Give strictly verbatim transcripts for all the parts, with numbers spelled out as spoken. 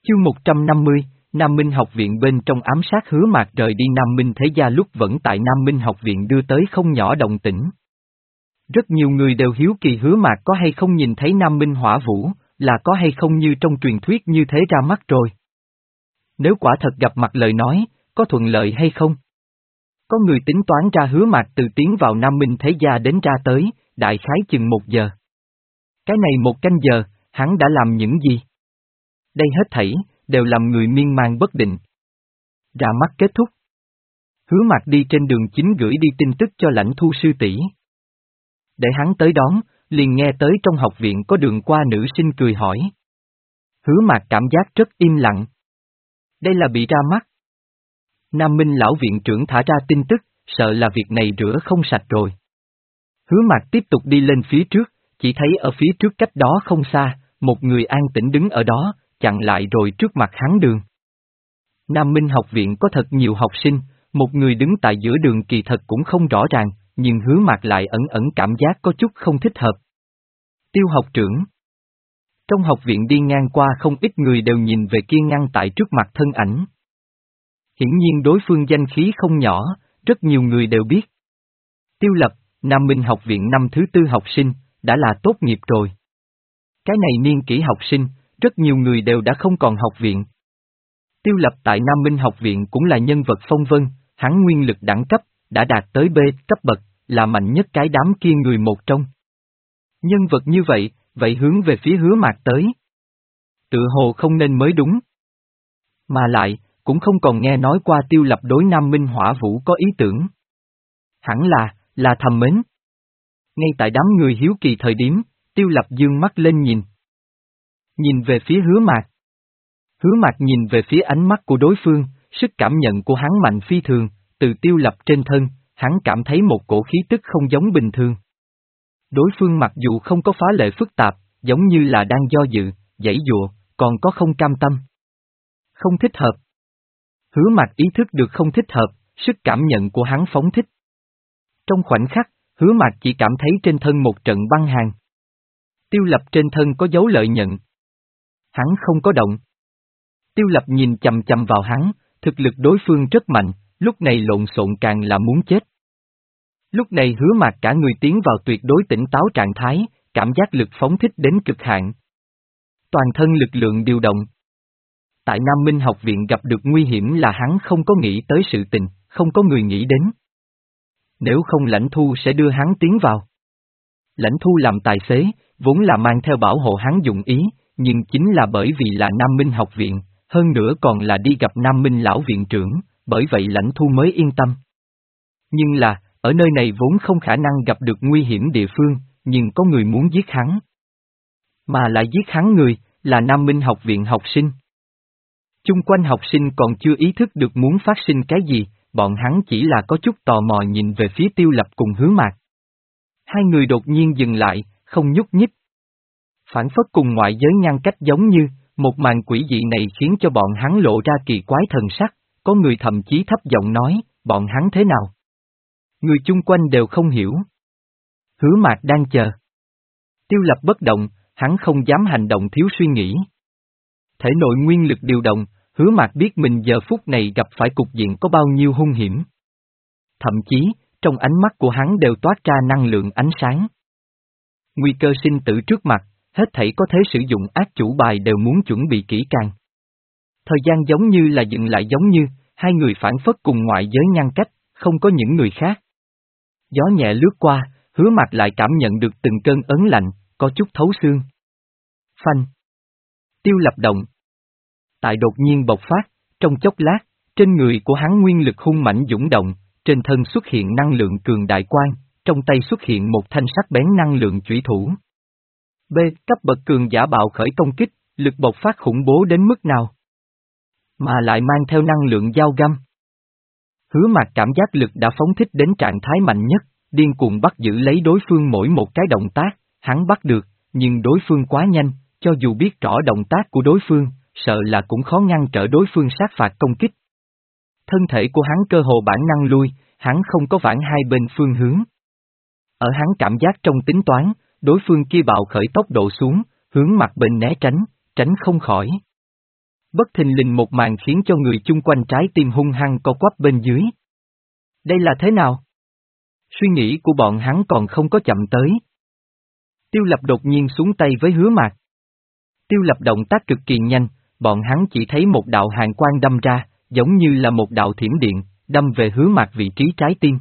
Chương một trăm năm mươi, Nam Minh học viện bên trong ám sát Hứa Mạc rời đi Nam Minh Thế Gia lúc vẫn tại Nam Minh học viện đưa tới không nhỏ động tĩnh. Rất nhiều người đều hiếu kỳ Hứa Mạc có hay không nhìn thấy Nam Minh Hỏa Vũ, là có hay không như trong truyền thuyết như thế ra mắt rồi. Nếu quả thật gặp mặt lời nói, có thuận lợi hay không? Có người tính toán ra Hứa Mạc từ tiến vào Nam Minh Thế Gia đến ra tới, đại khái chừng một giờ. Cái này một canh giờ, hắn đã làm những gì? Đây hết thảy, đều làm người miên man bất định. Ra mắt kết thúc. Hứa Mạc đi trên đường chính gửi đi tin tức cho Lãnh Thu sư tỷ. Để hắn tới đón, liền nghe tới trong học viện có đường qua nữ sinh cười hỏi. Hứa Mạc cảm giác rất im lặng. Đây là bị ra mắt. Nam Minh lão viện trưởng thả ra tin tức, sợ là việc này rửa không sạch rồi. Hứa Mạc tiếp tục đi lên phía trước, chỉ thấy ở phía trước cách đó không xa, một người an tĩnh đứng ở đó, chặn lại rồi trước mặt hắn đường. Nam Minh học viện có thật nhiều học sinh, một người đứng tại giữa đường kỳ thật cũng không rõ ràng, nhưng Hứa Mạc lại ẩn ẩn cảm giác có chút không thích hợp. Tiêu học trưởng. Trong học viện đi ngang qua không ít người đều nhìn về kia ngăn tại trước mặt thân ảnh. Hiển nhiên đối phương danh khí không nhỏ, rất nhiều người đều biết. Tiêu Lập, Nam Minh học viện năm thứ tư học sinh, đã là tốt nghiệp rồi. Cái này niên kỷ học sinh, rất nhiều người đều đã không còn học viện. Tiêu Lập tại Nam Minh học viện cũng là nhân vật phong vân, hắn nguyên lực đẳng cấp, đã đạt tới B cấp bậc, là mạnh nhất cái đám kia người một trong. Nhân vật như vậy, vậy hướng về phía Hứa Mạc tới. Tự hồ không nên mới đúng. Mà lại, cũng không còn nghe nói qua Tiêu Lập đối Nam Minh Hỏa Vũ có ý tưởng. Hẳn là, là thầm mến. Ngay tại đám người hiếu kỳ thời điểm, Tiêu Lập dương mắt lên nhìn. Nhìn về phía Hứa Mạc. Hứa Mạc nhìn về phía ánh mắt của đối phương, sức cảm nhận của hắn mạnh phi thường, từ Tiêu Lập trên thân, hắn cảm thấy một cổ khí tức không giống bình thường. Đối phương mặc dù không có phá lệ phức tạp, giống như là đang do dự, giãy giụa, còn có không cam tâm. Không thích hợp. Hứa Mạc ý thức được không thích hợp, sức cảm nhận của hắn phóng thích. Trong khoảnh khắc, Hứa Mạc chỉ cảm thấy trên thân một trận băng hàn. Tiêu Lập trên thân có dấu lợi nhận. Hắn không có động. Tiêu Lập nhìn chầm chầm vào hắn, thực lực đối phương rất mạnh, lúc này lộn xộn càng là muốn chết. Lúc này Hứa Mạc cả người tiến vào tuyệt đối tỉnh táo trạng thái, cảm giác lực phóng thích đến cực hạn. Toàn thân lực lượng điều động. Tại Nam Minh học viện gặp được nguy hiểm là hắn không có nghĩ tới sự tình, không có người nghĩ đến. Nếu không Lãnh Thu sẽ đưa hắn tiến vào. Lãnh Thu làm tài xế, vốn là mang theo bảo hộ hắn dụng ý, nhưng chính là bởi vì là Nam Minh học viện, hơn nữa còn là đi gặp Nam Minh lão viện trưởng, bởi vậy Lãnh Thu mới yên tâm. Nhưng là, ở nơi này vốn không khả năng gặp được nguy hiểm địa phương, nhưng có người muốn giết hắn. Mà lại giết hắn người, là Nam Minh học viện học sinh. Chung quanh học sinh còn chưa ý thức được muốn phát sinh cái gì, bọn hắn chỉ là có chút tò mò nhìn về phía Tiêu Lập cùng Hứa Mạc. Hai người đột nhiên dừng lại, không nhúc nhích. Phản phất cùng ngoại giới ngăn cách giống như, một màn quỷ dị này khiến cho bọn hắn lộ ra kỳ quái thần sắc, có người thậm chí thấp giọng nói, bọn hắn thế nào? Người chung quanh đều không hiểu. Hứa Mạc đang chờ. Tiêu Lập bất động, hắn không dám hành động thiếu suy nghĩ. Thể nội nguyên lực điều động, Hứa Mạc biết mình giờ phút này gặp phải cục diện có bao nhiêu hung hiểm. Thậm chí, trong ánh mắt của hắn đều toát ra năng lượng ánh sáng. Nguy cơ sinh tử trước mặt, hết thảy có thể sử dụng ác chủ bài đều muốn chuẩn bị kỹ càng. Thời gian giống như là dừng lại giống như, hai người phản phất cùng ngoại giới ngăn cách, không có những người khác. Gió nhẹ lướt qua, Hứa Mạc lại cảm nhận được từng cơn ớn lạnh, có chút thấu xương. Phanh. Tiêu Lập động. Tại đột nhiên bộc phát, trong chốc lát, trên người của hắn nguyên lực hung mãnh dũng động, trên thân xuất hiện năng lượng cường đại quang, trong tay xuất hiện một thanh sắc bén năng lượng chủy thủ. B cấp bậc cường giả bạo khởi công kích, lực bộc phát khủng bố đến mức nào? Mà lại mang theo năng lượng dao găm. Hứa Mạc cảm giác lực đã phóng thích đến trạng thái mạnh nhất, điên cuồng bắt giữ lấy đối phương mỗi một cái động tác, hắn bắt được, nhưng đối phương quá nhanh, cho dù biết rõ động tác của đối phương, sợ là cũng khó ngăn trở đối phương sát phạt công kích. Thân thể của hắn cơ hồ bản năng lui, hắn không có vãn hai bên phương hướng. Ở hắn cảm giác trong tính toán, đối phương kia bạo khởi tốc độ xuống, hướng mặt bên né tránh, tránh không khỏi. Bất thình lình một màn khiến cho người chung quanh trái tim hung hăng co quắp bên dưới. Đây là thế nào? Suy nghĩ của bọn hắn còn không có chậm tới. Tiêu Lập đột nhiên xuống tay với Hứa Mạc. Tiêu Lập động tác cực kỳ nhanh, bọn hắn chỉ thấy một đạo hàn quang đâm ra, giống như là một đạo thiểm điện, đâm về Hứa Mạc vị trí trái tim.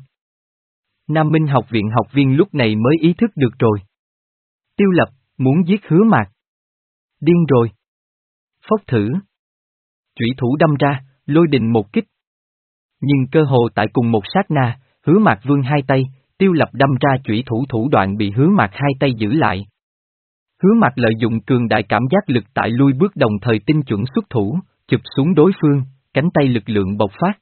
Nam Minh học viện học viên lúc này mới ý thức được rồi. Tiêu Lập, muốn giết Hứa Mạc. Điên rồi. Phốc thử. Chủy thủ đâm ra, lôi đình một kích. Nhưng cơ hồ tại cùng một sát na, Hứa Mạc vươn hai tay, Tiêu Lập đâm ra chủy thủ thủ đoạn bị Hứa Mạc hai tay giữ lại. Hứa Mạc lợi dụng cường đại cảm giác lực tại lui bước đồng thời tinh chuẩn xuất thủ, chụp xuống đối phương, cánh tay lực lượng bộc phát.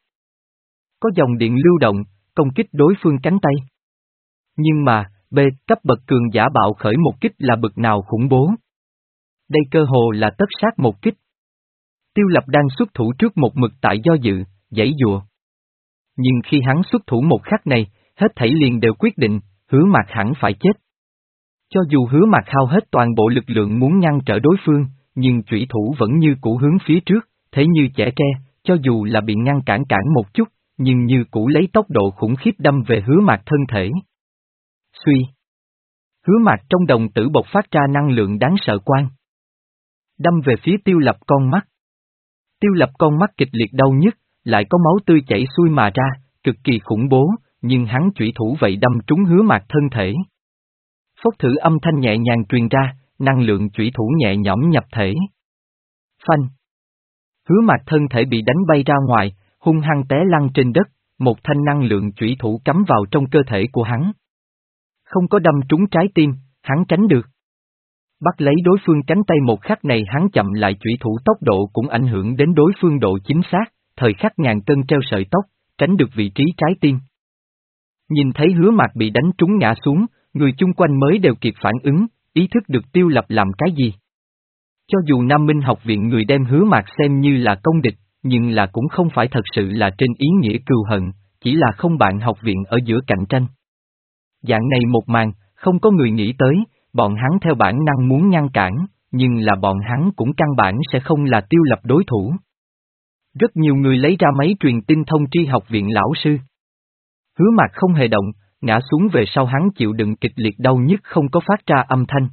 Có dòng điện lưu động, công kích đối phương cánh tay. Nhưng mà, B cấp bậc cường giả bạo khởi một kích là bậc nào khủng bố. Đây cơ hồ là tất sát một kích. Tiêu Lập đang xuất thủ trước một mực tại do dự, giãy giụa. Nhưng khi hắn xuất thủ một khắc này, hết thảy liền đều quyết định, Hứa Mạc hẳn phải chết. Cho dù Hứa Mạc hao hết toàn bộ lực lượng muốn ngăn trở đối phương, nhưng chủy thủ vẫn như cũ hướng phía trước, thế như chẻ tre, cho dù là bị ngăn cản cản một chút, nhưng như cũ lấy tốc độ khủng khiếp đâm về Hứa Mạc thân thể. Suy. Hứa Mạc trong đồng tử bộc phát ra năng lượng đáng sợ quan. Đâm về phía Tiêu Lập con mắt. Tiêu Lập con mắt kịch liệt đau nhức, lại có máu tươi chảy xuôi mà ra, cực kỳ khủng bố, nhưng hắn chủy thủ vậy đâm trúng Hứa Mạc thân thể. Phốc thử âm thanh nhẹ nhàng truyền ra, năng lượng chủy thủ nhẹ nhõm nhập thể. Phanh. Hứa Mạc thân thể bị đánh bay ra ngoài, hung hăng té lăn trên đất, một thanh năng lượng chủy thủ cắm vào trong cơ thể của hắn. Không có đâm trúng trái tim, hắn tránh được. Bắt lấy đối phương cánh tay một khắc này hắn chậm lại chủy thủ tốc độ cũng ảnh hưởng đến đối phương độ chính xác, thời khắc ngàn cân treo sợi tóc, tránh được vị trí trái tim. Nhìn thấy Hứa Mạc bị đánh trúng ngã xuống, người chung quanh mới đều kịp phản ứng, ý thức được Tiêu Lập làm cái gì. Cho dù Nam Minh học viện người đem Hứa Mạc xem như là công địch, nhưng là cũng không phải thật sự là trên ý nghĩa cừu hận, chỉ là không bạn học viện ở giữa cạnh tranh. Dạng này một màn, không có người nghĩ tới, bọn hắn theo bản năng muốn ngăn cản, nhưng là bọn hắn cũng căn bản sẽ không là Tiêu Lập đối thủ. Rất nhiều người lấy ra máy truyền tin thông tri học viện lão sư. Hứa Mạc không hề động, ngã xuống về sau hắn chịu đựng kịch liệt đau nhức không có phát ra âm thanh.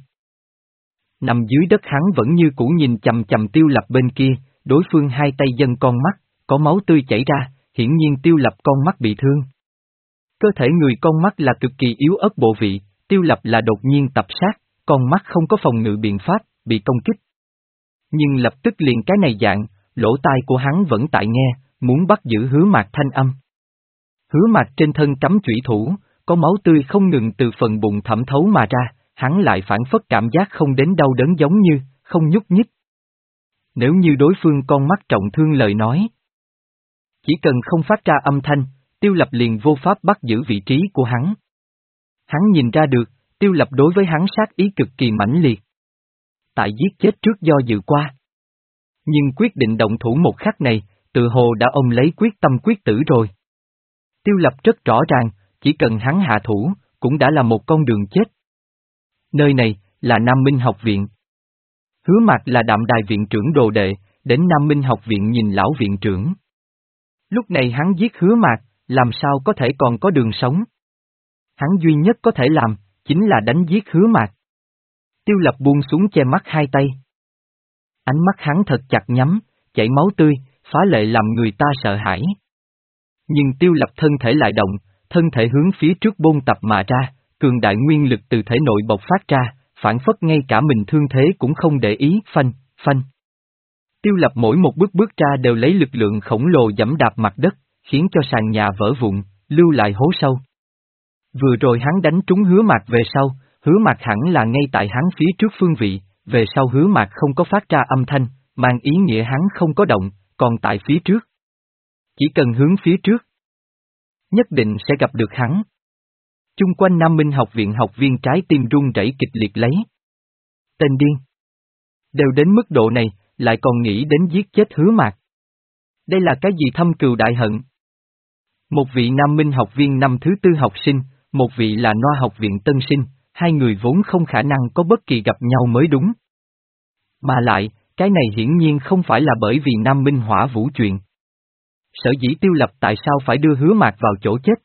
Nằm dưới đất hắn vẫn như cũ nhìn chằm chằm Tiêu Lập bên kia, đối phương hai tay dâng con mắt, có máu tươi chảy ra, hiển nhiên Tiêu Lập con mắt bị thương. Cơ thể người con mắt là cực kỳ yếu ớt bộ vị, Tiêu Lập là đột nhiên tập sát, con mắt không có phòng ngự biện pháp, bị công kích. Nhưng lập tức liền cái này dạng, lỗ tai của hắn vẫn tại nghe, muốn bắt giữ Hứa Mạc thanh âm. Hứa Mạc trên thân cắm chủy thủ, có máu tươi không ngừng từ phần bụng thẩm thấu mà ra, hắn lại phản phất cảm giác không đến đau đớn giống như, không nhúc nhích. Nếu như đối phương con mắt trọng thương lời nói, chỉ cần không phát ra âm thanh, Tiêu Lập liền vô pháp bắt giữ vị trí của hắn. Hắn nhìn ra được, Tiêu Lập đối với hắn sát ý cực kỳ mãnh liệt. Tại giết chết trước do dự qua. Nhưng quyết định động thủ một khắc này, tự hồ đã ông lấy quyết tâm quyết tử rồi. Tiêu Lập rất rõ ràng, chỉ cần hắn hạ thủ, cũng đã là một con đường chết. Nơi này, là Nam Minh học viện. Hứa Mạc là đạm đài viện trưởng đồ đệ, đến Nam Minh học viện nhìn lão viện trưởng. Lúc này hắn giết Hứa Mạc, làm sao có thể còn có đường sống. Hắn duy nhất có thể làm, chính là đánh giết Hứa Mạc. Tiêu Lập buông xuống che mắt hai tay. Ánh mắt hắn thật chặt nhắm, chảy máu tươi, phá lệ làm người ta sợ hãi. Nhưng Tiêu Lập thân thể lại động, thân thể hướng phía trước bôn tập mà ra, cường đại nguyên lực từ thể nội bộc phát ra, phản phất ngay cả mình thương thế cũng không để ý, phanh, phanh. Tiêu Lập mỗi một bước bước ra đều lấy lực lượng khổng lồ giẫm đạp mặt đất, khiến cho sàn nhà vỡ vụn, lưu lại hố sâu. Vừa rồi hắn đánh trúng Hứa Mạc về sau, Hứa Mạc hẳn là ngay tại hắn phía trước phương vị, về sau Hứa Mạc không có phát ra âm thanh, mang ý nghĩa hắn không có động, còn tại phía trước. Chỉ cần hướng phía trước, nhất định sẽ gặp được hắn. Chung quanh Nam Minh học viện học viên trái tim run rẩy kịch liệt lấy. Tên điên. Đều đến mức độ này, lại còn nghĩ đến giết chết Hứa Mạc. Đây là cái gì thâm cừu đại hận? Một vị Nam Minh học viên năm thứ tư học sinh, một vị là Noa học viện tân sinh, hai người vốn không khả năng có bất kỳ gặp nhau mới đúng. Mà lại, Cái này hiển nhiên không phải là bởi vì Nam Minh Hỏa Vũ chuyện. Sở dĩ Tiêu Lập tại sao phải đưa Hứa Mạc vào chỗ chết?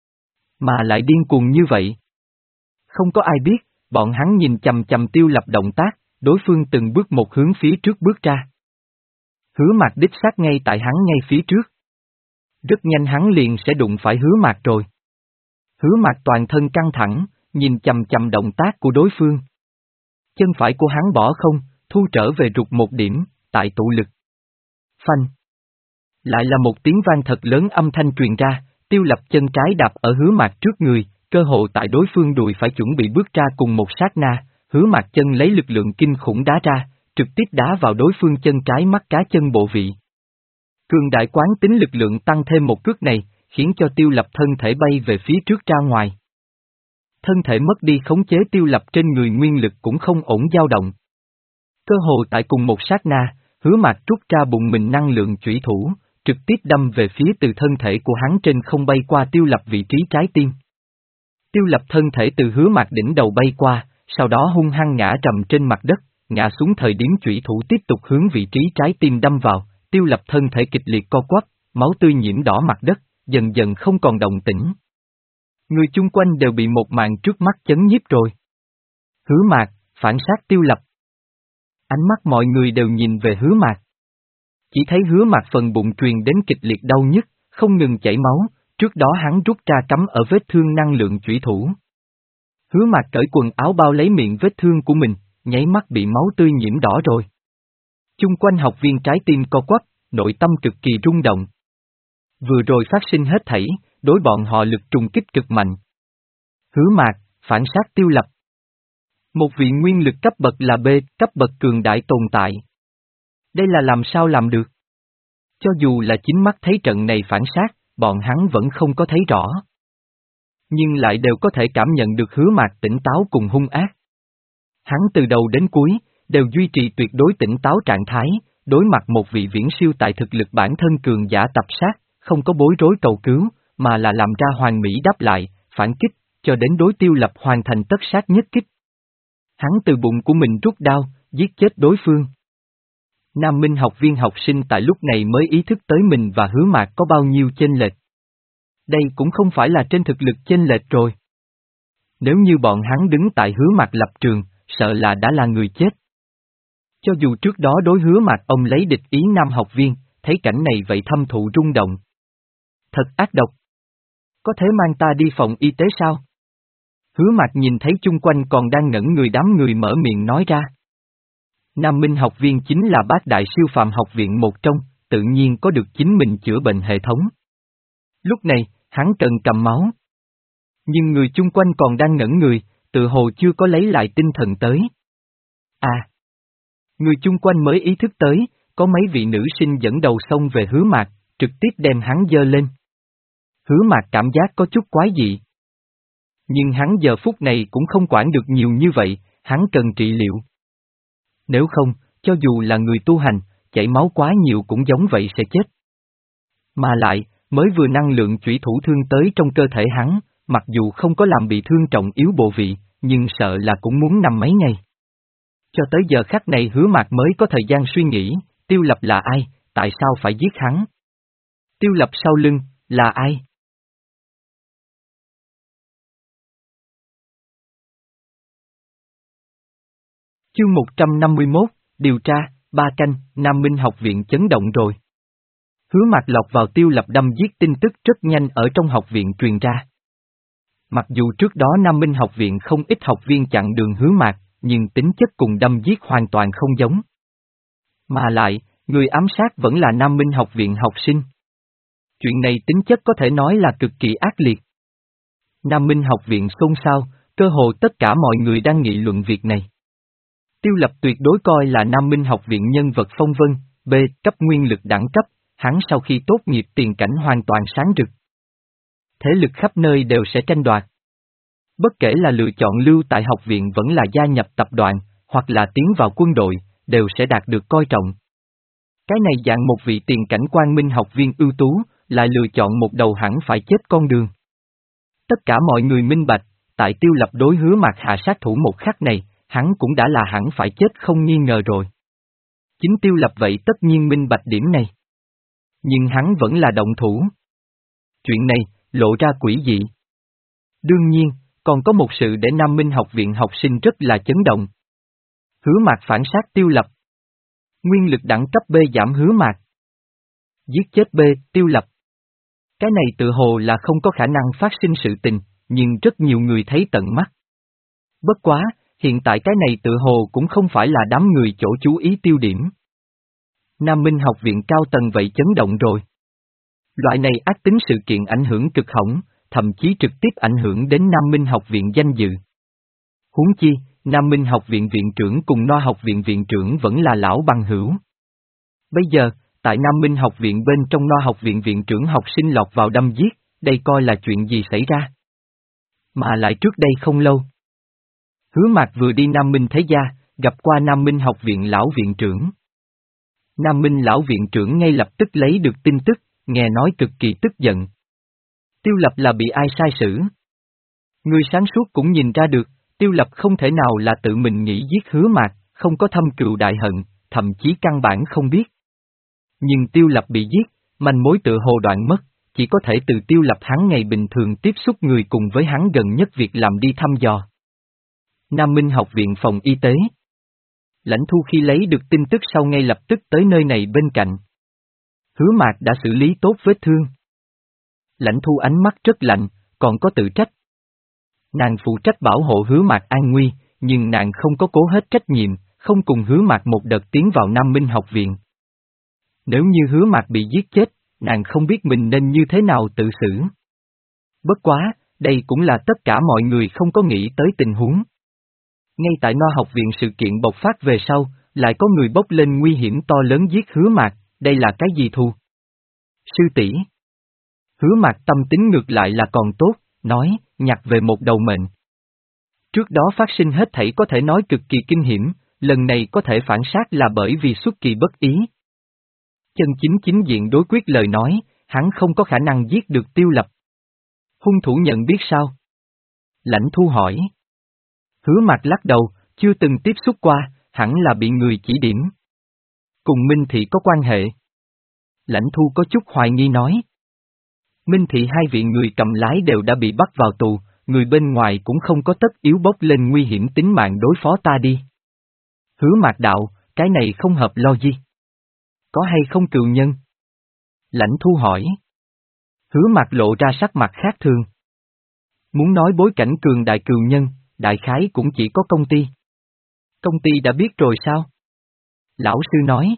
Mà lại điên cuồng như vậy? Không có ai biết, bọn hắn nhìn chằm chằm Tiêu Lập động tác, đối phương từng bước một hướng phía trước bước ra. Hứa Mạc đích xác ngay tại hắn ngay phía trước. Rất nhanh hắn liền sẽ đụng phải Hứa Mạc rồi. Hứa Mạc toàn thân căng thẳng, nhìn chằm chằm động tác của đối phương. Chân phải của hắn bỏ không, thu trở về rụt một điểm, tại tụ lực. Phanh. Lại là một tiếng vang thật lớn âm thanh truyền ra, Tiêu Lập chân trái đạp ở Hứa Mạc trước người, cơ hội tại đối phương đùi phải chuẩn bị bước ra cùng một sát na, Hứa Mạc chân lấy lực lượng kinh khủng đá ra, trực tiếp đá vào đối phương chân trái mắt cá chân bộ vị. Cường đại quán tính lực lượng tăng thêm một cước này, khiến cho Tiêu Lập thân thể bay về phía trước ra ngoài. Thân thể mất đi khống chế Tiêu Lập trên người nguyên lực cũng không ổn dao động. Cơ hồ tại cùng một sát na, Hứa Mạc trút ra bụng mình năng lượng chủy thủ, trực tiếp đâm về phía từ thân thể của hắn trên không bay qua Tiêu Lập vị trí trái tim. Tiêu Lập thân thể từ Hứa Mạc đỉnh đầu bay qua, sau đó hung hăng ngã trầm trên mặt đất, ngã xuống thời điểm chủy thủ tiếp tục hướng vị trí trái tim đâm vào, Tiêu Lập thân thể kịch liệt co quắp, máu tươi nhiễm đỏ mặt đất, dần dần không còn động tĩnh. Người chung quanh đều bị một màn trước mắt chấn nhiếp rồi. Hứa Mạc, phản sát Tiêu Lập. Ánh mắt mọi người đều nhìn về Hứa Mạc. Chỉ thấy Hứa Mạc phần bụng truyền đến kịch liệt đau nhức, không ngừng chảy máu, trước đó hắn rút ra cắm ở vết thương năng lượng chủy thủ. Hứa Mạc cởi quần áo bao lấy miệng vết thương của mình, nháy mắt bị máu tươi nhiễm đỏ rồi. Chung quanh học viên trái tim co quắp, nội tâm cực kỳ rung động. Vừa rồi phát sinh hết thảy, đối bọn họ lực trùng kích cực mạnh. Hứa Mạc, phản sát Tiêu Lập. Một vị nguyên lực cấp bậc là B, cấp bậc cường đại tồn tại. Đây là làm sao làm được? Cho dù là chính mắt thấy trận này phản sát, bọn hắn vẫn không có thấy rõ. Nhưng lại đều có thể cảm nhận được Hứa Mạc tỉnh táo cùng hung ác. Hắn từ đầu đến cuối, đều duy trì tuyệt đối tỉnh táo trạng thái, đối mặt một vị viễn siêu tại thực lực bản thân cường giả tập sát, không có bối rối cầu cứu, mà là làm ra hoàn mỹ đáp lại, phản kích, cho đến đối Tiêu Lập hoàn thành tất sát nhất kích. Hắn từ bụng của mình rút đao, giết chết đối phương. Nam Minh học viên học sinh tại lúc này mới ý thức tới mình và Hứa Mạc có bao nhiêu chênh lệch. Đây cũng không phải là trên thực lực chênh lệch rồi. Nếu như bọn hắn đứng tại Hứa Mạc lập trường, sợ là đã là người chết. Cho dù trước đó đối Hứa Mạc ông lấy địch ý nam học viên, thấy cảnh này vậy thâm thụ rung động. Thật ác độc. Có thể mang ta đi phòng y tế sao? Hứa Mạc nhìn thấy chung quanh còn đang ngẩn người đám người mở miệng nói ra. Nam Minh học viên chính là bát đại siêu phàm học viện một trong, tự nhiên có được chính mình chữa bệnh hệ thống. Lúc này, hắn cần cầm máu. Nhưng người chung quanh còn đang ngẩn người, tự hồ chưa có lấy lại tinh thần tới. À! Người chung quanh mới ý thức tới, có mấy vị nữ sinh dẫn đầu xông về Hứa Mạc, trực tiếp đem hắn giơ lên. Hứa Mạc cảm giác có chút quái dị. Nhưng hắn giờ phút này cũng không quản được nhiều như vậy, hắn cần trị liệu. Nếu không, cho dù là người tu hành, chảy máu quá nhiều cũng giống vậy sẽ chết. Mà lại, mới vừa năng lượng chủy thủ thương tới trong cơ thể hắn, mặc dù không có làm bị thương trọng yếu bộ vị, nhưng sợ là cũng muốn nằm mấy ngày. Cho tới giờ khắc này Hứa Mạc mới có thời gian suy nghĩ, Tiêu Lập là ai, tại sao phải giết hắn? Tiêu Lập sau lưng, là ai? Chương một trăm năm mươi mốt, điều tra, ba canh, Nam Minh học viện chấn động rồi. Hứa Mạc lọc vào Tiêu Lập đâm giết tin tức rất nhanh ở trong học viện truyền ra. Mặc dù trước đó Nam Minh học viện không ít học viên chặn đường Hứa Mạc, nhưng tính chất cùng đâm giết hoàn toàn không giống. Mà lại, người ám sát vẫn là Nam Minh học viện học sinh. Chuyện này tính chất có thể nói là cực kỳ ác liệt. Nam Minh học viện xôn xao, cơ hồ tất cả mọi người đang nghị luận việc này. Tiêu Lập tuyệt đối coi là Nam Minh học viện nhân vật phong vân, B cấp nguyên lực đẳng cấp, hắn sau khi tốt nghiệp tiền cảnh hoàn toàn sáng rực. Thế lực khắp nơi đều sẽ tranh đoạt. Bất kể là lựa chọn lưu tại học viện vẫn là gia nhập tập đoàn, hoặc là tiến vào quân đội, đều sẽ đạt được coi trọng. Cái này dạng một vị tiền cảnh quang minh học viên ưu tú, lại lựa chọn một đầu hẳn phải chết con đường. Tất cả mọi người minh bạch, tại Tiêu Lập đối Hứa Mạc hạ sát thủ một khắc này, hắn cũng đã là hẳn phải chết không nghi ngờ rồi. Chính Tiêu Lập vậy tất nhiên minh bạch điểm này. Nhưng hắn vẫn là động thủ. Chuyện này, lộ ra quỷ dị. Đương nhiên, còn có một sự để Nam Minh học viện học sinh rất là chấn động. Hứa Mạc phản sát Tiêu Lập. Nguyên lực đẳng cấp B giảm Hứa Mạc. Giết chết B, Tiêu Lập. Cái này tự hồ là không có khả năng phát sinh sự tình, nhưng rất nhiều người thấy tận mắt. Bất quá, hiện tại cái này tự hồ cũng không phải là đám người chỗ chú ý tiêu điểm. Nam Minh học viện cao tầng vậy chấn động rồi. Loại này ác tính sự kiện ảnh hưởng cực hỏng, thậm chí trực tiếp ảnh hưởng đến Nam Minh học viện danh dự. Huống chi, Nam Minh học viện viện trưởng cùng No học viện viện trưởng vẫn là lão bằng hữu. Bây giờ, tại Nam Minh học viện bên trong No học viện viện trưởng học sinh lọt vào đâm giết, đây coi là chuyện gì xảy ra? Mà lại trước đây không lâu. Hứa Mạc vừa đi Nam Minh Thế Gia, gặp qua Nam Minh học viện lão viện trưởng. Nam Minh lão viện trưởng ngay lập tức lấy được tin tức, nghe nói cực kỳ tức giận. Tiêu Lập là bị ai sai xử? Người sáng suốt cũng nhìn ra được, Tiêu Lập không thể nào là tự mình nghĩ giết Hứa Mạc, không có thâm cừu đại hận, thậm chí căn bản không biết. Nhưng Tiêu Lập bị giết, manh mối tự hồ đoạn mất, chỉ có thể từ Tiêu Lập hắn ngày bình thường tiếp xúc người cùng với hắn gần nhất việc làm đi thăm dò. Nam Minh học viện phòng y tế. Lãnh Thu khi lấy được tin tức sau ngay lập tức tới nơi này bên cạnh. Hứa Mạc đã xử lý tốt vết thương. Lãnh Thu ánh mắt rất lạnh, còn có tự trách. Nàng phụ trách bảo hộ Hứa Mạc an nguy, nhưng nàng không có cố hết trách nhiệm, không cùng Hứa Mạc một đợt tiến vào Nam Minh học viện. Nếu như Hứa Mạc bị giết chết, nàng không biết mình nên như thế nào tự xử. Bất quá, đây cũng là tất cả mọi người không có nghĩ tới tình huống. Ngay tại No học viện sự kiện bộc phát về sau, lại có người bốc lên nguy hiểm to lớn giết Hứa Mạc, đây là cái gì thù? Sư tỷ. Hứa Mạc tâm tính ngược lại là còn tốt, nói, nhặt về một đầu mệnh. Trước đó phát sinh hết thảy có thể nói cực kỳ kinh hiểm, lần này có thể phản sát là bởi vì xuất kỳ bất ý. Chân chính chính diện đối quyết lời nói, hắn không có khả năng giết được Tiêu Lập. Hung thủ nhận biết sao? Lãnh Thu hỏi. Hứa Mạc lắc đầu, chưa từng tiếp xúc qua, hẳn là bị người chỉ điểm. Cùng Minh Thị có quan hệ. Lãnh Thu có chút hoài nghi nói. Minh Thị hai vị người cầm lái đều đã bị bắt vào tù, người bên ngoài cũng không có tất yếu bốc lên nguy hiểm tính mạng đối phó ta đi. Hứa Mạc đạo, cái này không hợp logic. Có hay không cừu nhân? Lãnh Thu hỏi. Hứa Mạc lộ ra sắc mặt khác thường. Muốn nói bối cảnh cường đại cừu nhân, đại khái cũng chỉ có công ty. Công ty đã biết rồi sao? Lão sư nói.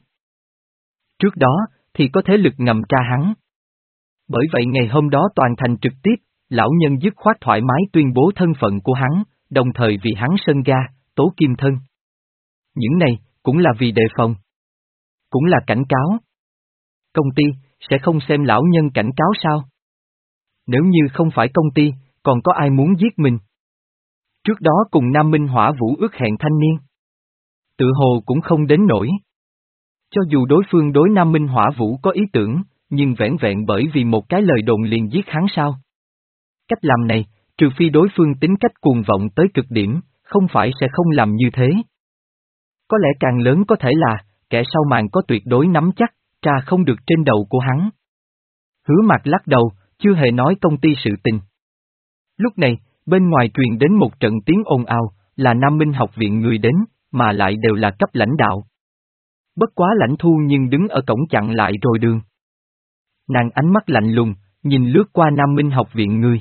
Trước đó, thì có thế lực ngầm tra hắn. Bởi vậy ngày hôm đó toàn thành trực tiếp, lão nhân dứt khoát thoải mái tuyên bố thân phận của hắn, đồng thời vì hắn sân ga, tố kim thân. Những này, cũng là vì đề phòng. Cũng là cảnh cáo. Công ty, sẽ không xem lão nhân cảnh cáo sao? Nếu như không phải công ty, còn có ai muốn giết mình? Trước đó cùng Nam Minh Hỏa Vũ ước hẹn thanh niên. Tự hồ cũng không đến nổi. Cho dù đối phương đối Nam Minh Hỏa Vũ có ý tưởng, nhưng vẻn vẹn bởi vì một cái lời đồn liền giết hắn sao? Cách làm này, trừ phi đối phương tính cách cuồng vọng tới cực điểm, không phải sẽ không làm như thế. Có lẽ càng lớn có thể là, kẻ sau màn có tuyệt đối nắm chắc, tra không được trên đầu của hắn. Hứa Mạc lắc đầu, chưa hề nói công ty sự tình. Lúc này, bên ngoài truyền đến một trận tiếng ồn ào, là Nam Minh học viện người đến, mà lại đều là cấp lãnh đạo. Bất quá Lãnh Thu nhưng đứng ở cổng chặn lại rồi đường. Nàng ánh mắt lạnh lùng, nhìn lướt qua Nam Minh học viện người.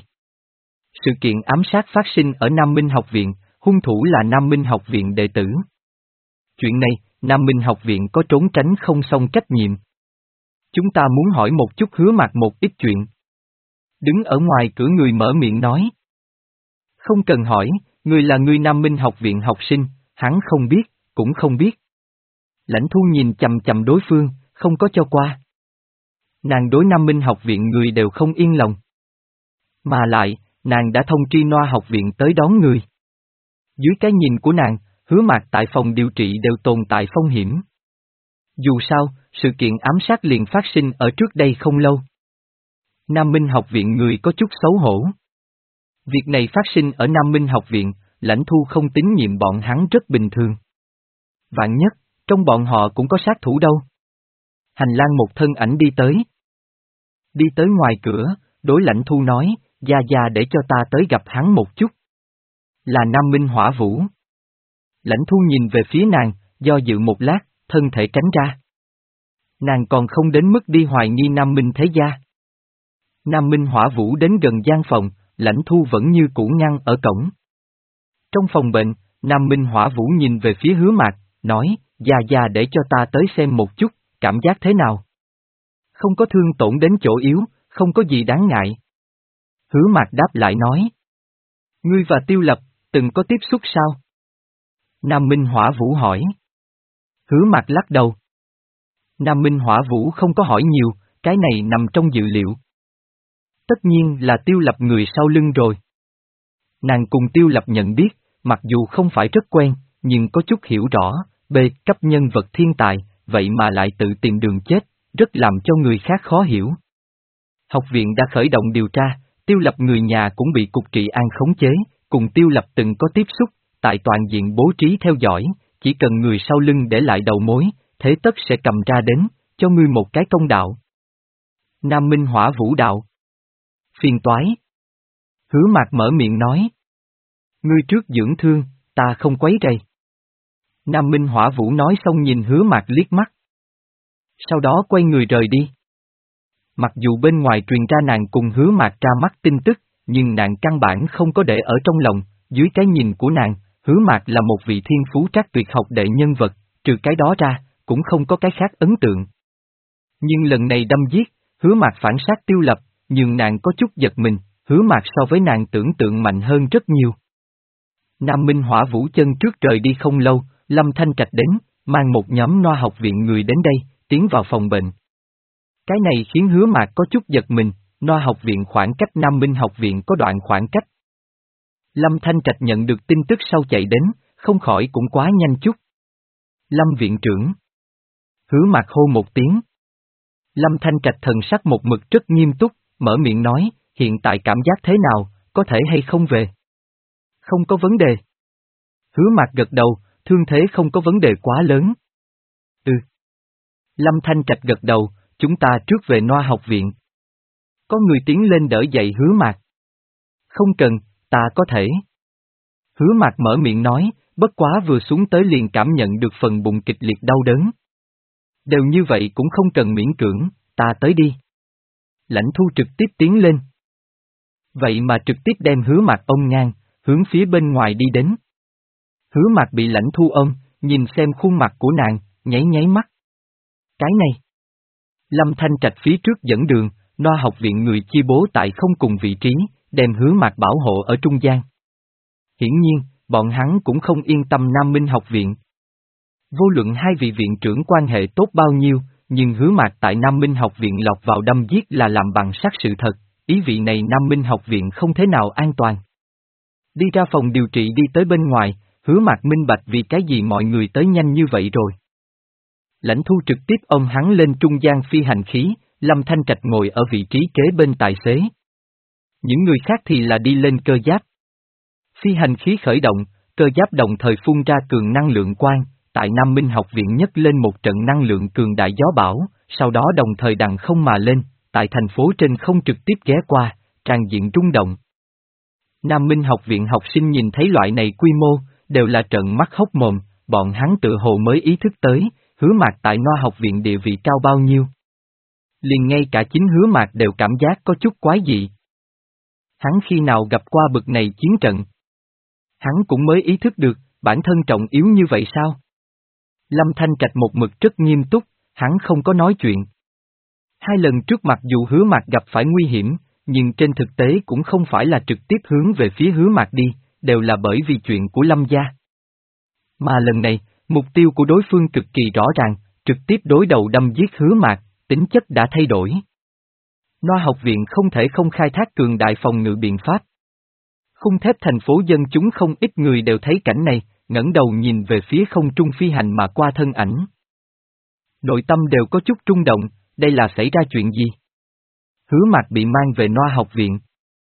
Sự kiện ám sát phát sinh ở Nam Minh học viện, hung thủ là Nam Minh học viện đệ tử. Chuyện này, Nam Minh học viện có trốn tránh không xong trách nhiệm. Chúng ta muốn hỏi một chút Hứa Mạc một ít chuyện. Đứng ở ngoài cửa người mở miệng nói. Không cần hỏi, người là người Nam Minh học viện học sinh, hắn không biết, cũng không biết. Lãnh Thu nhìn chầm chầm đối phương, không có cho qua. Nàng đối Nam Minh học viện người đều không yên lòng. Mà lại, nàng đã thông tri Noa học viện tới đón người. Dưới cái nhìn của nàng, Hứa Mạc tại phòng điều trị đều tồn tại phong hiểm. Dù sao, sự kiện ám sát liền phát sinh ở trước đây không lâu. Nam Minh học viện người có chút xấu hổ. Việc này phát sinh ở Nam Minh học viện, Lãnh Thu không tín nhiệm bọn hắn rất bình thường. Vạn nhất, trong bọn họ cũng có sát thủ đâu. Hành lang một thân ảnh đi tới. Đi tới ngoài cửa, đối Lãnh Thu nói, Gia Gia để cho ta tới gặp hắn một chút. Là Nam Minh Hỏa Vũ. Lãnh Thu nhìn về phía nàng, do dự một lát, thân thể tránh ra. Nàng còn không đến mức đi hoài nghi Nam Minh Thế Gia. Nam Minh Hỏa Vũ đến gần gian phòng, Lãnh Thu vẫn như cũ ngăn ở cổng. Trong phòng bệnh, Nam Minh Hỏa Vũ nhìn về phía Hứa Mạc, nói, Gia Gia để cho ta tới xem một chút, cảm giác thế nào? Không có thương tổn đến chỗ yếu, không có gì đáng ngại. Hứa Mạc đáp lại nói. Ngươi và Tiêu Lập, từng có tiếp xúc sao? Nam Minh Hỏa Vũ hỏi. Hứa Mạc lắc đầu. Nam Minh Hỏa Vũ không có hỏi nhiều, cái này nằm trong dự liệu. Tất nhiên là Tiêu Lập người sau lưng rồi. Nàng cùng Tiêu Lập nhận biết, mặc dù không phải rất quen, nhưng có chút hiểu rõ, B cấp nhân vật thiên tài, vậy mà lại tự tìm đường chết, rất làm cho người khác khó hiểu. Học viện đã khởi động điều tra, Tiêu Lập người nhà cũng bị cục trị an khống chế, cùng Tiêu Lập từng có tiếp xúc, tại toàn diện bố trí theo dõi, chỉ cần người sau lưng để lại đầu mối, thế tất sẽ cầm ra đến, cho ngươi một cái công đạo. Nam Minh Hỏa Vũ đạo. Phiền toái. Hứa Mạc mở miệng nói. Ngươi trước dưỡng thương, ta không quấy rầy. Nam Minh Hỏa Vũ nói xong nhìn Hứa Mạc liếc mắt. Sau đó quay người rời đi. Mặc dù bên ngoài truyền ra nàng cùng Hứa Mạc ra mắt tin tức, nhưng nàng căn bản không có để ở trong lòng, dưới cái nhìn của nàng, Hứa Mạc là một vị thiên phú trác tuyệt học đệ nhân vật, trừ cái đó ra, cũng không có cái khác ấn tượng. Nhưng lần này đâm giết, Hứa Mạc phản sát Tiêu Lập, nhưng nàng có chút giật mình, Hứa Mạc so với nàng tưởng tượng mạnh hơn rất nhiều. Nam Minh Hỏa Vũ chân trước rời đi không lâu, Lâm Thanh Trạch đến, mang một nhóm Noa học viện người đến đây, tiến vào phòng bệnh. Cái này khiến Hứa Mạc có chút giật mình, Noa học viện khoảng cách Nam Minh học viện có đoạn khoảng cách. Lâm Thanh Trạch nhận được tin tức sau chạy đến, không khỏi cũng quá nhanh chút. Lâm viện trưởng. Hứa Mạc hô một tiếng. Lâm Thanh Trạch thần sắc một mực rất nghiêm túc, mở miệng nói, hiện tại cảm giác thế nào, có thể hay không về? Không có vấn đề. Hứa Mạc gật đầu, thương thế không có vấn đề quá lớn. Ừ. Lâm Thanh Trạch gật đầu, chúng ta trước về Noa học viện. Có người tiến lên đỡ dậy Hứa Mạc. Không cần, ta có thể. Hứa Mạc mở miệng nói, bất quá vừa xuống tới liền cảm nhận được phần bụng kịch liệt đau đớn. Đều như vậy cũng không cần miễn cưỡng, ta tới đi. Lãnh Thu trực tiếp tiến lên. Vậy mà trực tiếp đem Hứa Mạc ôm ngang, hướng phía bên ngoài đi đến. Hứa Mạc bị Lãnh Thu ôm, nhìn xem khuôn mặt của nàng, nháy nháy mắt. Cái này. Lâm Thanh Trạch phía trước dẫn đường, Noa học viện người chia bố tại không cùng vị trí, đem Hứa Mạc bảo hộ ở trung gian. Hiển nhiên, bọn hắn cũng không yên tâm Nam Minh học viện. Vô luận hai vị viện trưởng quan hệ tốt bao nhiêu, nhưng Hứa Mạc tại Nam Minh học viện lọt vào đâm giết là làm bằng xác sự thật, ý vị này Nam Minh học viện không thế nào an toàn. Đi ra phòng điều trị đi tới bên ngoài, Hứa Mạc minh bạch vì cái gì mọi người tới nhanh như vậy rồi. Lãnh Thu trực tiếp ôm hắn lên trung gian phi hành khí, Lâm Thanh Trạch ngồi ở vị trí kế bên tài xế. Những người khác thì là đi lên cơ giáp. Phi hành khí khởi động, cơ giáp đồng thời phun ra cường năng lượng quang, tại Nam Minh học viện nhấc lên một trận năng lượng cường đại gió bão, sau đó đồng thời đằng không mà lên, tại thành phố trên không trực tiếp ghé qua, tràn diện rung động. Nam Minh học viện học sinh nhìn thấy loại này quy mô, đều là trợn mắt hốc mồm, bọn hắn tự hồ mới ý thức tới, Hứa Mạc tại Noa học viện địa vị cao bao nhiêu. Liền ngay cả chính Hứa Mạc đều cảm giác có chút quái dị. Hắn khi nào gặp qua bực này chiến trận? Hắn cũng mới ý thức được, bản thân trọng yếu như vậy sao? Lâm Thanh Trạch một mực rất nghiêm túc, hắn không có nói chuyện. Hai lần trước mặc dù Hứa Mạc gặp phải nguy hiểm, nhưng trên thực tế cũng không phải là trực tiếp hướng về phía Hứa Mạc đi, đều là bởi vì chuyện của Lâm gia. Mà lần này, mục tiêu của đối phương cực kỳ rõ ràng, trực tiếp đối đầu đâm giết Hứa Mạc, tính chất đã thay đổi. Noa học viện không thể không khai thác cường đại phòng ngự biện pháp. Khung thép thành phố dân chúng không ít người đều thấy cảnh này, ngẩng đầu nhìn về phía không trung phi hành mà qua thân ảnh. Nội tâm đều có chút rung động, đây là xảy ra chuyện gì? Hứa Mạc bị mang về Noa học viện.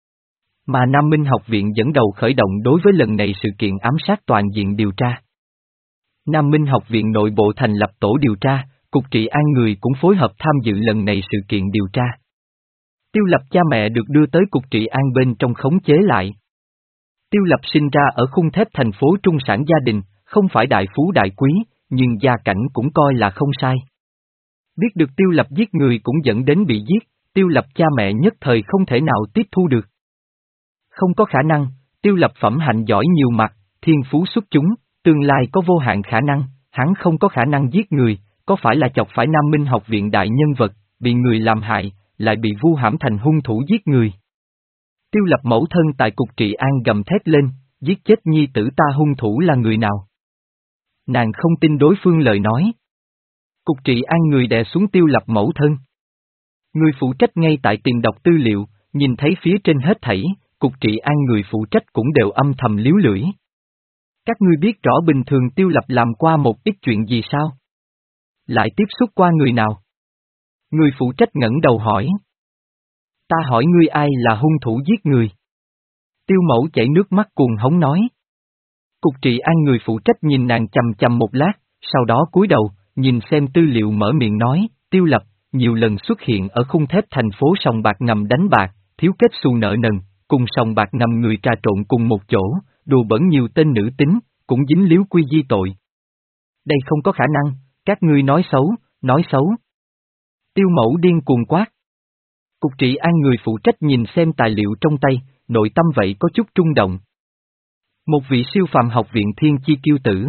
Mà Nam Minh học viện dẫn đầu khởi động đối với lần này sự kiện ám sát toàn diện điều tra. Nam Minh học viện nội bộ thành lập tổ điều tra, cục trị an người cũng phối hợp tham dự lần này sự kiện điều tra. Tiêu Lập cha mẹ được đưa tới cục trị an bên trong khống chế lại. Tiêu Lập sinh ra ở khung thép thành phố trung sản gia đình, không phải đại phú đại quý, nhưng gia cảnh cũng coi là không sai. Biết được Tiêu Lập giết người cũng dẫn đến bị giết, Tiêu Lập cha mẹ nhất thời không thể nào tiếp thu được. Không có khả năng, Tiêu Lập phẩm hạnh giỏi nhiều mặt, thiên phú xuất chúng, tương lai có vô hạn khả năng, hắn không có khả năng giết người, có phải là chọc phải Nam Minh học viện đại nhân vật, bị người làm hại, lại bị vu hãm thành hung thủ giết người. Tiêu Lập mẫu thân tại cục trị an gầm thét lên, giết chết nhi tử ta hung thủ là người nào? Nàng không tin đối phương lời nói. Cục trị an người đè xuống Tiêu Lập mẫu thân. Người phụ trách ngay tại tiền đọc tư liệu, nhìn thấy phía trên hết thảy, cục trị an người phụ trách cũng đều âm thầm líu lưỡi. Các ngươi biết rõ bình thường Tiêu Lập làm qua một ít chuyện gì sao? Lại tiếp xúc qua người nào? Người phụ trách ngẩng đầu hỏi. Ta hỏi ngươi ai là hung thủ giết người? Tiêu Mẫu chảy nước mắt cuồng hống nói. Cục trị an người phụ trách nhìn nàng chằm chằm một lát, sau đó cúi đầu, nhìn xem tư liệu mở miệng nói, Tiêu Lập, nhiều lần xuất hiện ở khung thép thành phố sòng bạc ngầm đánh bạc, thiếu kết xu nợ nần, cùng sòng bạc ngầm người trà trộn cùng một chỗ, đùa bẩn nhiều tên nữ tính, cũng dính líu quy di tội. Đây không có khả năng, các ngươi nói xấu, nói xấu. Tiêu Mẫu điên cuồng quát. Cục trị an người phụ trách nhìn xem tài liệu trong tay, nội tâm vậy có chút trung động. Một vị siêu phàm học viện thiên chi kiêu tử.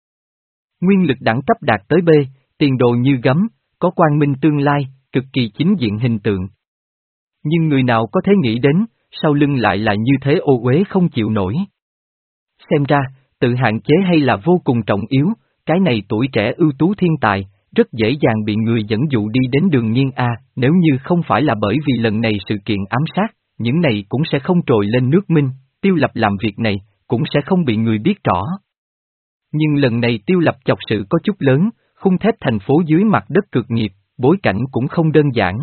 Nguyên lực đẳng cấp đạt tới B, tiền đồ như gấm, có quang minh tương lai, cực kỳ chính diện hình tượng. Nhưng người nào có thể nghĩ đến, sau lưng lại là như thế ô uế không chịu nổi. Xem ra, tự hạn chế hay là vô cùng trọng yếu, cái này tuổi trẻ ưu tú thiên tài, rất dễ dàng bị người dẫn dụ đi đến đường nghiêng A, nếu như không phải là bởi vì lần này sự kiện ám sát, những này cũng sẽ không trồi lên nước Minh, Tiêu Lập làm việc này, cũng sẽ không bị người biết rõ. Nhưng lần này Tiêu Lập chọc sự có chút lớn, khung thép thành phố dưới mặt đất cực nghiệp, bối cảnh cũng không đơn giản.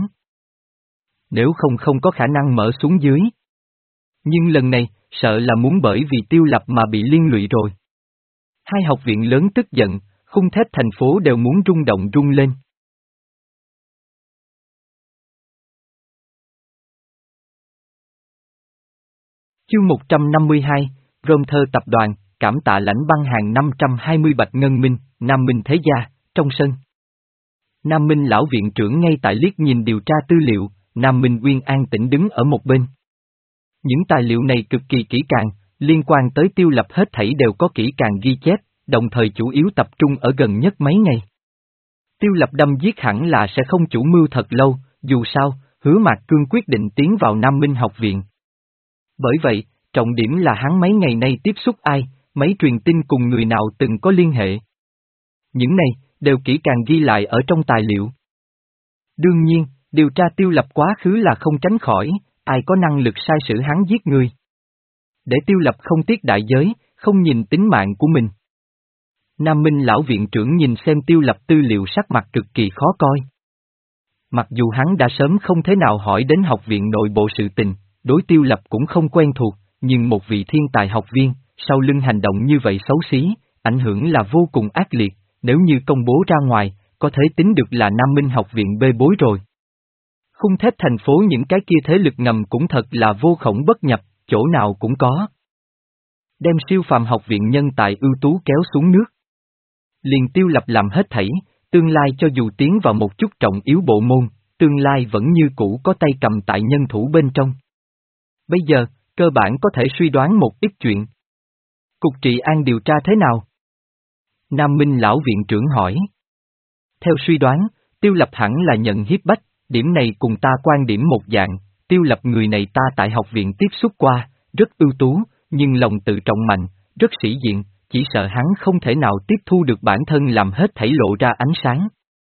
Nếu không không có khả năng mở xuống dưới. Nhưng lần này, sợ là muốn bởi vì Tiêu Lập mà bị liên lụy rồi. Hai học viện lớn tức giận, khung thép thành phố đều muốn rung động rung lên. Chương một trăm năm mươi hai, Rôm Thơ tập đoàn, cảm tạ lãnh băng hàng năm trăm hai mươi bạch ngân minh, Nam Minh thế gia, trong sân. Nam Minh lão viện trưởng ngay tại liếc nhìn điều tra tư liệu, Nam Minh Uyên an tĩnh đứng ở một bên. Những tài liệu này cực kỳ kỹ càng, liên quan tới Tiêu Lập hết thảy đều có kỹ càng ghi chép, đồng thời chủ yếu tập trung ở gần nhất mấy ngày. Tiêu Lập đâm giết hẳn là sẽ không chủ mưu thật lâu, dù sao, Hứa Mạc Cương quyết định tiến vào Nam Minh học viện. Bởi vậy, trọng điểm là hắn mấy ngày nay tiếp xúc ai, mấy truyền tin cùng người nào từng có liên hệ. Những này, đều kỹ càng ghi lại ở trong tài liệu. Đương nhiên, điều tra Tiêu Lập quá khứ là không tránh khỏi, ai có năng lực sai sử hắn giết người. Để Tiêu Lập không tiếc đại giới, không nhìn tính mạng của mình. Nam Minh lão viện trưởng nhìn xem Tiêu Lập tư liệu sắc mặt cực kỳ khó coi. Mặc dù hắn đã sớm không thế nào hỏi đến học viện nội bộ sự tình, đối Tiêu Lập cũng không quen thuộc, nhưng một vị thiên tài học viên, sau lưng hành động như vậy xấu xí, ảnh hưởng là vô cùng ác liệt, nếu như công bố ra ngoài, có thể tính được là Nam Minh học viện bê bối rồi. Khung thép thành phố những cái kia thế lực ngầm cũng thật là vô khổng bất nhập, chỗ nào cũng có. Đem siêu phàm học viện nhân tài ưu tú kéo xuống nước. Liền Tiêu Lập làm hết thảy, tương lai cho dù tiến vào một chút trọng yếu bộ môn, tương lai vẫn như cũ có tay cầm tại nhân thủ bên trong. Bây giờ, cơ bản có thể suy đoán một ít chuyện. Cục trị an điều tra thế nào? Nam Minh lão viện trưởng hỏi. Theo suy đoán, Tiêu Lập hẳn là nhận hiếp bách, điểm này cùng ta quan điểm một dạng, Tiêu Lập người này ta tại học viện tiếp xúc qua, rất ưu tú, nhưng lòng tự trọng mạnh, rất sĩ diện, chỉ sợ hắn không thể nào tiếp thu được bản thân làm hết thảy lộ ra ánh sáng.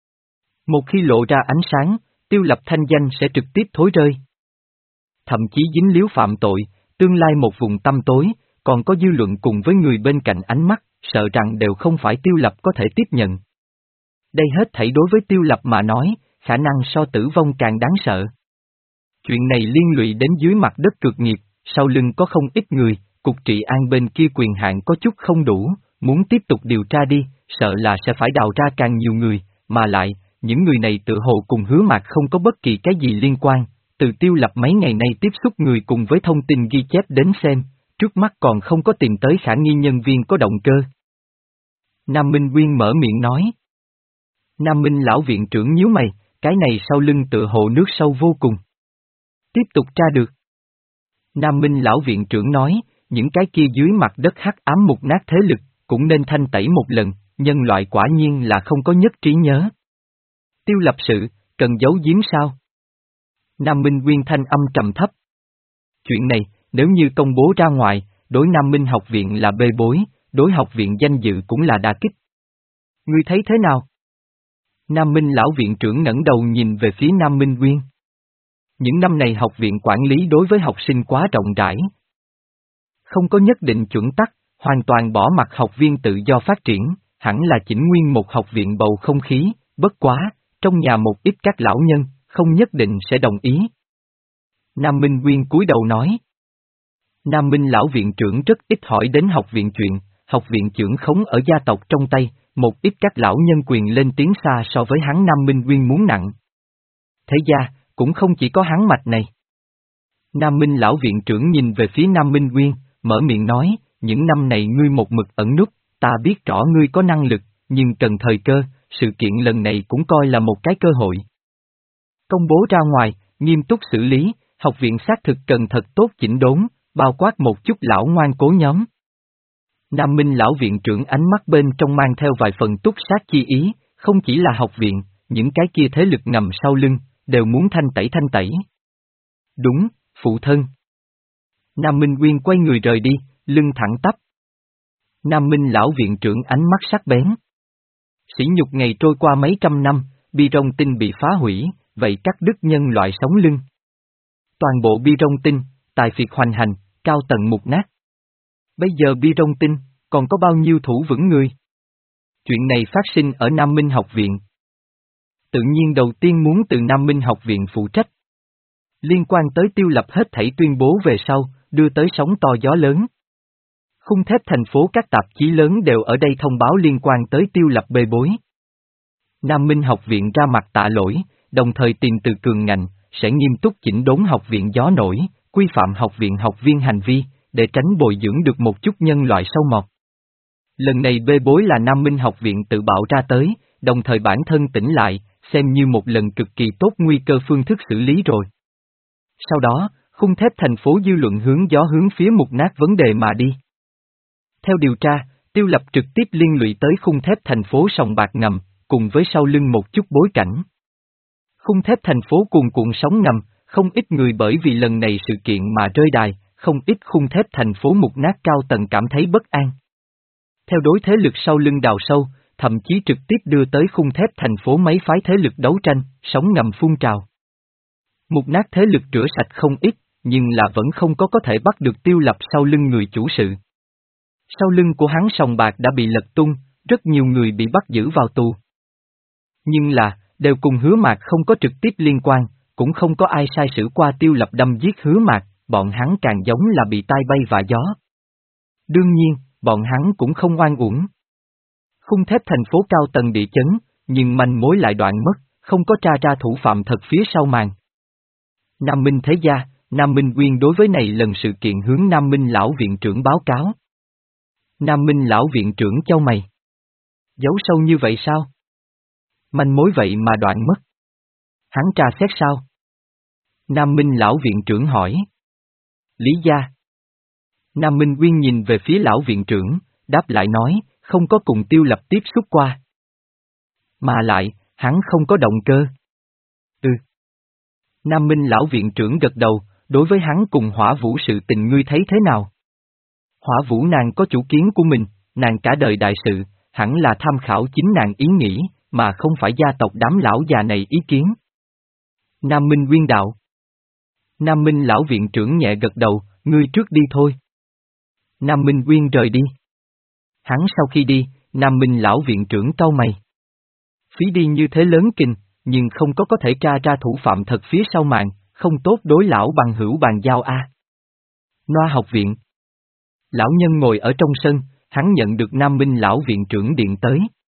Một khi lộ ra ánh sáng, Tiêu Lập thanh danh sẽ trực tiếp thối rơi. Thậm chí dính líu phạm tội, tương lai một vùng tăm tối, còn có dư luận cùng với người bên cạnh ánh mắt, sợ rằng đều không phải Tiêu Lập có thể tiếp nhận. Đây hết thảy đối với Tiêu Lập mà nói, khả năng so tử vong càng đáng sợ. Chuyện này liên lụy đến dưới mặt đất cực nghiệp, sau lưng có không ít người, cục trị an bên kia quyền hạn có chút không đủ, muốn tiếp tục điều tra đi, sợ là sẽ phải đào ra càng nhiều người, mà lại, những người này tự hồ cùng Hứa Mạc không có bất kỳ cái gì liên quan, từ Tiêu Lập mấy ngày nay tiếp xúc người cùng với thông tin ghi chép đến xem, trước mắt còn không có tìm tới khả nghi nhân viên có động cơ. Nam Minh Quyên mở miệng nói. Nam Minh lão viện trưởng nhíu mày, cái này sau lưng tựa hồ nước sâu vô cùng. Tiếp tục tra được. Nam Minh lão viện trưởng nói, những cái kia dưới mặt đất hắc ám mục nát thế lực, cũng nên thanh tẩy một lần, nhân loại quả nhiên là không có nhất trí nhớ. Tiêu Lập sự, cần giấu giếm sao? Nam Minh Quyên thanh âm trầm thấp. Chuyện này, nếu như công bố ra ngoài, đối Nam Minh học viện là bê bối, đối học viện danh dự cũng là đả kích. Ngươi thấy thế nào? Nam Minh lão viện trưởng ngẩng đầu nhìn về phía Nam Minh Quyên. Những năm này học viện quản lý đối với học sinh quá rộng rãi. Không có nhất định chuẩn tắc, hoàn toàn bỏ mặc học viên tự do phát triển, hẳn là chỉnh nguyên một học viện bầu không khí, bất quá, trong nhà một ít các lão nhân, không nhất định sẽ đồng ý. Nam Minh Quyên cúi đầu nói. Nam Minh lão viện trưởng rất ít hỏi đến học viện chuyện, học viện trưởng khống ở gia tộc trong tay, một ít các lão nhân quyền lên tiếng xa so với hắn Nam Minh Quyên muốn nặng. Thế ra, cũng không chỉ có hắn mạch này. Nam Minh lão viện trưởng nhìn về phía Nam Minh Quyên, mở miệng nói, những năm này ngươi một mực ẩn núp, ta biết rõ ngươi có năng lực, nhưng cần thời cơ, sự kiện lần này cũng coi là một cái cơ hội. Công bố ra ngoài, nghiêm túc xử lý, học viện xác thực cần thật tốt chỉnh đốn, bao quát một chút lão ngoan cố nhóm. Nam Minh lão viện trưởng ánh mắt bên trong mang theo vài phần túc sát chi ý, không chỉ là học viện, những cái kia thế lực ngầm sau lưng, đều muốn thanh tẩy thanh tẩy. Đúng, phụ thân. Nam Minh Quyên quay người rời đi, lưng thẳng tắp. Nam Minh lão viện trưởng ánh mắt sắc bén. Sỉ nhục ngày trôi qua mấy trăm năm, bi rong tinh bị phá hủy, vậy cắt đứt nhân loại sống lưng. Toàn bộ bi rong tinh, tài phiệt hoành hành, cao tầng mục nát. Bây giờ bi rong tinh, còn có bao nhiêu thủ vững người? Chuyện này phát sinh ở Nam Minh học viện. Tự nhiên đầu tiên muốn từ Nam Minh học viện phụ trách. Liên quan tới Tiêu Lập hết thảy tuyên bố về sau, đưa tới sóng to gió lớn. Khung thép thành phố các tạp chí lớn đều ở đây thông báo liên quan tới Tiêu Lập bê bối. Nam Minh học viện ra mặt tạ lỗi, đồng thời tìm từ cường ngành, sẽ nghiêm túc chỉnh đốn học viện gió nổi, quy phạm học viện học viên hành vi, để tránh bồi dưỡng được một chút nhân loại sâu mọt. Lần này bê bối là Nam Minh học viện tự bạo ra tới, đồng thời bản thân tỉnh lại, xem như một lần cực kỳ tốt nguy cơ phương thức xử lý rồi. Sau đó, khung thép thành phố dư luận hướng gió hướng phía mục nát vấn đề mà đi. Theo điều tra, Tiêu Lập trực tiếp liên lụy tới khung thép thành phố sòng bạc ngầm, cùng với sau lưng một chút bối cảnh. Khung thép thành phố cuồn cuộn sóng ngầm, không ít người bởi vì lần này sự kiện mà rơi đài, không ít khung thép thành phố mục nát cao tầng cảm thấy bất an. Theo đối thế lực sau lưng đào sâu, thậm chí trực tiếp đưa tới khung thép thành phố mấy phái thế lực đấu tranh, sóng ngầm phun trào. Mục nát thế lực rửa sạch không ít, nhưng là vẫn không có có thể bắt được Tiêu Lập sau lưng người chủ sự. Sau lưng của hắn sòng bạc đã bị lật tung, rất nhiều người bị bắt giữ vào tù. Nhưng là, đều cùng Hứa Mạc không có trực tiếp liên quan, cũng không có ai sai sử qua Tiêu Lập đâm giết Hứa Mạc, bọn hắn càng giống là bị tai bay vạ gió. Đương nhiên, bọn hắn cũng không oan uổng. Khung thép thành phố cao tầng địa chấn, nhưng manh mối lại đoạn mất, không có tra ra thủ phạm thật phía sau màn. Nam Minh thế gia, Nam Minh Quyên đối với này lần sự kiện hướng Nam Minh lão viện trưởng báo cáo. Nam Minh lão viện trưởng chau mày. Giấu sâu như vậy sao? Manh mối vậy mà đoạn mất. Hắn tra xét sao? Nam Minh lão viện trưởng hỏi. Lý gia. Nam Minh Quyên nhìn về phía lão viện trưởng, đáp lại nói, không có cùng Tiêu Lập tiếp xúc qua. Mà lại, hắn không có động cơ. Ừ. Nam Minh lão viện trưởng gật đầu, đối với hắn cùng Hỏa Vũ sự tình ngươi thấy thế nào? Hỏa Vũ nàng có chủ kiến của mình, nàng cả đời đại sự, hẳn là tham khảo chính nàng ý nghĩ, mà không phải gia tộc đám lão già này ý kiến. Nam Minh Quyên đạo. Nam Minh lão viện trưởng nhẹ gật đầu, ngươi trước đi thôi. Nam Minh Quyên rời đi. Hắn sau khi đi, Nam Minh lão viện trưởng cau mày. Phí đi như thế lớn kinh, nhưng không có có thể tra ra thủ phạm thật phía sau màn, không tốt đối lão bằng hữu bàn giao a. Noa học viện. Lão nhân ngồi ở trong sân, hắn nhận được Nam Minh lão viện trưởng điện tới.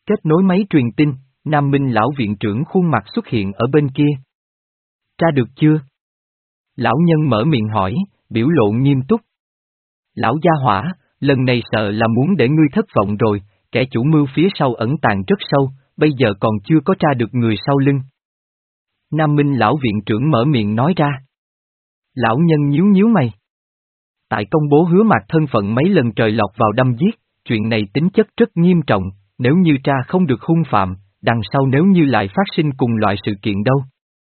Kết nối máy truyền tin, Nam Minh lão viện trưởng khuôn mặt xuất hiện ở bên kia. Tra được chưa? Lão nhân mở miệng hỏi, biểu lộ nghiêm túc. Lão gia hỏa, lần này sợ là muốn để ngươi thất vọng rồi, kẻ chủ mưu phía sau ẩn tàng rất sâu, bây giờ còn chưa có tra được người sau lưng. Nam Minh lão viện trưởng mở miệng nói ra. Lão nhân nhíu nhíu mày. Tại công bố Hứa Mạc thân phận mấy lần trời lọt vào đâm giết, chuyện này tính chất rất nghiêm trọng, nếu như tra không được hung phạm, đằng sau nếu như lại phát sinh cùng loại sự kiện đâu.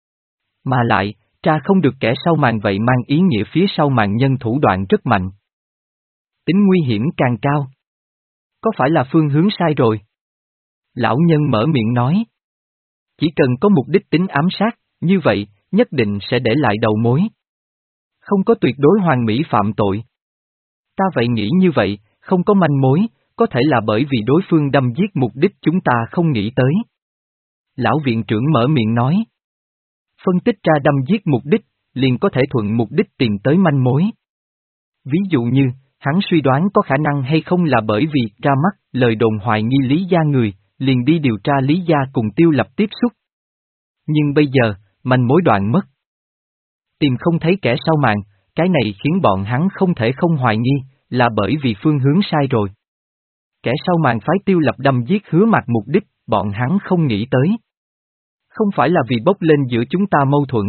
Mà lại, tra không được kẻ sau màn vậy mang ý nghĩa phía sau màn nhân thủ đoạn rất mạnh. Tính nguy hiểm càng cao. Có phải là phương hướng sai rồi? Lão nhân mở miệng nói. Chỉ cần có mục đích tính ám sát, như vậy, nhất định sẽ để lại đầu mối. Không có tuyệt đối hoàn mỹ phạm tội. Ta vậy nghĩ như vậy, không có manh mối, có thể là bởi vì đối phương đâm giết mục đích chúng ta không nghĩ tới. Lão viện trưởng mở miệng nói. Phân tích ra đâm giết mục đích, liền có thể thuận mục đích tìm tới manh mối. Ví dụ như, hắn suy đoán có khả năng hay không là bởi vì ra mắt lời đồn hoài nghi Lý Gia người, liền đi điều tra Lý Gia cùng Tiêu Lập tiếp xúc. Nhưng bây giờ, manh mối đoạn mất. Tìm không thấy kẻ sau màn, cái này khiến bọn hắn không thể không hoài nghi, là bởi vì phương hướng sai rồi. Kẻ sau màn phái Tiêu Lập đâm giết Hứa Mạc mục đích, bọn hắn không nghĩ tới. Không phải là vì bốc lên giữa chúng ta mâu thuẫn.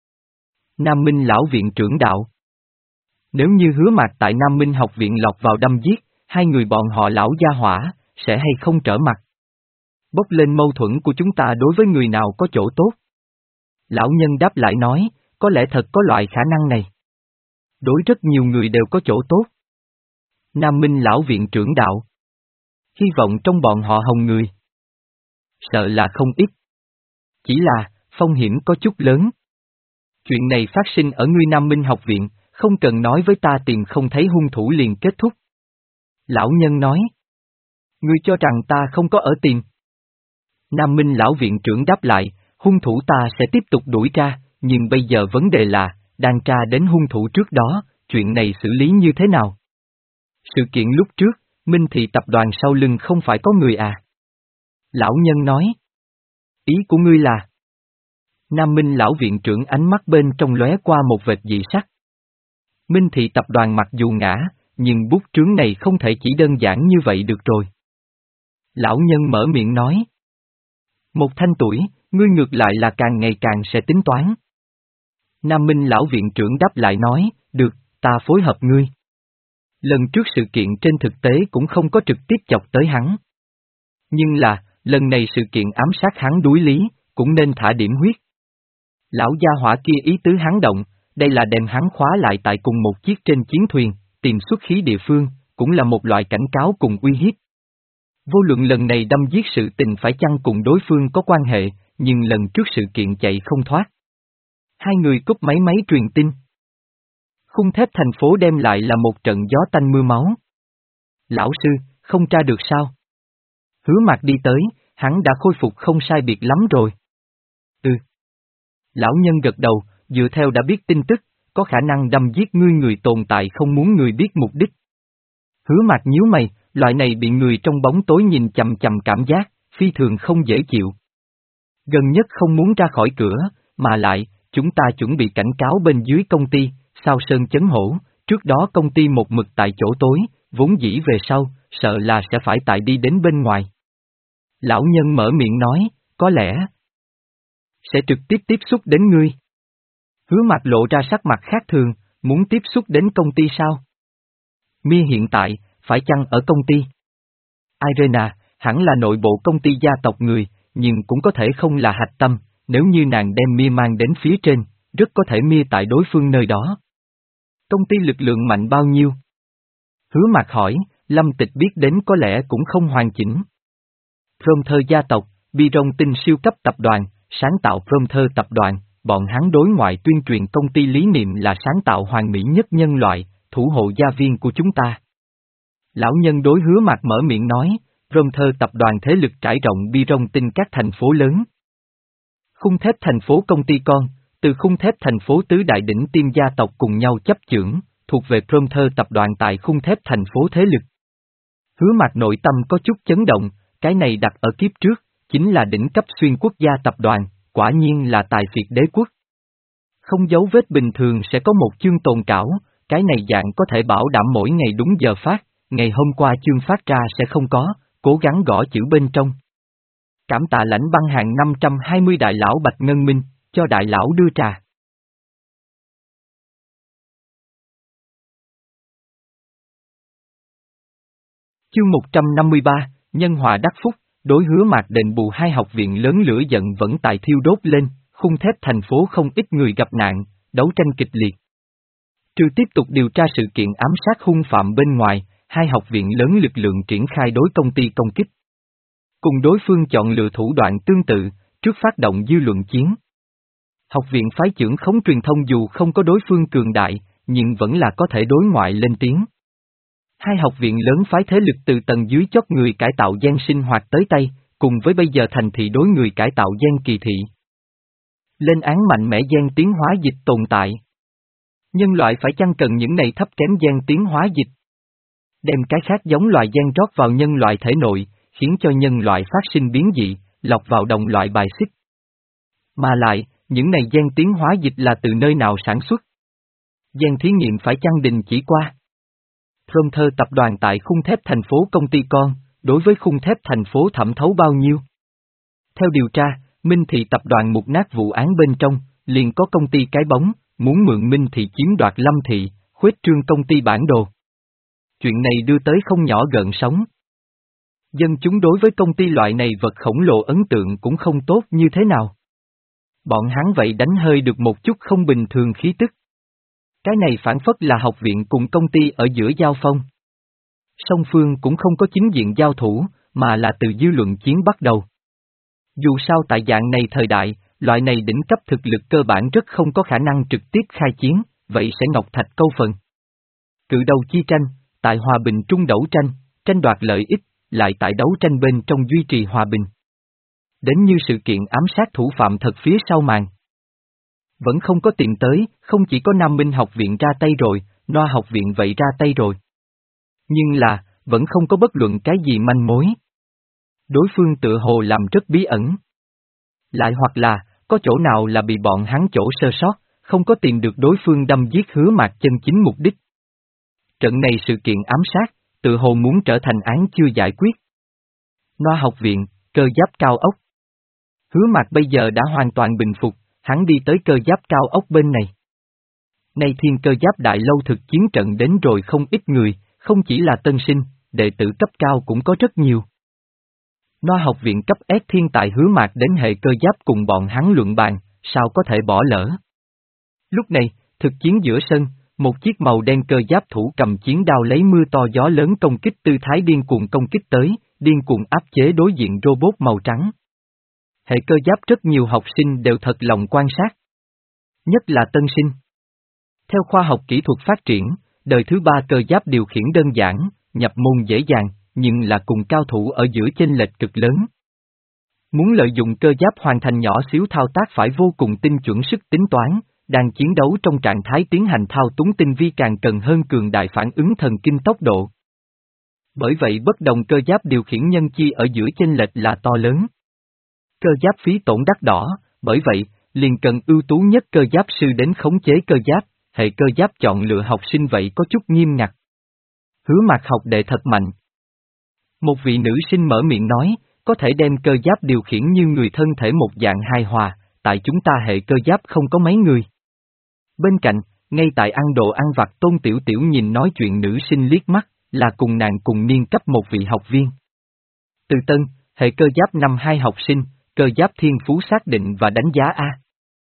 Nam Minh lão viện trưởng đạo. Nếu như Hứa Mạc tại Nam Minh học viện lọt vào đâm giết, hai người bọn họ lão gia hỏa, sẽ hay không trở mặt. Bốc lên mâu thuẫn của chúng ta đối với người nào có chỗ tốt. Lão nhân đáp lại nói, có lẽ thật có loại khả năng này. Đối rất nhiều người đều có chỗ tốt. Nam Minh lão viện trưởng đạo. Hy vọng trong bọn họ hồng người. Sợ là không ít. Chỉ là, phong hiểm có chút lớn. Chuyện này phát sinh ở ngươi Nam Minh học viện, không cần nói với ta tìm không thấy hung thủ liền kết thúc. Lão nhân nói. Ngươi cho rằng ta không có ở tìm. Nam Minh lão viện trưởng đáp lại, hung thủ ta sẽ tiếp tục đuổi ra, nhưng bây giờ vấn đề là, đang tra đến hung thủ trước đó, chuyện này xử lý như thế nào? Sự kiện lúc trước, Minh Thị tập đoàn sau lưng không phải có người à? Lão nhân nói. Ý của ngươi là? Nam Minh lão viện trưởng ánh mắt bên trong lóe qua một vệt dị sắc. Minh Thị tập đoàn mặc dù ngã, nhưng bút trướng này không thể chỉ đơn giản như vậy được rồi. Lão nhân mở miệng nói. Một thanh tuổi, ngươi ngược lại là càng ngày càng sẽ tính toán. Nam Minh lão viện trưởng đáp lại nói, được, ta phối hợp ngươi. Lần trước sự kiện trên thực tế cũng không có trực tiếp chọc tới hắn. Nhưng là, lần này sự kiện ám sát hắn đuối lý, cũng nên thả điểm huyết. Lão gia hỏa kia ý tứ hắn động, đây là đem hắn khóa lại tại cùng một chiếc trên chiến thuyền, tìm xuất khí địa phương, cũng là một loại cảnh cáo cùng uy hiếp. Vô luận lần này đâm giết sự tình phải chăng cùng đối phương có quan hệ, nhưng lần trước sự kiện chạy không thoát. Hai người cúp máy máy truyền tin. Khung thép thành phố đem lại là một trận gió tanh mưa máu. Lão sư, không tra được sao? Hứa Mạc đi tới, hắn đã khôi phục không sai biệt lắm rồi. Ừ. Lão nhân gật đầu, dựa theo đã biết tin tức, có khả năng đâm giết ngươi người tồn tại không muốn người biết mục đích. Hứa Mạc nhíu mày, loại này bị người trong bóng tối nhìn chằm chằm cảm giác, phi thường không dễ chịu. Gần nhất không muốn ra khỏi cửa, mà lại, chúng ta chuẩn bị cảnh cáo bên dưới công ty, Sao Sơn chấn hổ, trước đó công ty một mực tại chỗ tối, vốn dĩ về sau, sợ là sẽ phải tại đi đến bên ngoài. Lão nhân mở miệng nói, có lẽ sẽ trực tiếp tiếp xúc đến ngươi. Hứa Mạc lộ ra sắc mặt khác thường, muốn tiếp xúc đến công ty sao? Mi hiện tại, phải chăng ở công ty? Irena, hẳn là nội bộ công ty gia tộc người, nhưng cũng có thể không là hạch tâm, nếu như nàng đem Mi mang đến phía trên, rất có thể Mi tại đối phương nơi đó. Công ty lực lượng mạnh bao nhiêu? Hứa Mạc hỏi, Lâm Tịch biết đến có lẽ cũng không hoàn chỉnh. Prompter gia tộc, Bi Rong Tinh siêu cấp tập đoàn, sáng tạo Prompter tập đoàn, bọn hắn đối ngoại tuyên truyền công ty lý niệm là sáng tạo hoàn mỹ nhất nhân loại, thủ hộ gia viên của chúng ta. Lão nhân đối Hứa Mạc mở miệng nói, Prompter tập đoàn thế lực trải rộng Bi Rong Tinh các thành phố lớn. Khung thép thành phố công ty con, từ khung thép thành phố tứ đại đỉnh tiêm gia tộc cùng nhau chấp chưởng, thuộc về Prompter tập đoàn tại khung thép thành phố thế lực. Hứa Mạc nội tâm có chút chấn động, cái này đặt ở kiếp trước, chính là đỉnh cấp xuyên quốc gia tập đoàn, quả nhiên là tài phiệt đế quốc. Không dấu vết bình thường sẽ có một chương tồn cảo, cái này dạng có thể bảo đảm mỗi ngày đúng giờ phát, ngày hôm qua chương phát ra sẽ không có, cố gắng gõ chữ bên trong. Cảm tạ lãnh băng hàng năm trăm hai mươi đại lão Bạch Ngân Minh, cho đại lão đưa trà. Chương một trăm năm mươi ba, Nhân hòa đắc phúc, đối Hứa Mạc đền bù hai học viện lớn lửa giận vẫn tại thiêu đốt lên, khung thép thành phố không ít người gặp nạn, đấu tranh kịch liệt. Trừ tiếp tục điều tra sự kiện ám sát hung phạm bên ngoài, hai học viện lớn lực lượng triển khai đối công ty công kích. Cùng đối phương chọn lựa thủ đoạn tương tự, trước phát động dư luận chiến. Học viện phái trưởng khống truyền thông dù không có đối phương cường đại, nhưng vẫn là có thể đối ngoại lên tiếng. Hai học viện lớn phái thế lực từ tầng dưới chót người cải tạo gen sinh hoạt tới tay, cùng với bây giờ thành thị đối người cải tạo gen kỳ thị. Lên án mạnh mẽ gen tiến hóa dịch tồn tại. Nhân loại phải chăng cần những này thấp kém gen tiến hóa dịch? Đem cái khác giống loài gen rót vào nhân loại thể nội, khiến cho nhân loại phát sinh biến dị, lọc vào đồng loại bài xích. Mà lại, những này gen tiến hóa dịch là từ nơi nào sản xuất? Gen thí nghiệm phải chăng đình chỉ qua? Thơm thơ tập đoàn tại khung thép thành phố công ty con, đối với khung thép thành phố thẩm thấu bao nhiêu? Theo điều tra, Minh Thị tập đoàn mục nát vụ án bên trong, liền có công ty cái bóng, muốn mượn Minh Thị chiếm đoạt Lâm Thị, khuếch trương công ty bản đồ. Chuyện này đưa tới không nhỏ gợn sóng. Dân chúng đối với công ty loại này vật khổng lồ ấn tượng cũng không tốt như thế nào. Bọn hắn vậy đánh hơi được một chút không bình thường khí tức. Cái này phản phất là học viện cùng công ty ở giữa giao phong. Song phương cũng không có chính diện giao thủ, mà là từ dư luận chiến bắt đầu. Dù sao tại dạng này thời đại, loại này đỉnh cấp thực lực cơ bản rất không có khả năng trực tiếp khai chiến, vậy sẽ ngọc thạch câu phần. Cự đầu chi tranh, tại hòa bình trung đấu tranh, tranh đoạt lợi ích, lại tại đấu tranh bên trong duy trì hòa bình. Đến như sự kiện ám sát thủ phạm thật phía sau màn. Vẫn không có tìm tới, không chỉ có Nam Minh học viện ra tay rồi, Noa học viện vậy ra tay rồi. Nhưng là, vẫn không có bất luận cái gì manh mối. Đối phương tự hồ làm rất bí ẩn. Lại hoặc là, có chỗ nào là bị bọn hắn chỗ sơ sót, không có tìm được đối phương đâm giết Hứa Mạc chân chính mục đích. Trận này sự kiện ám sát, tự hồ muốn trở thành án chưa giải quyết. Noa học viện, cơ giáp cao ốc. Hứa Mạc bây giờ đã hoàn toàn bình phục, hắn đi tới cơ giáp cao ốc bên này. Nay thiên cơ giáp đại lâu thực chiến trận đến rồi không ít người, không chỉ là tân sinh, đệ tử cấp cao cũng có rất nhiều. Noa học viện cấp S thiên tài Hứa Mạc đến hệ cơ giáp cùng bọn hắn luận bàn, sao có thể bỏ lỡ. Lúc này, thực chiến giữa sân, một chiếc màu đen cơ giáp thủ cầm chiến đao lấy mưa to gió lớn công kích tư thái điên cuồng công kích tới, điên cuồng áp chế đối diện robot màu trắng. Hệ cơ giáp rất nhiều học sinh đều thật lòng quan sát. Nhất là tân sinh. Theo khoa học kỹ thuật phát triển, đời thứ ba cơ giáp điều khiển đơn giản, nhập môn dễ dàng, nhưng là cùng cao thủ ở giữa chênh lệch cực lớn. Muốn lợi dụng cơ giáp hoàn thành nhỏ xíu thao tác phải vô cùng tinh chuẩn sức tính toán, đang chiến đấu trong trạng thái tiến hành thao túng tinh vi càng cần hơn cường đại phản ứng thần kinh tốc độ. Bởi vậy bất đồng cơ giáp điều khiển nhân chi ở giữa chênh lệch là to lớn. Cơ giáp phí tổn đắt đỏ, bởi vậy, liền cần ưu tú nhất cơ giáp sư đến khống chế cơ giáp, hệ cơ giáp chọn lựa học sinh vậy có chút nghiêm ngặt. Hứa Mạc học đệ thật mạnh. Một vị nữ sinh mở miệng nói, có thể đem cơ giáp điều khiển như người thân thể một dạng hài hòa, tại chúng ta hệ cơ giáp không có mấy người. Bên cạnh, ngay tại ăn đồ ăn vặt Tôn Tiểu Tiểu nhìn nói chuyện nữ sinh liếc mắt, là cùng nàng cùng niên cấp một vị học viên. Từ Tân, hệ cơ giáp năm hai học sinh, cơ giáp thiên phú xác định và đánh giá A.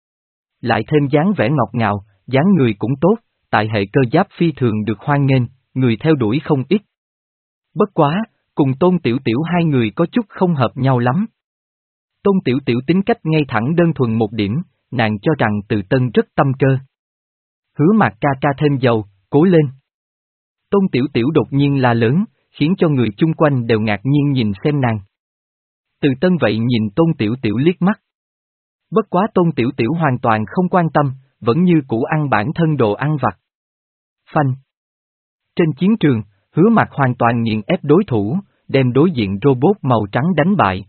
Lại thêm dáng vẻ ngọt ngào, dáng người cũng tốt, tại hệ cơ giáp phi thường được hoan nghênh, người theo đuổi không ít. Bất quá, cùng Tôn Tiểu Tiểu hai người có chút không hợp nhau lắm. Tôn Tiểu Tiểu tính cách ngay thẳng đơn thuần một điểm, nàng cho rằng Từ Tân rất tâm cơ. Hứa Mạc ca ca thêm dầu, cố lên. Tôn Tiểu Tiểu đột nhiên la lớn, khiến cho người chung quanh đều ngạc nhiên nhìn xem nàng. Từ Tân vậy nhìn Tôn Tiểu Tiểu liếc mắt. Bất quá Tôn Tiểu Tiểu hoàn toàn không quan tâm, vẫn như cũ ăn bản thân đồ ăn vặt. Phanh. Trên chiến trường, Hứa Mạc hoàn toàn nghiền ép đối thủ, đem đối diện robot màu trắng đánh bại.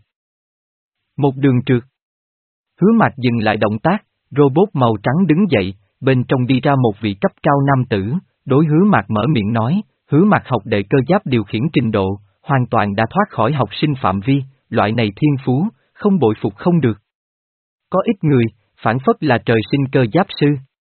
Một đường trượt. Hứa Mạc dừng lại động tác, robot màu trắng đứng dậy, bên trong đi ra một vị cấp cao nam tử, đối Hứa Mạc mở miệng nói, Hứa Mạc học đệ cơ giáp điều khiển trình độ, hoàn toàn đã thoát khỏi học sinh phạm vi, loại này thiên phú, không bội phục không được. Có ít người, phản phất là trời sinh cơ giáp sư.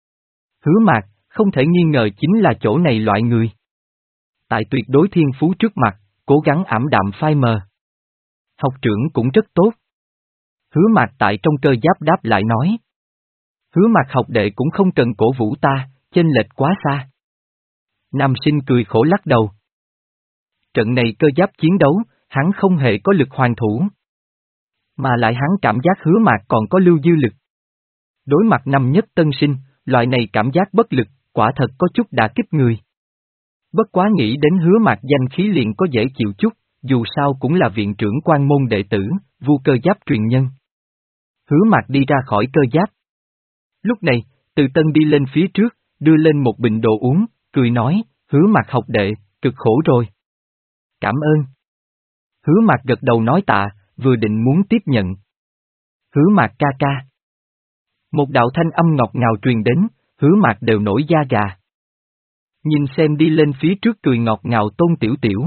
Hứa Mạc, không thể nghi ngờ chính là chỗ này loại người. Tại tuyệt đối thiên phú trước mặt, cố gắng ảm đạm phai mờ. Học trưởng cũng rất tốt. Hứa Mạc tại trong cơ giáp đáp lại nói. Hứa Mạc học đệ cũng không cần cổ vũ ta, chênh lệch quá xa. Nam sinh cười khổ lắc đầu. Trận này cơ giáp chiến đấu, hắn không hề có lực hoàn thủ. Mà lại hắn cảm giác Hứa Mạc còn có lưu dư lực. Đối mặt năm nhất tân sinh, loại này cảm giác bất lực, quả thật có chút đả kích người. Bất quá nghĩ đến Hứa Mạc danh khí liền có dễ chịu chút, dù sao cũng là viện trưởng quan môn đệ tử, vua cơ giáp truyền nhân. Hứa Mạc đi ra khỏi cơ giáp. Lúc này, Từ Tân đi lên phía trước, đưa lên một bình đồ uống, cười nói, Hứa Mạc học đệ, cực khổ rồi. Cảm ơn. Hứa Mạc gật đầu nói tạ, vừa định muốn tiếp nhận. Hứa Mạc ca ca. Một đạo thanh âm ngọt ngào truyền đến, Hứa Mạc đều nổi da gà. Nhìn xem đi lên phía trước cười ngọt ngào Tôn Tiểu Tiểu.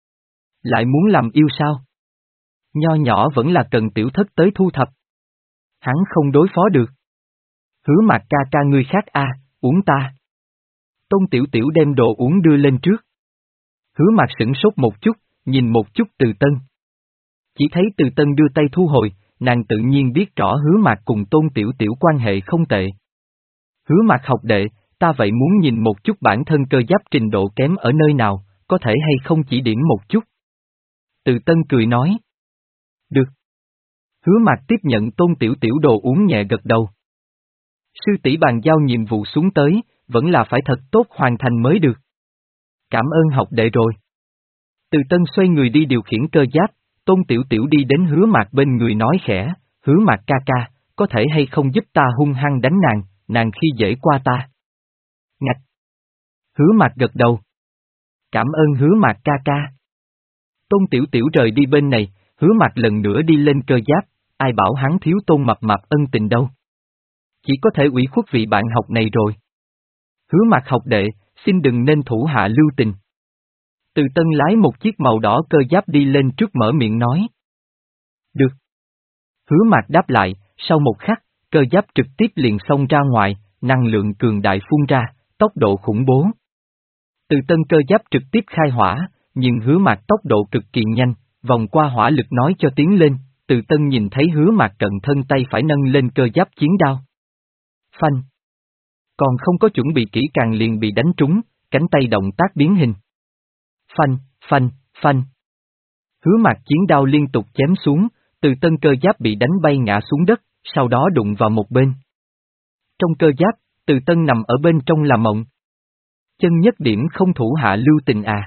Lại muốn làm yêu sao? Nho nhỏ vẫn là cần tiểu thất tới thu thập. Hắn không đối phó được. Hứa Mạc ca ca ngươi khác a, uống ta. Tôn Tiểu Tiểu đem đồ uống đưa lên trước. Hứa Mạc sửng sốt một chút, nhìn một chút Từ Tân. Chỉ thấy Từ Tân đưa tay thu hồi, nàng tự nhiên biết rõ Hứa Mạc cùng Tôn Tiểu Tiểu quan hệ không tệ. Hứa Mạc học đệ, ta vậy muốn nhìn một chút bản thân cơ giáp trình độ kém ở nơi nào, có thể hay không chỉ điểm một chút. Từ Tân cười nói. Được. Hứa Mạc tiếp nhận Tôn Tiểu Tiểu đồ uống nhẹ gật đầu. Sư tỷ bàn giao nhiệm vụ xuống tới, vẫn là phải thật tốt hoàn thành mới được. Cảm ơn học đệ rồi. Từ Tân xoay người đi điều khiển cơ giáp, Tôn Tiểu Tiểu đi đến Hứa Mạc bên người nói khẽ, Hứa Mạc ca ca, có thể hay không giúp ta hung hăng đánh nàng, nàng khi dễ qua ta. Ngạch. Hứa Mạc gật đầu. Cảm ơn Hứa Mạc ca ca. Tôn Tiểu Tiểu rời đi bên này, Hứa Mạc lần nữa đi lên cơ giáp, ai bảo hắn thiếu Tôn Mập Mạp ân tình đâu. Chỉ có thể ủy khuất vị bạn học này rồi. Hứa Mạc học đệ, xin đừng nên thủ hạ lưu tình. Từ Tân lái một chiếc màu đỏ cơ giáp đi lên trước mở miệng nói. Được. Hứa Mạc đáp lại, sau một khắc, cơ giáp trực tiếp liền xông ra ngoài, năng lượng cường đại phun ra, tốc độ khủng bố. Từ Tân cơ giáp trực tiếp khai hỏa, nhưng Hứa Mạc tốc độ cực kỳ nhanh, vòng qua hỏa lực nói cho tiến lên, Từ Tân nhìn thấy Hứa Mạc cận thân tay phải nâng lên cơ giáp chiến đao. Phanh. Còn không có chuẩn bị kỹ càng liền bị đánh trúng, cánh tay động tác biến hình. Phanh, phanh, phanh. Hứa Mạc chiến đao liên tục chém xuống, Từ Tân cơ giáp bị đánh bay ngã xuống đất, sau đó đụng vào một bên. Trong cơ giáp, Từ Tân nằm ở bên trong là mộng. Chân nhất điểm không thủ hạ lưu tình à.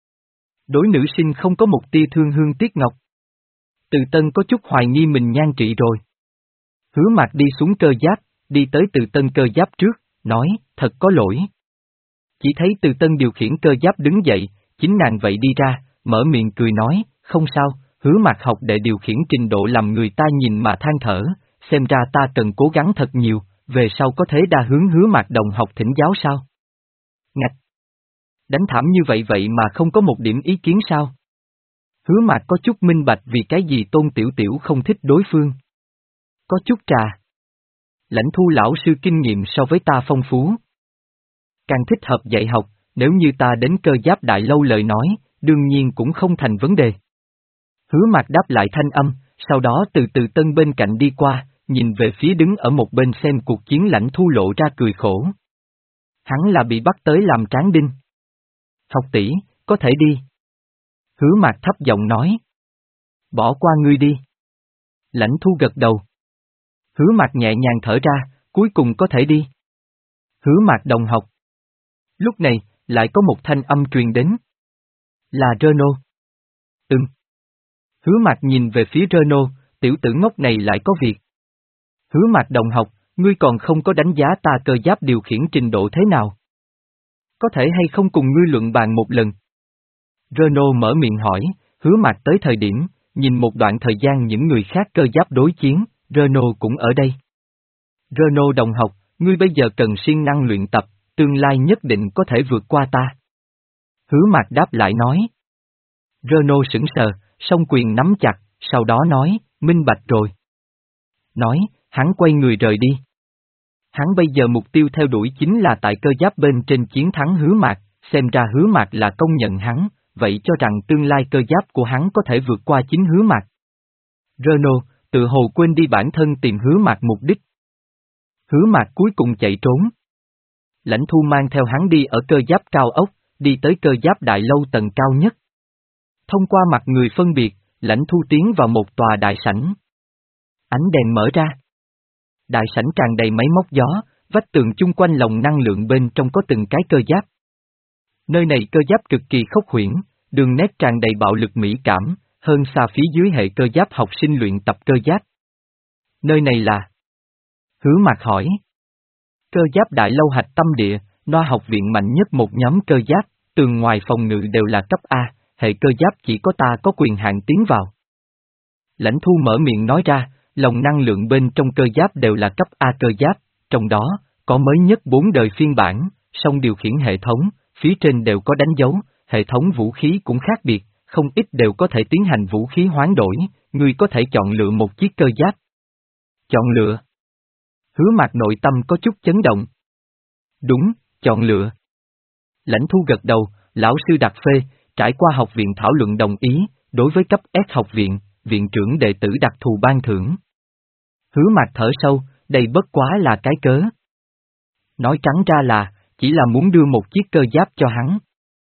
Đối nữ sinh không có một tia thương hương tiếc ngọc. Từ Tân có chút hoài nghi mình nhan trị rồi. Hứa Mạc đi xuống cơ giáp, đi tới Từ Tân cơ giáp trước, nói, thật có lỗi. Chỉ thấy Từ Tân điều khiển cơ giáp đứng dậy, chính nàng vậy đi ra, mở miệng cười nói, không sao, Hứa Mạc học đệ điều khiển trình độ làm người ta nhìn mà than thở, xem ra ta cần cố gắng thật nhiều, về sau có thế đa hướng Hứa Mạc đồng học thỉnh giáo sao? Ngạch! Đánh thảm như vậy vậy mà không có một điểm ý kiến sao? Hứa Mạc có chút minh bạch vì cái gì Tôn Tiểu Tiểu không thích đối phương. Có chút trà. Lãnh Thu lão sư kinh nghiệm so với ta phong phú. Càng thích hợp dạy học, nếu như ta đến cơ giáp đại lâu lời nói, đương nhiên cũng không thành vấn đề. Hứa Mạc đáp lại thanh âm, sau đó từ Từ Tân bên cạnh đi qua, nhìn về phía đứng ở một bên xem cuộc chiến Lãnh Thu lộ ra cười khổ. Hắn là bị bắt tới làm tráng đinh. Học tỷ, có thể đi. Hứa Mạc thấp giọng nói. Bỏ qua ngươi đi. Lãnh Thu gật đầu. Hứa Mạc nhẹ nhàng thở ra, cuối cùng có thể đi. Hứa Mạc đồng học. Lúc này, lại có một thanh âm truyền đến. Là Renault. Ừm. Hứa Mạc nhìn về phía Renault, tiểu tử ngốc này lại có việc. Hứa Mạc đồng học, ngươi còn không có đánh giá ta cơ giáp điều khiển trình độ thế nào. Có thể hay không cùng ngươi luận bàn một lần? Renault mở miệng hỏi, Hứa Mạc tới thời điểm, nhìn một đoạn thời gian những người khác cơ giáp đối chiến, Renault cũng ở đây. Renault đồng học, ngươi bây giờ cần siêng năng luyện tập, tương lai nhất định có thể vượt qua ta. Hứa Mạc đáp lại nói. Renault sững sờ, song quyền nắm chặt, sau đó nói, minh bạch rồi. Nói, hắn quay người rời đi. Hắn bây giờ mục tiêu theo đuổi chính là tại cơ giáp bên trên chiến thắng Hứa Mạc, xem ra Hứa Mạc là công nhận hắn, vậy cho rằng tương lai cơ giáp của hắn có thể vượt qua chính Hứa Mạc. Renault, tự hồ quên đi bản thân tìm Hứa Mạc mục đích. Hứa Mạc cuối cùng chạy trốn. Lãnh Thu mang theo hắn đi ở cơ giáp cao ốc, đi tới cơ giáp đại lâu tầng cao nhất. Thông qua mặt người phân biệt, Lãnh Thu tiến vào một tòa đại sảnh. Ánh đèn mở ra. Đại sảnh tràn đầy máy móc gió, vách tường chung quanh lồng năng lượng bên trong có từng cái cơ giáp. Nơi này cơ giáp cực kỳ khốc huyễn, đường nét tràn đầy bạo lực mỹ cảm, hơn xa phía dưới hệ cơ giáp học sinh luyện tập cơ giáp. Nơi này là? Hứa Mạc hỏi. Cơ giáp đại lâu hạch tâm địa, Noa học viện mạnh nhất một nhóm cơ giáp, tường ngoài phòng ngự đều là cấp A, hệ cơ giáp chỉ có ta có quyền hạn tiến vào. Lãnh Thu mở miệng nói ra, lồng năng lượng bên trong cơ giáp đều là cấp A cơ giáp, trong đó, có mới nhất bốn đời phiên bản, song điều khiển hệ thống, phía trên đều có đánh dấu, hệ thống vũ khí cũng khác biệt, không ít đều có thể tiến hành vũ khí hoán đổi, người có thể chọn lựa một chiếc cơ giáp. Chọn lựa. Hứa Mạc nội tâm có chút chấn động. Đúng, chọn lựa. Lãnh Thu gật đầu, lão sư đặt phê, trải qua học viện thảo luận đồng ý, đối với cấp S học viện, viện trưởng đệ tử đặc thù ban thưởng. Hứa Mạc thở sâu, đây bất quá là cái cớ. Nói trắng ra là, chỉ là muốn đưa một chiếc cơ giáp cho hắn.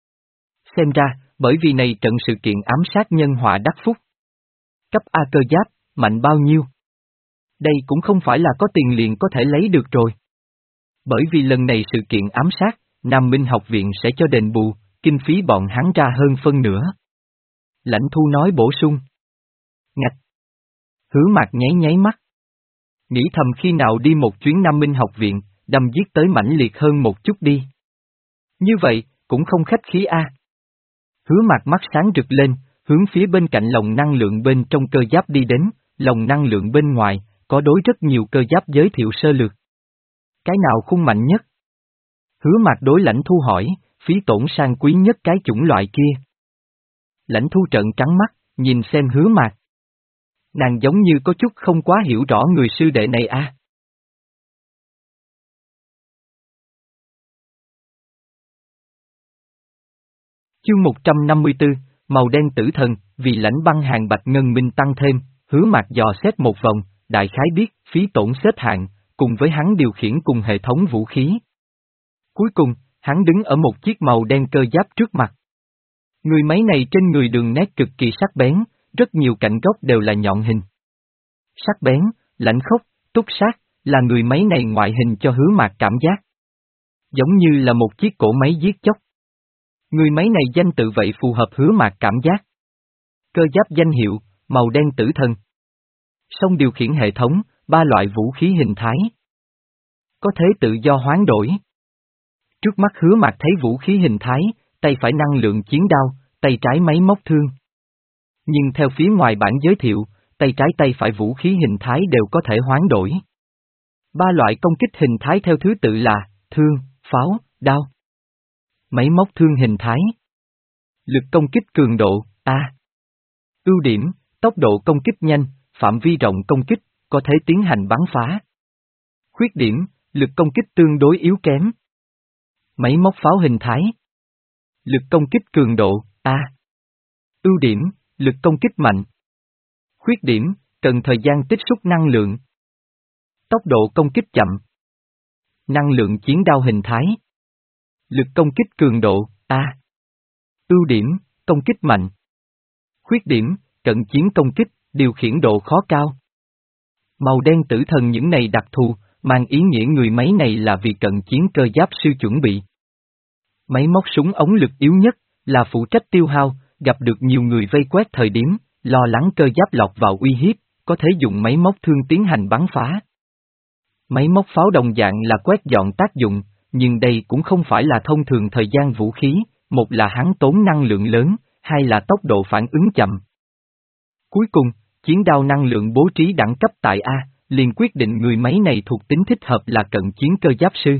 Xem ra, bởi vì này trận sự kiện ám sát nhân họa đắc phúc. Cấp A cơ giáp, mạnh bao nhiêu? Đây cũng không phải là có tiền liền có thể lấy được rồi. Bởi vì lần này sự kiện ám sát, Nam Minh học viện sẽ cho đền bù, kinh phí bọn hắn ra hơn phân nửa. Lãnh Thu nói bổ sung. Ngạch. Hứa Mạc nháy nháy mắt. Nghĩ thầm khi nào đi một chuyến Nam Minh học viện, đâm giết tới mãnh liệt hơn một chút đi. Như vậy, cũng không khách khí a. Hứa Mạc mắt sáng rực lên, hướng phía bên cạnh lồng năng lượng bên trong cơ giáp đi đến, lồng năng lượng bên ngoài, có đối rất nhiều cơ giáp giới thiệu sơ lược. Cái nào khung mạnh nhất? Hứa Mạc đối Lãnh Thu hỏi, phí tổn sang quý nhất cái chủng loại kia. Lãnh Thu trợn trắng mắt, nhìn xem Hứa Mạc. Nàng giống như có chút không quá hiểu rõ người sư đệ này a. Chương một trăm năm mươi tư, màu đen tử thần, vì lãnh băng hàng bạch ngân minh tăng thêm, Hứa Mạc dò xét một vòng, đại khái biết, phí tổn xếp hạng, cùng với hắn điều khiển cùng hệ thống vũ khí. Cuối cùng, hắn đứng ở một chiếc màu đen cơ giáp trước mặt. Người máy này trên người đường nét cực kỳ sắc bén, rất nhiều cạnh góc đều là nhọn hình. Sắc bén, lãnh khốc, túc sát, là người máy này ngoại hình cho Hứa Mạc cảm giác. Giống như là một chiếc cỗ máy giết chóc. Người máy này danh tự vậy phù hợp Hứa Mạc cảm giác. Cơ giáp danh hiệu, màu đen tử thần. Song điều khiển hệ thống, ba loại vũ khí hình thái. Có thể tự do hoán đổi. Trước mắt Hứa Mạc thấy vũ khí hình thái, tay phải năng lượng chiến đao, tay trái máy móc thương. Nhưng theo phía ngoài bản giới thiệu, tay trái tay phải vũ khí hình thái đều có thể hoán đổi. Ba loại công kích hình thái theo thứ tự là, thương, pháo, đao. Máy móc thương hình thái. Lực công kích cường độ, A. Ưu điểm, tốc độ công kích nhanh, phạm vi rộng công kích, có thể tiến hành bắn phá. Khuyết điểm, lực công kích tương đối yếu kém. Máy móc pháo hình thái. Lực công kích cường độ, A. Ưu điểm, lực công kích mạnh. Khuyết điểm, cần thời gian tích xúc năng lượng. Tốc độ công kích chậm. Năng lượng chiến đao hình thái. Lực công kích cường độ, A. Ưu điểm, công kích mạnh. Khuyết điểm, cận chiến công kích, điều khiển độ khó cao. Màu đen tử thần những này đặc thù, mang ý nghĩa người máy này là vì cận chiến cơ giáp sư chuẩn bị. Máy móc súng ống lực yếu nhất, là phụ trách tiêu hao, gặp được nhiều người vây quét thời điểm, lo lắng cơ giáp lọt vào uy hiếp, có thể dùng máy móc thương tiến hành bắn phá. Máy móc pháo đồng dạng là quét dọn tác dụng, nhưng đây cũng không phải là thông thường thời gian vũ khí, một là hắn tốn năng lượng lớn, hai là tốc độ phản ứng chậm. Cuối cùng, chiến đao năng lượng bố trí đẳng cấp tại A, liền quyết định người máy này thuộc tính thích hợp là cận chiến cơ giáp sư.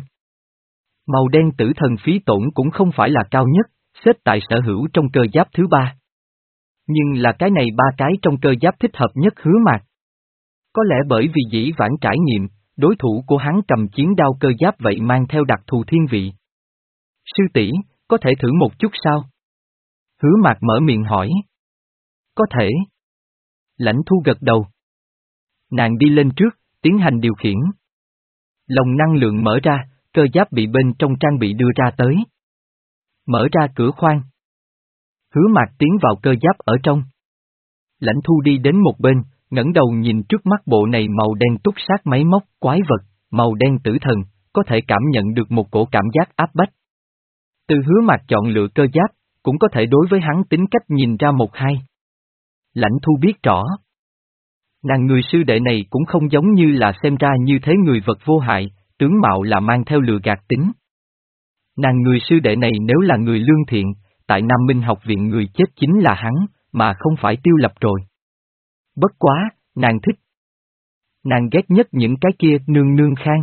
Màu đen tử thần phí tổn cũng không phải là cao nhất, xếp tại sở hữu trong cơ giáp thứ ba. Nhưng là cái này ba cái trong cơ giáp thích hợp nhất Hứa Mạc. Có lẽ bởi vì dĩ vãng trải nghiệm, đối thủ của hắn cầm chiến đao cơ giáp vậy mang theo đặc thù thiên vị. Sư tỷ, có thể thử một chút sao? Hứa Mạc mở miệng hỏi. Có thể. Lãnh Thu gật đầu. Nàng đi lên trước, tiến hành điều khiển. Lồng năng lượng mở ra, cơ giáp bị bên trong trang bị đưa ra tới. Mở ra cửa khoang. Hứa Mạc tiến vào cơ giáp ở trong. Lãnh Thu đi đến một bên, ngẩng đầu nhìn trước mắt bộ này màu đen túc sát máy móc, quái vật, màu đen tử thần, có thể cảm nhận được một cổ cảm giác áp bách. Từ Hứa Mạc chọn lựa cơ giáp, cũng có thể đối với hắn tính cách nhìn ra một hai. Lãnh Thu biết rõ. Nàng người sư đệ này cũng không giống như là xem ra như thế người vật vô hại, tướng mạo là mang theo lừa gạt tính. Nàng người sư đệ này nếu là người lương thiện, tại Nam Minh học viện người chết chính là hắn, mà không phải Tiêu Lập rồi. Bất quá, nàng thích. Nàng ghét nhất những cái kia nương nương khang.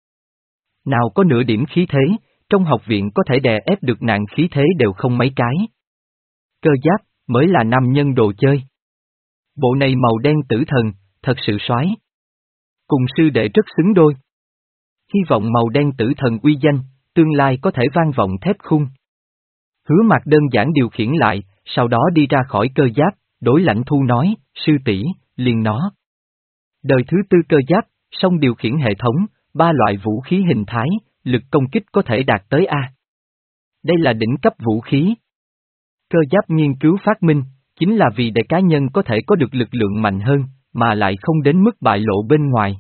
Nào có nửa điểm khí thế, trong học viện có thể đè ép được nàng khí thế đều không mấy cái. Cơ giáp, mới là nam nhân đồ chơi. Bộ này màu đen tử thần, thật sự soái. Cùng sư đệ rất xứng đôi. Hy vọng màu đen tử thần uy danh, tương lai có thể vang vọng thép khung. Hứa Mạc đơn giản điều khiển lại, sau đó đi ra khỏi cơ giáp, đối Lãnh Thu nói, sư tỷ, liền nó. Đời thứ tư cơ giáp, song điều khiển hệ thống, ba loại vũ khí hình thái, lực công kích có thể đạt tới A. Đây là đỉnh cấp vũ khí. Cơ giáp nghiên cứu phát minh, chính là vì để cá nhân có thể có được lực lượng mạnh hơn, mà lại không đến mức bại lộ bên ngoài.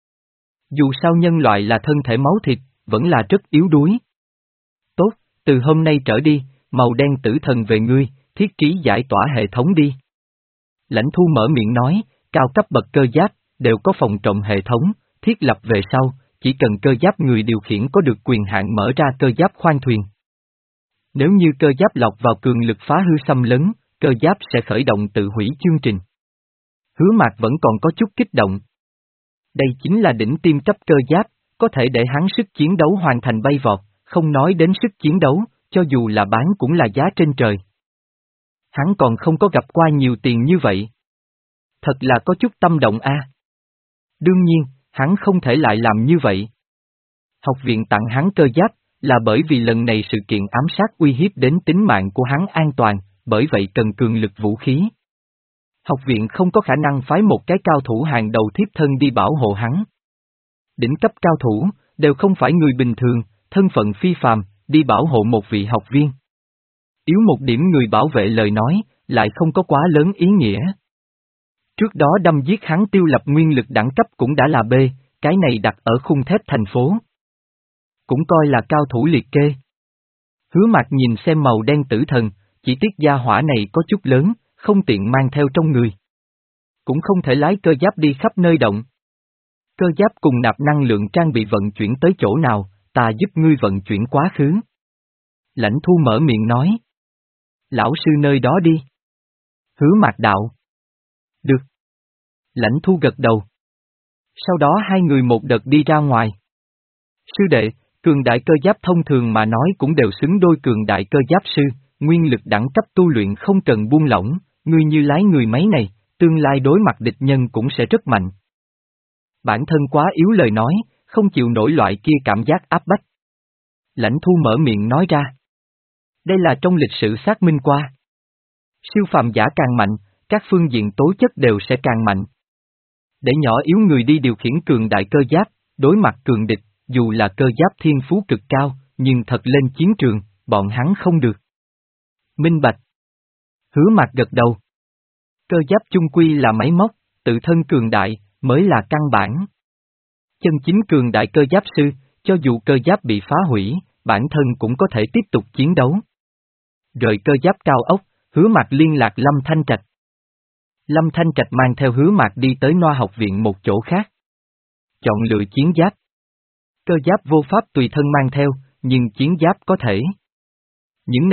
Dù sao nhân loại là thân thể máu thịt, vẫn là rất yếu đuối. Tốt, từ hôm nay trở đi, màu đen tử thần về ngươi, thiết trí giải tỏa hệ thống đi. Lãnh Thu mở miệng nói, cao cấp bậc cơ giáp, đều có phòng trọng hệ thống, thiết lập về sau, chỉ cần cơ giáp người điều khiển có được quyền hạn mở ra cơ giáp khoang thuyền. Nếu như cơ giáp lọt vào cường lực phá hư xâm lấn, cơ giáp sẽ khởi động tự hủy chương trình. Hứa Mạc vẫn còn có chút kích động. Đây chính là đỉnh tiêm cấp cơ giáp, có thể để hắn sức chiến đấu hoàn thành bay vọt, không nói đến sức chiến đấu, cho dù là bán cũng là giá trên trời. Hắn còn không có gặp qua nhiều tiền như vậy. Thật là có chút tâm động a. Đương nhiên, hắn không thể lại làm như vậy. Học viện tặng hắn cơ giáp, là bởi vì lần này sự kiện ám sát uy hiếp đến tính mạng của hắn an toàn, bởi vậy cần cường lực vũ khí. Học viện không có khả năng phái một cái cao thủ hàng đầu thiếp thân đi bảo hộ hắn. Đỉnh cấp cao thủ, đều không phải người bình thường, thân phận phi phàm, đi bảo hộ một vị học viên. Yếu một điểm người bảo vệ lời nói, lại không có quá lớn ý nghĩa. Trước đó đâm giết hắn Tiêu Lập nguyên lực đẳng cấp cũng đã là B, cái này đặt ở khung thép thành phố. Cũng coi là cao thủ liệt kê. Hứa Mạc nhìn xem màu đen tử thần, chỉ tiếc gia hỏa này có chút lớn, không tiện mang theo trong người. Cũng không thể lái cơ giáp đi khắp nơi động. Cơ giáp cùng nạp năng lượng trang bị vận chuyển tới chỗ nào, ta giúp ngươi vận chuyển quá khứ. Lãnh Thu mở miệng nói. Lão sư nơi đó đi. Hứa Mạc đạo. Được. Lãnh Thu gật đầu. Sau đó hai người một đợt đi ra ngoài. Sư đệ, cường đại cơ giáp thông thường mà nói cũng đều xứng đôi cường đại cơ giáp sư, nguyên lực đẳng cấp tu luyện không cần buông lỏng, ngươi như lái người máy này, tương lai đối mặt địch nhân cũng sẽ rất mạnh. Bản thân quá yếu lời nói, không chịu nổi loại kia cảm giác áp bách. Lãnh Thu mở miệng nói ra. Đây là trong lịch sử xác minh qua. Siêu phàm giả càng mạnh, các phương diện tố chất đều sẽ càng mạnh. Để nhỏ yếu người đi điều khiển cường đại cơ giáp, đối mặt cường địch, dù là cơ giáp thiên phú cực cao, nhưng thật lên chiến trường, bọn hắn không được. Minh bạch. Hứa Mạc gật đầu. Cơ giáp chung quy là máy móc, tự thân cường đại, mới là căn bản. Chân chính cường đại cơ giáp sư, cho dù cơ giáp bị phá hủy, bản thân cũng có thể tiếp tục chiến đấu. Rời cơ giáp cao ốc, Hứa Mạc liên lạc Lâm Thanh Trạch. Lâm Thanh Trạch mang theo Hứa Mạc đi tới Noa học viện một chỗ khác. Chọn lựa chiến giáp. Cơ giáp vô pháp tùy thân mang theo, nhưng chiến giáp có thể. Những này,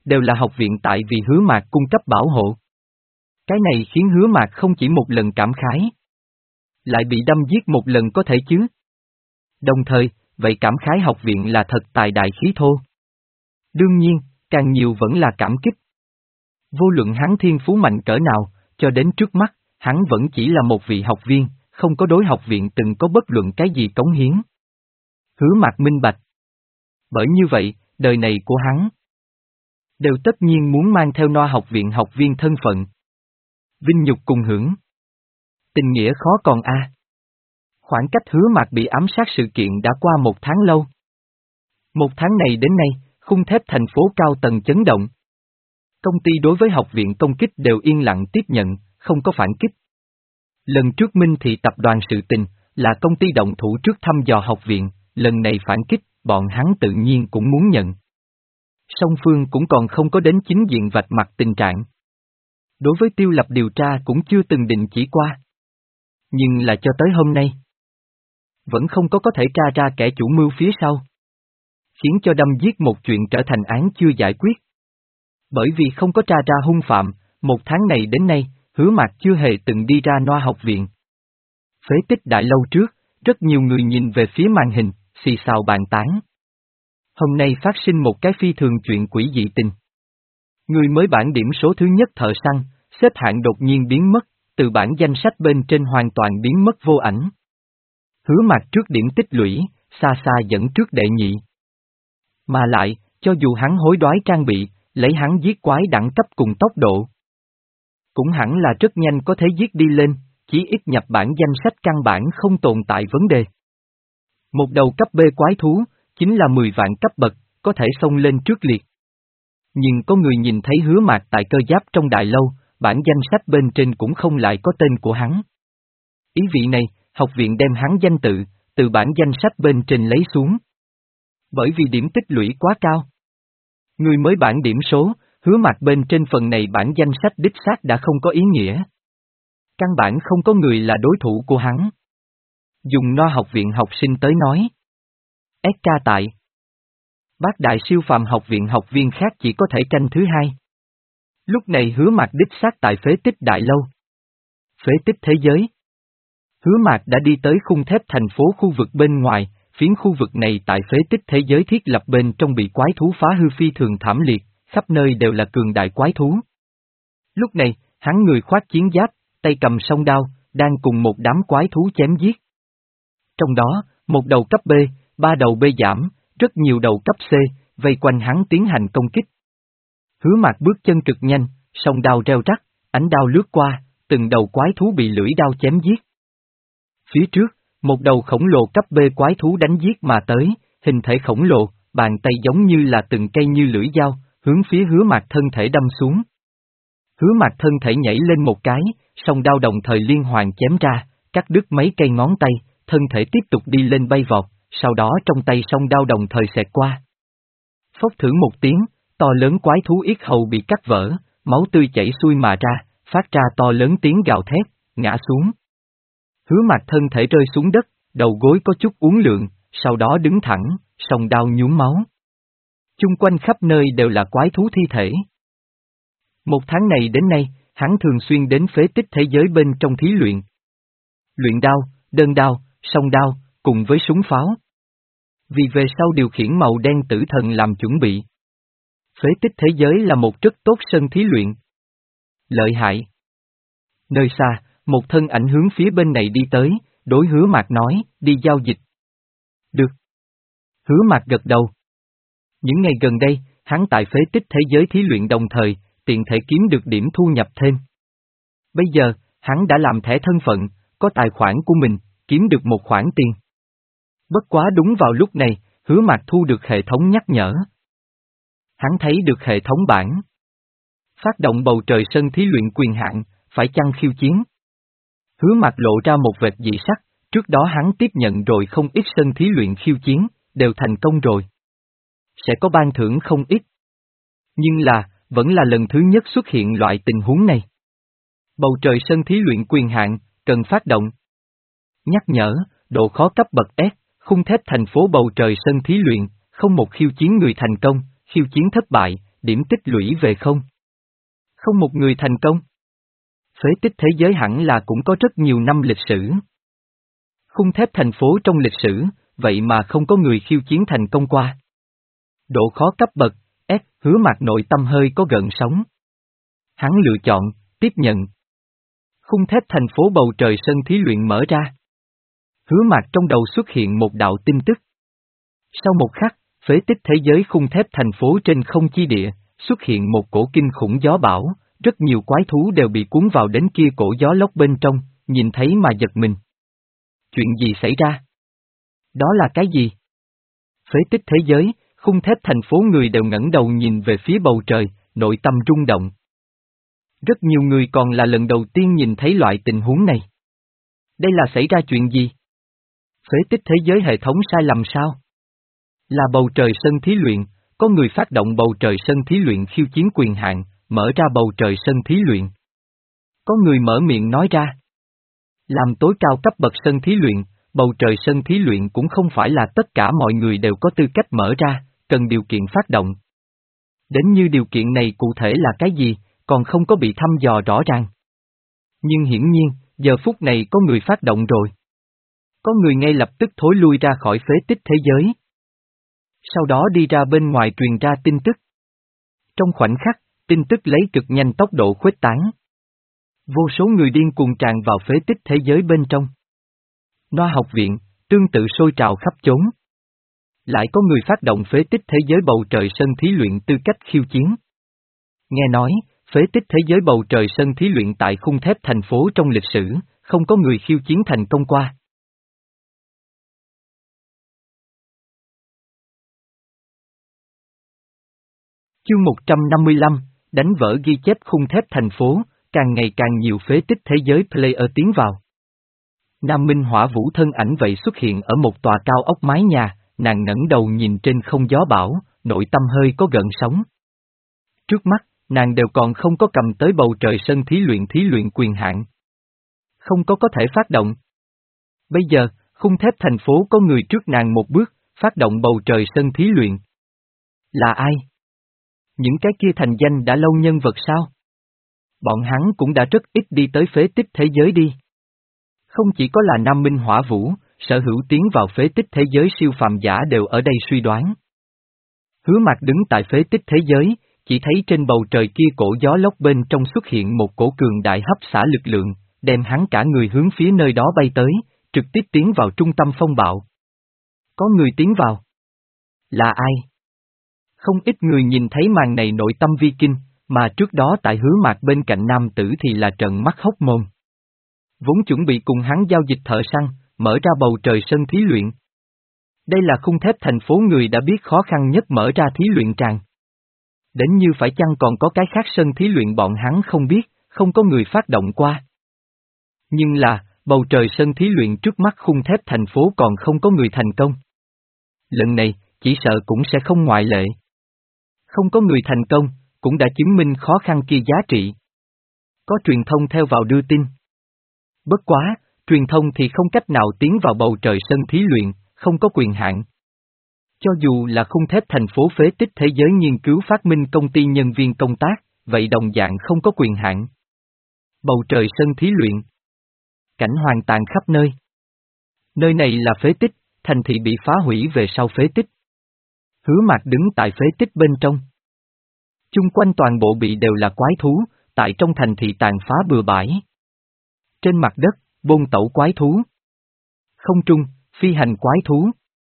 đều là học viện tại vì Hứa Mạc cung cấp bảo hộ. Cái này khiến Hứa Mạc không chỉ một lần cảm khái, lại bị đâm giết một lần có thể chứ. Đồng thời, vậy cảm khái học viện là thật tài đại khí thô. Đương nhiên, càng nhiều vẫn là cảm kích. Vô luận hắn thiên phú mạnh cỡ nào, cho đến trước mắt, hắn vẫn chỉ là một vị học viên, không có đối học viện từng có bất luận cái gì cống hiến. Hứa Mạc minh bạch. Bởi như vậy, đời này của hắn đều tất nhiên muốn mang theo No học viện học viên thân phận. Vinh nhục cùng hưởng. Tình nghĩa khó còn a. Khoảng cách Hứa Mạc bị ám sát sự kiện đã qua một tháng lâu. Một tháng này đến nay, khung thép thành phố cao tầng chấn động. Công ty đối với học viện công kích đều yên lặng tiếp nhận, không có phản kích. Lần trước Minh Thị tập đoàn sự tình, là công ty động thủ trước thăm dò học viện, lần này phản kích, bọn hắn tự nhiên cũng muốn nhận. Song phương cũng còn không có đến chính diện vạch mặt tình trạng. Đối với Tiêu Lập điều tra cũng chưa từng định chỉ qua. Nhưng là cho tới hôm nay, vẫn không có có thể tra ra kẻ chủ mưu phía sau. Khiến cho đâm giết một chuyện trở thành án chưa giải quyết. Bởi vì không có tra ra hung phạm, một tháng này đến nay, Hứa Mạc chưa hề từng đi ra No học viện. Phế tích đại lâu trước, rất nhiều người nhìn về phía màn hình, xì xào bàn tán. Hôm nay phát sinh một cái phi thường chuyện quỷ dị tình. Người mới bản điểm số thứ nhất thợ săn, xếp hạng đột nhiên biến mất, từ bản danh sách bên trên hoàn toàn biến mất vô ảnh. Hứa Mạc trước điểm tích lũy, xa xa dẫn trước đệ nhị. Mà lại, cho dù hắn hối đoái trang bị, lấy hắn giết quái đẳng cấp cùng tốc độ, cũng hẳn là rất nhanh có thể giết đi lên, chỉ ít nhập bản danh sách căn bản không tồn tại vấn đề. Một đầu cấp B quái thú, chính là mười vạn cấp bậc, có thể xông lên trước liệt. Nhưng có người nhìn thấy Hứa Mạc tại cơ giáp trong đại lâu, bản danh sách bên trên cũng không lại có tên của hắn. Ý vị này, học viện đem hắn danh tự, từ bản danh sách bên trên lấy xuống. Bởi vì điểm tích lũy quá cao. Người mới bản điểm số, Hứa Mạc bên trên phần này bản danh sách đích xác đã không có ý nghĩa. Căn bản không có người là đối thủ của hắn. Dùng No học viện học sinh tới nói. ét ca tại. Bác đại siêu phàm học viện học viên khác chỉ có thể tranh thứ hai. Lúc này Hứa Mạc đích xác tại phế tích đại lâu. Phế tích thế giới. Hứa Mạc đã đi tới khung thép thành phố khu vực bên ngoài, phiến khu vực này tại phế tích thế giới thiết lập bên trong bị quái thú phá hư phi thường thảm liệt, khắp nơi đều là cường đại quái thú. Lúc này, hắn người khoác chiến giáp, tay cầm song đao, đang cùng một đám quái thú chém giết. Trong đó, một đầu cấp B, ba đầu B giảm, rất nhiều đầu cấp C, vây quanh hắn tiến hành công kích. Hứa Mạc bước chân cực nhanh, song đao reo rắc, ánh đao lướt qua, từng đầu quái thú bị lưỡi đao chém giết. Phía trước, một đầu khổng lồ cấp B quái thú đánh giết mà tới, hình thể khổng lồ, bàn tay giống như là từng cây như lưỡi dao, hướng phía Hứa Mạc thân thể đâm xuống. Hứa Mạc thân thể nhảy lên một cái, song đao đồng thời liên hoàn chém ra, cắt đứt mấy cây ngón tay, thân thể tiếp tục đi lên bay vọt, sau đó trong tay song đao đồng thời xẹt qua. Phốc thử một tiếng, to lớn quái thú yết hầu bị cắt vỡ, máu tươi chảy xuôi mà ra, phát ra to lớn tiếng gào thét, ngã xuống. Hứa Mạc thân thể rơi xuống đất, đầu gối có chút uốn lượn, sau đó đứng thẳng, song đao nhuốm máu. Chung quanh khắp nơi đều là quái thú thi thể. Một tháng này đến nay, hắn thường xuyên đến phế tích thế giới bên trong thí luyện. Luyện đao, đơn đao, song đao, cùng với súng pháo. Vì về sau điều khiển màu đen tử thần làm chuẩn bị. Phế tích thế giới là một rất tốt sân thí luyện. Lợi hại. Nơi xa, một thân ảnh hướng phía bên này đi tới, đối Hứa Mạc nói, đi giao dịch. Được. Hứa Mạc gật đầu. Những ngày gần đây, hắn tại phế tích thế giới thí luyện đồng thời, tiện thể kiếm được điểm thu nhập thêm. Bây giờ, hắn đã làm thẻ thân phận, có tài khoản của mình, kiếm được một khoản tiền. Bất quá đúng vào lúc này, Hứa Mạc thu được hệ thống nhắc nhở. Hắn thấy được hệ thống bản. Phát động bầu trời sân thí luyện quyền hạn, phải chăng khiêu chiến? Hứa Mạc lộ ra một vệt dị sắc, trước đó hắn tiếp nhận rồi không ít sân thí luyện khiêu chiến, đều thành công rồi. Sẽ có ban thưởng không ít. Nhưng là, vẫn là lần thứ nhất xuất hiện loại tình huống này. Bầu trời sân thí luyện quyền hạn, cần phát động. Nhắc nhở, độ khó cấp bậc S, khung thép thành phố bầu trời sân thí luyện, không một khiêu chiến người thành công, khiêu chiến thất bại, điểm tích lũy về không. Không một người thành công. Phế tích thế giới hẳn là cũng có rất nhiều năm lịch sử. Khung thép thành phố trong lịch sử, vậy mà không có người khiêu chiến thành công qua. Độ khó cấp bậc, S, Hứa Mạc nội tâm hơi có gợn sóng. Hắn lựa chọn, tiếp nhận. Khung thép thành phố bầu trời sân thí luyện mở ra. Hứa Mạc trong đầu xuất hiện một đạo tin tức. Sau một khắc, phế tích thế giới khung thép thành phố trên không chi địa, xuất hiện một cổ kinh khủng gió bão, rất nhiều quái thú đều bị cuốn vào đến kia cổ gió lốc bên trong, nhìn thấy mà giật mình. Chuyện gì xảy ra? Đó là cái gì? Phế tích thế giới, khung thép thành phố người đều ngẩng đầu nhìn về phía bầu trời, nội tâm rung động. Rất nhiều người còn là lần đầu tiên nhìn thấy loại tình huống này. Đây là xảy ra chuyện gì? Phế tích thế giới hệ thống sai lầm sao? Là bầu trời sân thí luyện, có người phát động bầu trời sân thí luyện khiêu chiến quyền hạn, mở ra bầu trời sân thí luyện. Có người mở miệng nói ra. Làm tối cao cấp bậc sân thí luyện, bầu trời sân thí luyện cũng không phải là tất cả mọi người đều có tư cách mở ra, cần điều kiện phát động. Đến như điều kiện này cụ thể là cái gì, còn không có bị thăm dò rõ ràng. Nhưng hiển nhiên, giờ phút này có người phát động rồi. Có người ngay lập tức thối lui ra khỏi phế tích thế giới. Sau đó đi ra bên ngoài truyền ra tin tức. Trong khoảnh khắc, tin tức lấy cực nhanh tốc độ khuếch tán. Vô số người điên cuồng tràn vào phế tích thế giới bên trong. Noa học viện, tương tự sôi trào khắp chốn. Lại có người phát động phế tích thế giới bầu trời sân thí luyện tư cách khiêu chiến. Nghe nói, phế tích thế giới bầu trời sân thí luyện tại khung thép thành phố trong lịch sử, không có người khiêu chiến thành công qua. Chương một trăm năm mươi lăm, đánh vỡ ghi chép khung thép thành phố, càng ngày càng nhiều phế tích thế giới player tiến vào. Nam Minh Hỏa Vũ thân ảnh vậy xuất hiện ở một tòa cao ốc mái nhà, nàng ngẩng đầu nhìn trên không gió bão, nội tâm hơi có gợn sóng. Trước mắt, nàng đều còn không có cầm tới bầu trời sân thí luyện thí luyện quyền hạn. Không có có thể phát động. Bây giờ, khung thép thành phố có người trước nàng một bước, phát động bầu trời sân thí luyện. Là ai? Những cái kia thành danh đã lâu nhân vật sao? Bọn hắn cũng đã rất ít đi tới phế tích thế giới đi. Không chỉ có là Nam Minh Hỏa Vũ, sở hữu tiến vào phế tích thế giới siêu phàm giả đều ở đây suy đoán. Hứa Mạc đứng tại phế tích thế giới, chỉ thấy trên bầu trời kia cổ gió lốc bên trong xuất hiện một cổ cường đại hấp xả lực lượng, đem hắn cả người hướng phía nơi đó bay tới, trực tiếp tiến vào trung tâm phong bạo. Có người tiến vào. Là ai? Không ít người nhìn thấy màn này nội tâm vi kinh, mà trước đó tại Hứa Mạc bên cạnh nam tử thì là trợn mắt hốc mồm. Vốn chuẩn bị cùng hắn giao dịch thợ săn, mở ra bầu trời sân thí luyện. Đây là khung thép thành phố người đã biết khó khăn nhất mở ra thí luyện tràng. Đến như phải chăng còn có cái khác sân thí luyện bọn hắn không biết, không có người phát động qua. Nhưng là, bầu trời sân thí luyện trước mắt khung thép thành phố còn không có người thành công. Lần này, chỉ sợ cũng sẽ không ngoại lệ. Không có người thành công, cũng đã chứng minh khó khăn kia giá trị. Có truyền thông theo vào đưa tin. Bất quá, truyền thông thì không cách nào tiến vào bầu trời sân thí luyện, không có quyền hạn. Cho dù là khung thép thành phố phế tích thế giới nghiên cứu phát minh công ty nhân viên công tác, vậy đồng dạng không có quyền hạn. Bầu trời sân thí luyện. Cảnh hoang tàn khắp nơi. Nơi này là phế tích, thành thị bị phá hủy về sau phế tích. Hứa Mạc đứng tại phế tích bên trong. Chung quanh toàn bộ bị đều là quái thú, tại trong thành thị tàn phá bừa bãi. Trên mặt đất, bôn tẩu quái thú. Không trung, phi hành quái thú.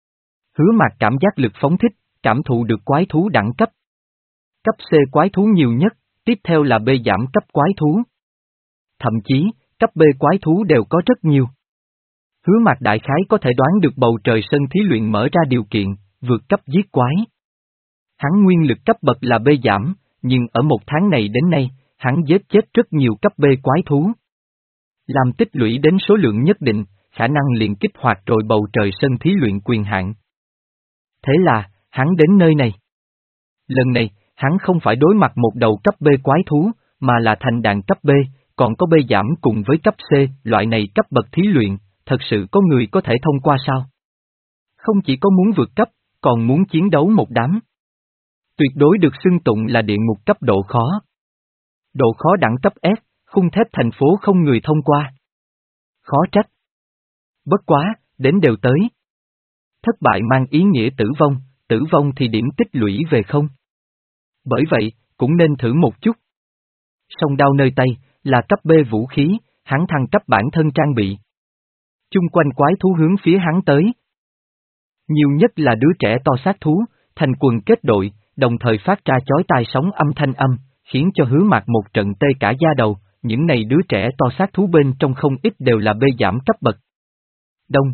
Hứa Mạc cảm giác lực phóng thích, cảm thụ được quái thú đẳng cấp. Cấp C quái thú nhiều nhất, tiếp theo là B giảm cấp quái thú. Thậm chí, cấp B quái thú đều có rất nhiều. Hứa Mạc đại khái có thể đoán được bầu trời sân thí luyện mở ra điều kiện, vượt cấp giết quái. Hắn nguyên lực cấp bậc là B giảm, nhưng ở một tháng này đến nay, hắn giết chết rất nhiều cấp B quái thú. Làm tích lũy đến số lượng nhất định, khả năng liền kích hoạt rồi bầu trời sân thí luyện quyền hạn. Thế là, hắn đến nơi này. Lần này, hắn không phải đối mặt một đầu cấp B quái thú, mà là thành đàn cấp B, còn có B giảm cùng với cấp C, loại này cấp bậc thí luyện, thật sự có người có thể thông qua sao? Không chỉ có muốn vượt cấp, còn muốn chiến đấu một đám. Tuyệt đối được xưng tụng là địa ngục cấp độ khó. Độ khó đẳng cấp S, khung thép thành phố không người thông qua. Khó trách. Bất quá, đến đều tới. Thất bại mang ý nghĩa tử vong, tử vong thì điểm tích lũy về không. Bởi vậy, cũng nên thử một chút. Song đao nơi tay, là cấp B vũ khí, hắn thăng cấp bản thân trang bị. Chung quanh quái thú hướng phía hắn tới. Nhiều nhất là đứa trẻ to sát thú, thành quần kết đội, đồng thời phát ra chói tai sóng âm thanh âm, khiến cho Hứa Mạc một trận tê cả da đầu, những này đứa trẻ to sát thú bên trong không ít đều là bê giảm cấp bậc. Đông.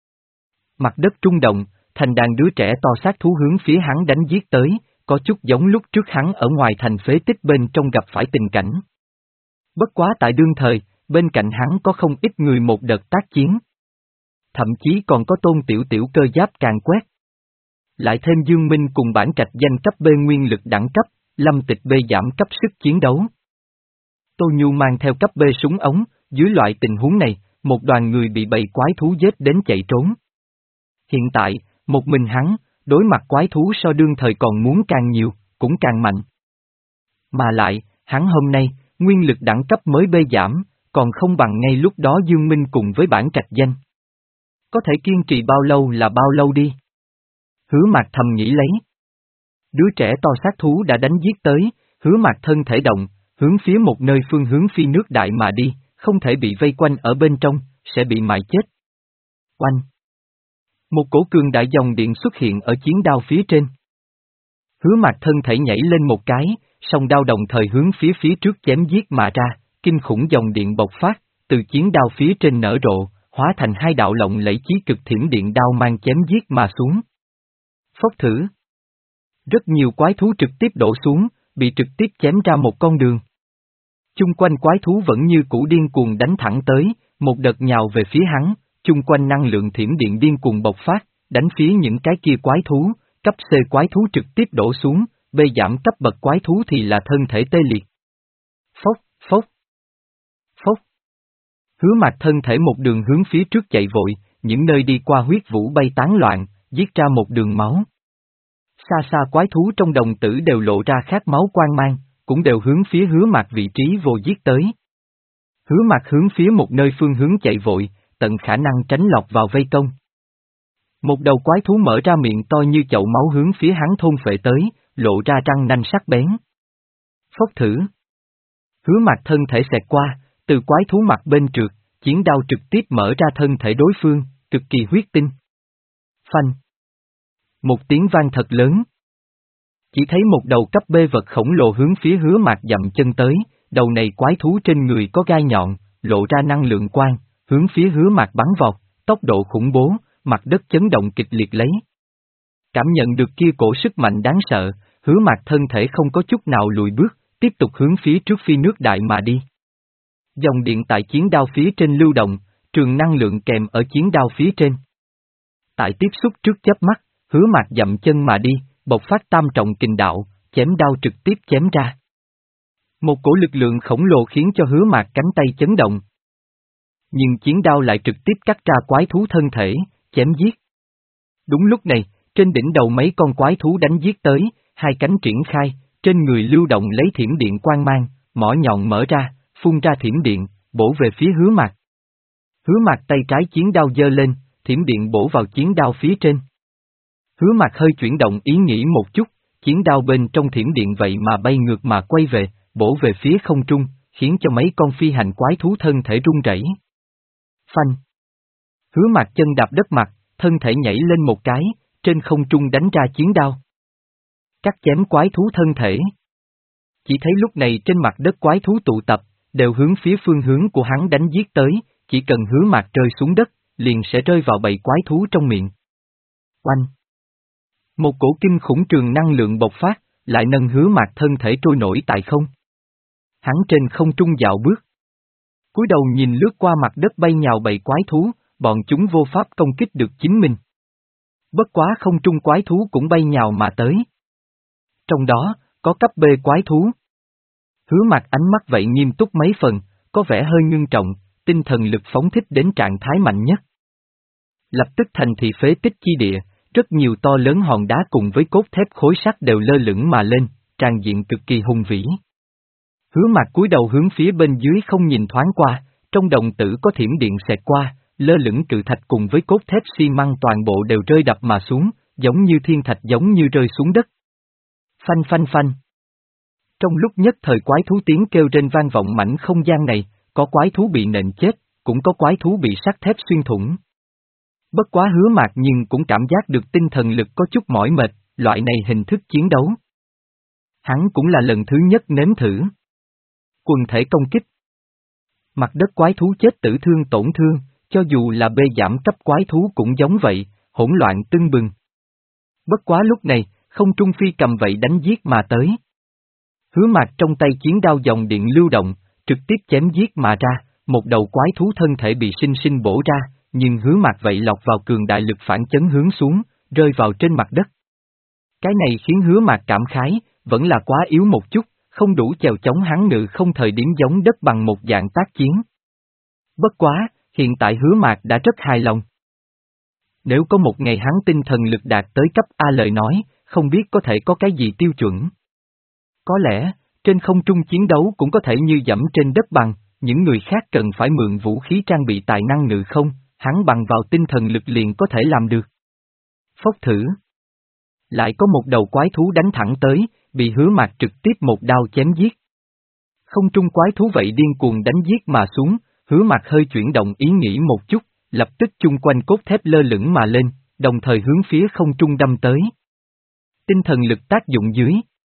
Mặt đất trung động, thành đàn đứa trẻ to sát thú hướng phía hắn đánh giết tới, có chút giống lúc trước hắn ở ngoài thành phế tích bên trong gặp phải tình cảnh. Bất quá tại đương thời, bên cạnh hắn có không ít người một đợt tác chiến. Thậm chí còn có Tôn Tiểu Tiểu cơ giáp càng quét. Lại thêm Dương Minh cùng bản trạch danh cấp B nguyên lực đẳng cấp, Lâm Tịch B giảm cấp sức chiến đấu. Tô Nhu mang theo cấp B súng ống, dưới loại tình huống này, một đoàn người bị bầy quái thú giết đến chạy trốn. Hiện tại, một mình hắn, đối mặt quái thú so đương thời còn muốn càng nhiều, cũng càng mạnh. Mà lại, hắn hôm nay, nguyên lực đẳng cấp mới bê giảm, còn không bằng ngay lúc đó Dương Minh cùng với bản trạch danh. Có thể kiên trì bao lâu là bao lâu đi. Hứa Mạc thầm nghĩ lấy. Đứa trẻ to sát thú đã đánh giết tới, Hứa Mạc thân thể động, hướng phía một nơi phương hướng phi nước đại mà đi, không thể bị vây quanh ở bên trong, sẽ bị mại chết. Oanh! Một cổ cường đại dòng điện xuất hiện ở chiến đao phía trên. Hứa Mạc thân thể nhảy lên một cái, song đao đồng thời hướng phía phía trước chém giết mà ra, kinh khủng dòng điện bộc phát, từ chiến đao phía trên nở rộ, hóa thành hai đạo lộng lẫy chí cực thiểm điện đao mang chém giết mà xuống. Phốc thử. Rất nhiều quái thú trực tiếp đổ xuống, bị trực tiếp chém ra một con đường. Chung quanh quái thú vẫn như cũ điên cuồng đánh thẳng tới, một đợt nhào về phía hắn, chung quanh năng lượng thiểm điện điên cuồng bộc phát, đánh phía những cái kia quái thú, cấp C quái thú trực tiếp đổ xuống, B giảm cấp bậc quái thú thì là thân thể tê liệt. Phốc, phốc, phốc. Hứa Mạc thân thể một đường hướng phía trước chạy vội, những nơi đi qua huyết vũ bay tán loạn, giết ra một đường máu. Xa xa quái thú trong đồng tử đều lộ ra khát máu quang mang, cũng đều hướng phía Hứa Mạc vị trí vô giết tới. Hứa Mạc hướng phía một nơi phương hướng chạy vội, tận khả năng tránh lọt vào vây công. Một đầu quái thú mở ra miệng to như chậu máu hướng phía hắn thôn phệ tới, lộ ra răng nanh sắc bén. Phốc thử. Hứa Mạc thân thể xẹt qua, từ quái thú mặt bên trượt, chiến đao trực tiếp mở ra thân thể đối phương, cực kỳ huyết tinh. Phanh. Một tiếng vang thật lớn. Chỉ thấy một đầu cấp B vật khổng lồ hướng phía Hứa Mạc dậm chân tới, đầu này quái thú trên người có gai nhọn, lộ ra năng lượng quang, hướng phía Hứa Mạc bắn vọt, tốc độ khủng bố, mặt đất chấn động kịch liệt lấy. Cảm nhận được kia cổ sức mạnh đáng sợ, Hứa Mạc thân thể không có chút nào lùi bước, tiếp tục hướng phía trước phi nước đại mà đi. Dòng điện tại chiến đao phía trên lưu động, trường năng lượng kèm ở chiến đao phía trên. Tại tiếp xúc trước chớp mắt, Hứa Mạc dậm chân mà đi, bộc phát tam trọng kình đạo, chém đao trực tiếp chém ra. Một cổ lực lượng khổng lồ khiến cho Hứa Mạc cánh tay chấn động. Nhưng chiến đao lại trực tiếp cắt ra quái thú thân thể, chém giết. Đúng lúc này, trên đỉnh đầu mấy con quái thú đánh giết tới, hai cánh triển khai, trên người lưu động lấy thiểm điện quang mang, mỏ nhọn mở ra, phun ra thiểm điện, bổ về phía Hứa Mạc. Hứa Mạc tay trái chiến đao giơ lên, thiểm điện bổ vào chiến đao phía trên. Hứa Mạc hơi chuyển động ý nghĩ một chút, chiến đao bên trong thiểm điện vậy mà bay ngược mà quay về, bổ về phía không trung, khiến cho mấy con phi hành quái thú thân thể rung rẩy. Phanh. Hứa Mạc chân đạp đất mặt, thân thể nhảy lên một cái, trên không trung đánh ra chiến đao. Cắt chém quái thú thân thể. Chỉ thấy lúc này trên mặt đất quái thú tụ tập, đều hướng phía phương hướng của hắn đánh giết tới, chỉ cần Hứa Mạc rơi xuống đất, liền sẽ rơi vào bầy quái thú trong miệng. Oanh! Một cổ kinh khủng trường năng lượng bộc phát, lại nâng Hứa Mạc thân thể trôi nổi tại không. Hắn trên không trung dạo bước. Cúi đầu nhìn lướt qua mặt đất bay nhào bầy quái thú, bọn chúng vô pháp công kích được chính mình. Bất quá không trung quái thú cũng bay nhào mà tới. Trong đó, có cấp B quái thú. Hứa Mạc ánh mắt vậy nghiêm túc mấy phần, có vẻ hơi ngưng trọng, tinh thần lực phóng thích đến trạng thái mạnh nhất. Lập tức thành thị phế tích chi địa, Rất nhiều to lớn hòn đá cùng với cốt thép khối sắt đều lơ lửng mà lên, tràn diện cực kỳ hùng vĩ. Hứa Mạc cúi đầu hướng phía bên dưới không nhìn thoáng qua, trong đồng tử có thiểm điện xẹt qua, lơ lửng cự thạch cùng với cốt thép xi măng toàn bộ đều rơi đập mà xuống, giống như thiên thạch giống như rơi xuống đất. Phanh phanh phanh. Trong lúc nhất thời quái thú tiếng kêu trên vang vọng mảnh không gian này, có quái thú bị nện chết, cũng có quái thú bị sắt thép xuyên thủng. Bất quá Hứa Mạc nhưng cũng cảm giác được tinh thần lực có chút mỏi mệt, loại này hình thức chiến đấu. Hắn cũng là lần thứ nhất nếm thử. Quần thể công kích. Mặt đất quái thú chết tử thương tổn thương, cho dù là bê giảm cấp quái thú cũng giống vậy, hỗn loạn tưng bừng. Bất quá lúc này, không trung phi cầm vậy đánh giết mà tới. Hứa Mạc trong tay chiến đao dòng điện lưu động, trực tiếp chém giết mà ra, một đầu quái thú thân thể bị sinh sinh bổ ra, nhưng Hứa Mạc vậy lọt vào cường đại lực phản chấn hướng xuống, rơi vào trên mặt đất. Cái này khiến Hứa Mạc cảm khái, vẫn là quá yếu một chút, không đủ chèo chống hắn ngự không thời điểm giống đất bằng một dạng tác chiến. Bất quá, hiện tại Hứa Mạc đã rất hài lòng. Nếu có một ngày hắn tinh thần lực đạt tới cấp A lời nói, không biết có thể có cái gì tiêu chuẩn. Có lẽ, trên không trung chiến đấu cũng có thể như dẫm trên đất bằng, những người khác cần phải mượn vũ khí trang bị tài năng ngự không, hắn bằng vào tinh thần lực liền có thể làm được. Phốc thử. Lại có một đầu quái thú đánh thẳng tới, bị Hứa Mạc trực tiếp một đao chém giết. Không trung quái thú vậy điên cuồng đánh giết mà xuống, Hứa Mạc hơi chuyển động ý nghĩ một chút, lập tức chung quanh cốt thép lơ lửng mà lên, đồng thời hướng phía không trung đâm tới. Tinh thần lực tác dụng dưới.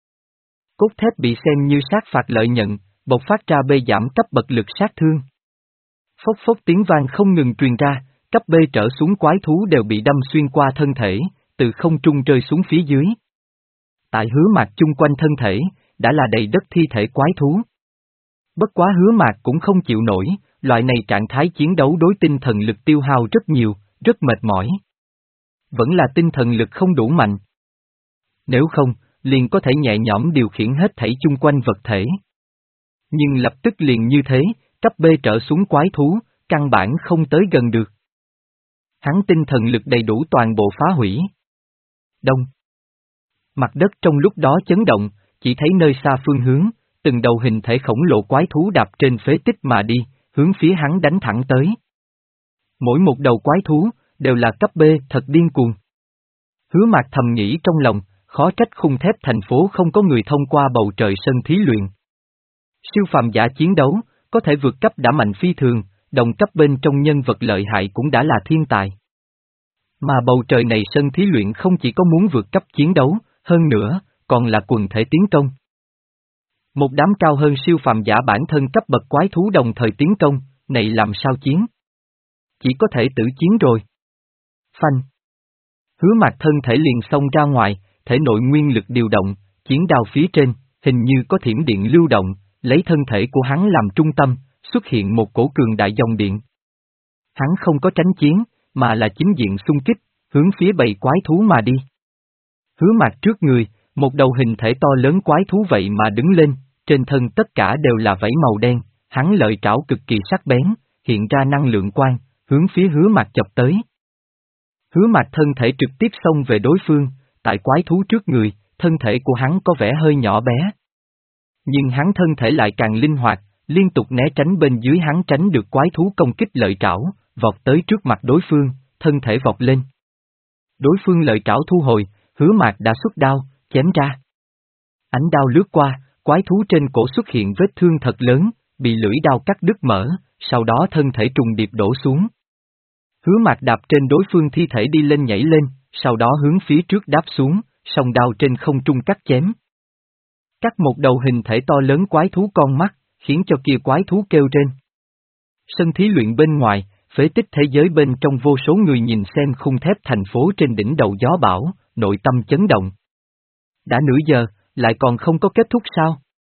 Cốt thép bị xem như sát phạt lợi nhận, bộc phát ra bê giảm cấp bậc lực sát thương. Phốc phốc tiếng vang không ngừng truyền ra, cấp B trở xuống quái thú đều bị đâm xuyên qua thân thể, từ không trung rơi xuống phía dưới. Tại Hứa Mạc chung quanh thân thể, đã là đầy đất thi thể quái thú. Bất quá Hứa Mạc cũng không chịu nổi, loại này trạng thái chiến đấu đối tinh thần lực tiêu hao rất nhiều, rất mệt mỏi. Vẫn là tinh thần lực không đủ mạnh. Nếu không, liền có thể nhẹ nhõm điều khiển hết thảy chung quanh vật thể. Nhưng lập tức liền như thế, cấp B trở xuống quái thú, căn bản không tới gần được. Hắn tinh thần lực đầy đủ toàn bộ phá hủy. Đông. Mặt đất trong lúc đó chấn động, chỉ thấy nơi xa phương hướng, từng đầu hình thể khổng lồ quái thú đạp trên phế tích mà đi, hướng phía hắn đánh thẳng tới. Mỗi một đầu quái thú, đều là cấp B thật điên cuồng. Hứa Mạc thầm nghĩ trong lòng, khó trách khung thép thành phố không có người thông qua bầu trời sân thí luyện. Siêu phàm giả chiến đấu, có thể vượt cấp đã mạnh phi thường, đồng cấp bên trong nhân vật lợi hại cũng đã là thiên tài. Mà bầu trời này sân thí luyện không chỉ có muốn vượt cấp chiến đấu, hơn nữa, còn là quần thể tiến công. Một đám cao hơn siêu phàm giả bản thân cấp bậc quái thú đồng thời tiến công, này làm sao chiến? Chỉ có thể tử chiến rồi. Phanh. Hứa Mạc thân thể liền xông ra ngoài, thể nội nguyên lực điều động, chiến đao phía trên, hình như có thiểm điện lưu động, lấy thân thể của hắn làm trung tâm, xuất hiện một cổ cường đại dòng điện. Hắn không có tránh chiến, mà là chính diện xung kích, hướng phía bầy quái thú mà đi. Hứa Mạc trước người, một đầu hình thể to lớn quái thú vậy mà đứng lên, trên thân tất cả đều là vảy màu đen, hắn lợi trảo cực kỳ sắc bén, hiện ra năng lượng quang, hướng phía Hứa Mạc chọc tới. Hứa Mạc thân thể trực tiếp xông về đối phương, tại quái thú trước người, thân thể của hắn có vẻ hơi nhỏ bé. Nhưng hắn thân thể lại càng linh hoạt, liên tục né tránh bên dưới hắn tránh được quái thú công kích lợi trảo, vọt tới trước mặt đối phương, thân thể vọt lên. Đối phương lợi trảo thu hồi, Hứa Mạc đã xuất đao, chém ra. Ánh đao lướt qua, quái thú trên cổ xuất hiện vết thương thật lớn, bị lưỡi đao cắt đứt mở, sau đó thân thể trùng điệp đổ xuống. Hứa Mạc đạp trên đối phương thi thể đi lên nhảy lên, sau đó hướng phía trước đáp xuống, song đao trên không trung cắt chém. Cắt một đầu hình thể to lớn quái thú con mắt, khiến cho kia quái thú kêu trên. Sân thí luyện bên ngoài, phế tích thế giới bên trong vô số người nhìn xem khung thép thành phố trên đỉnh đầu gió bão, nội tâm chấn động. Đã nửa giờ, lại còn không có kết thúc sao?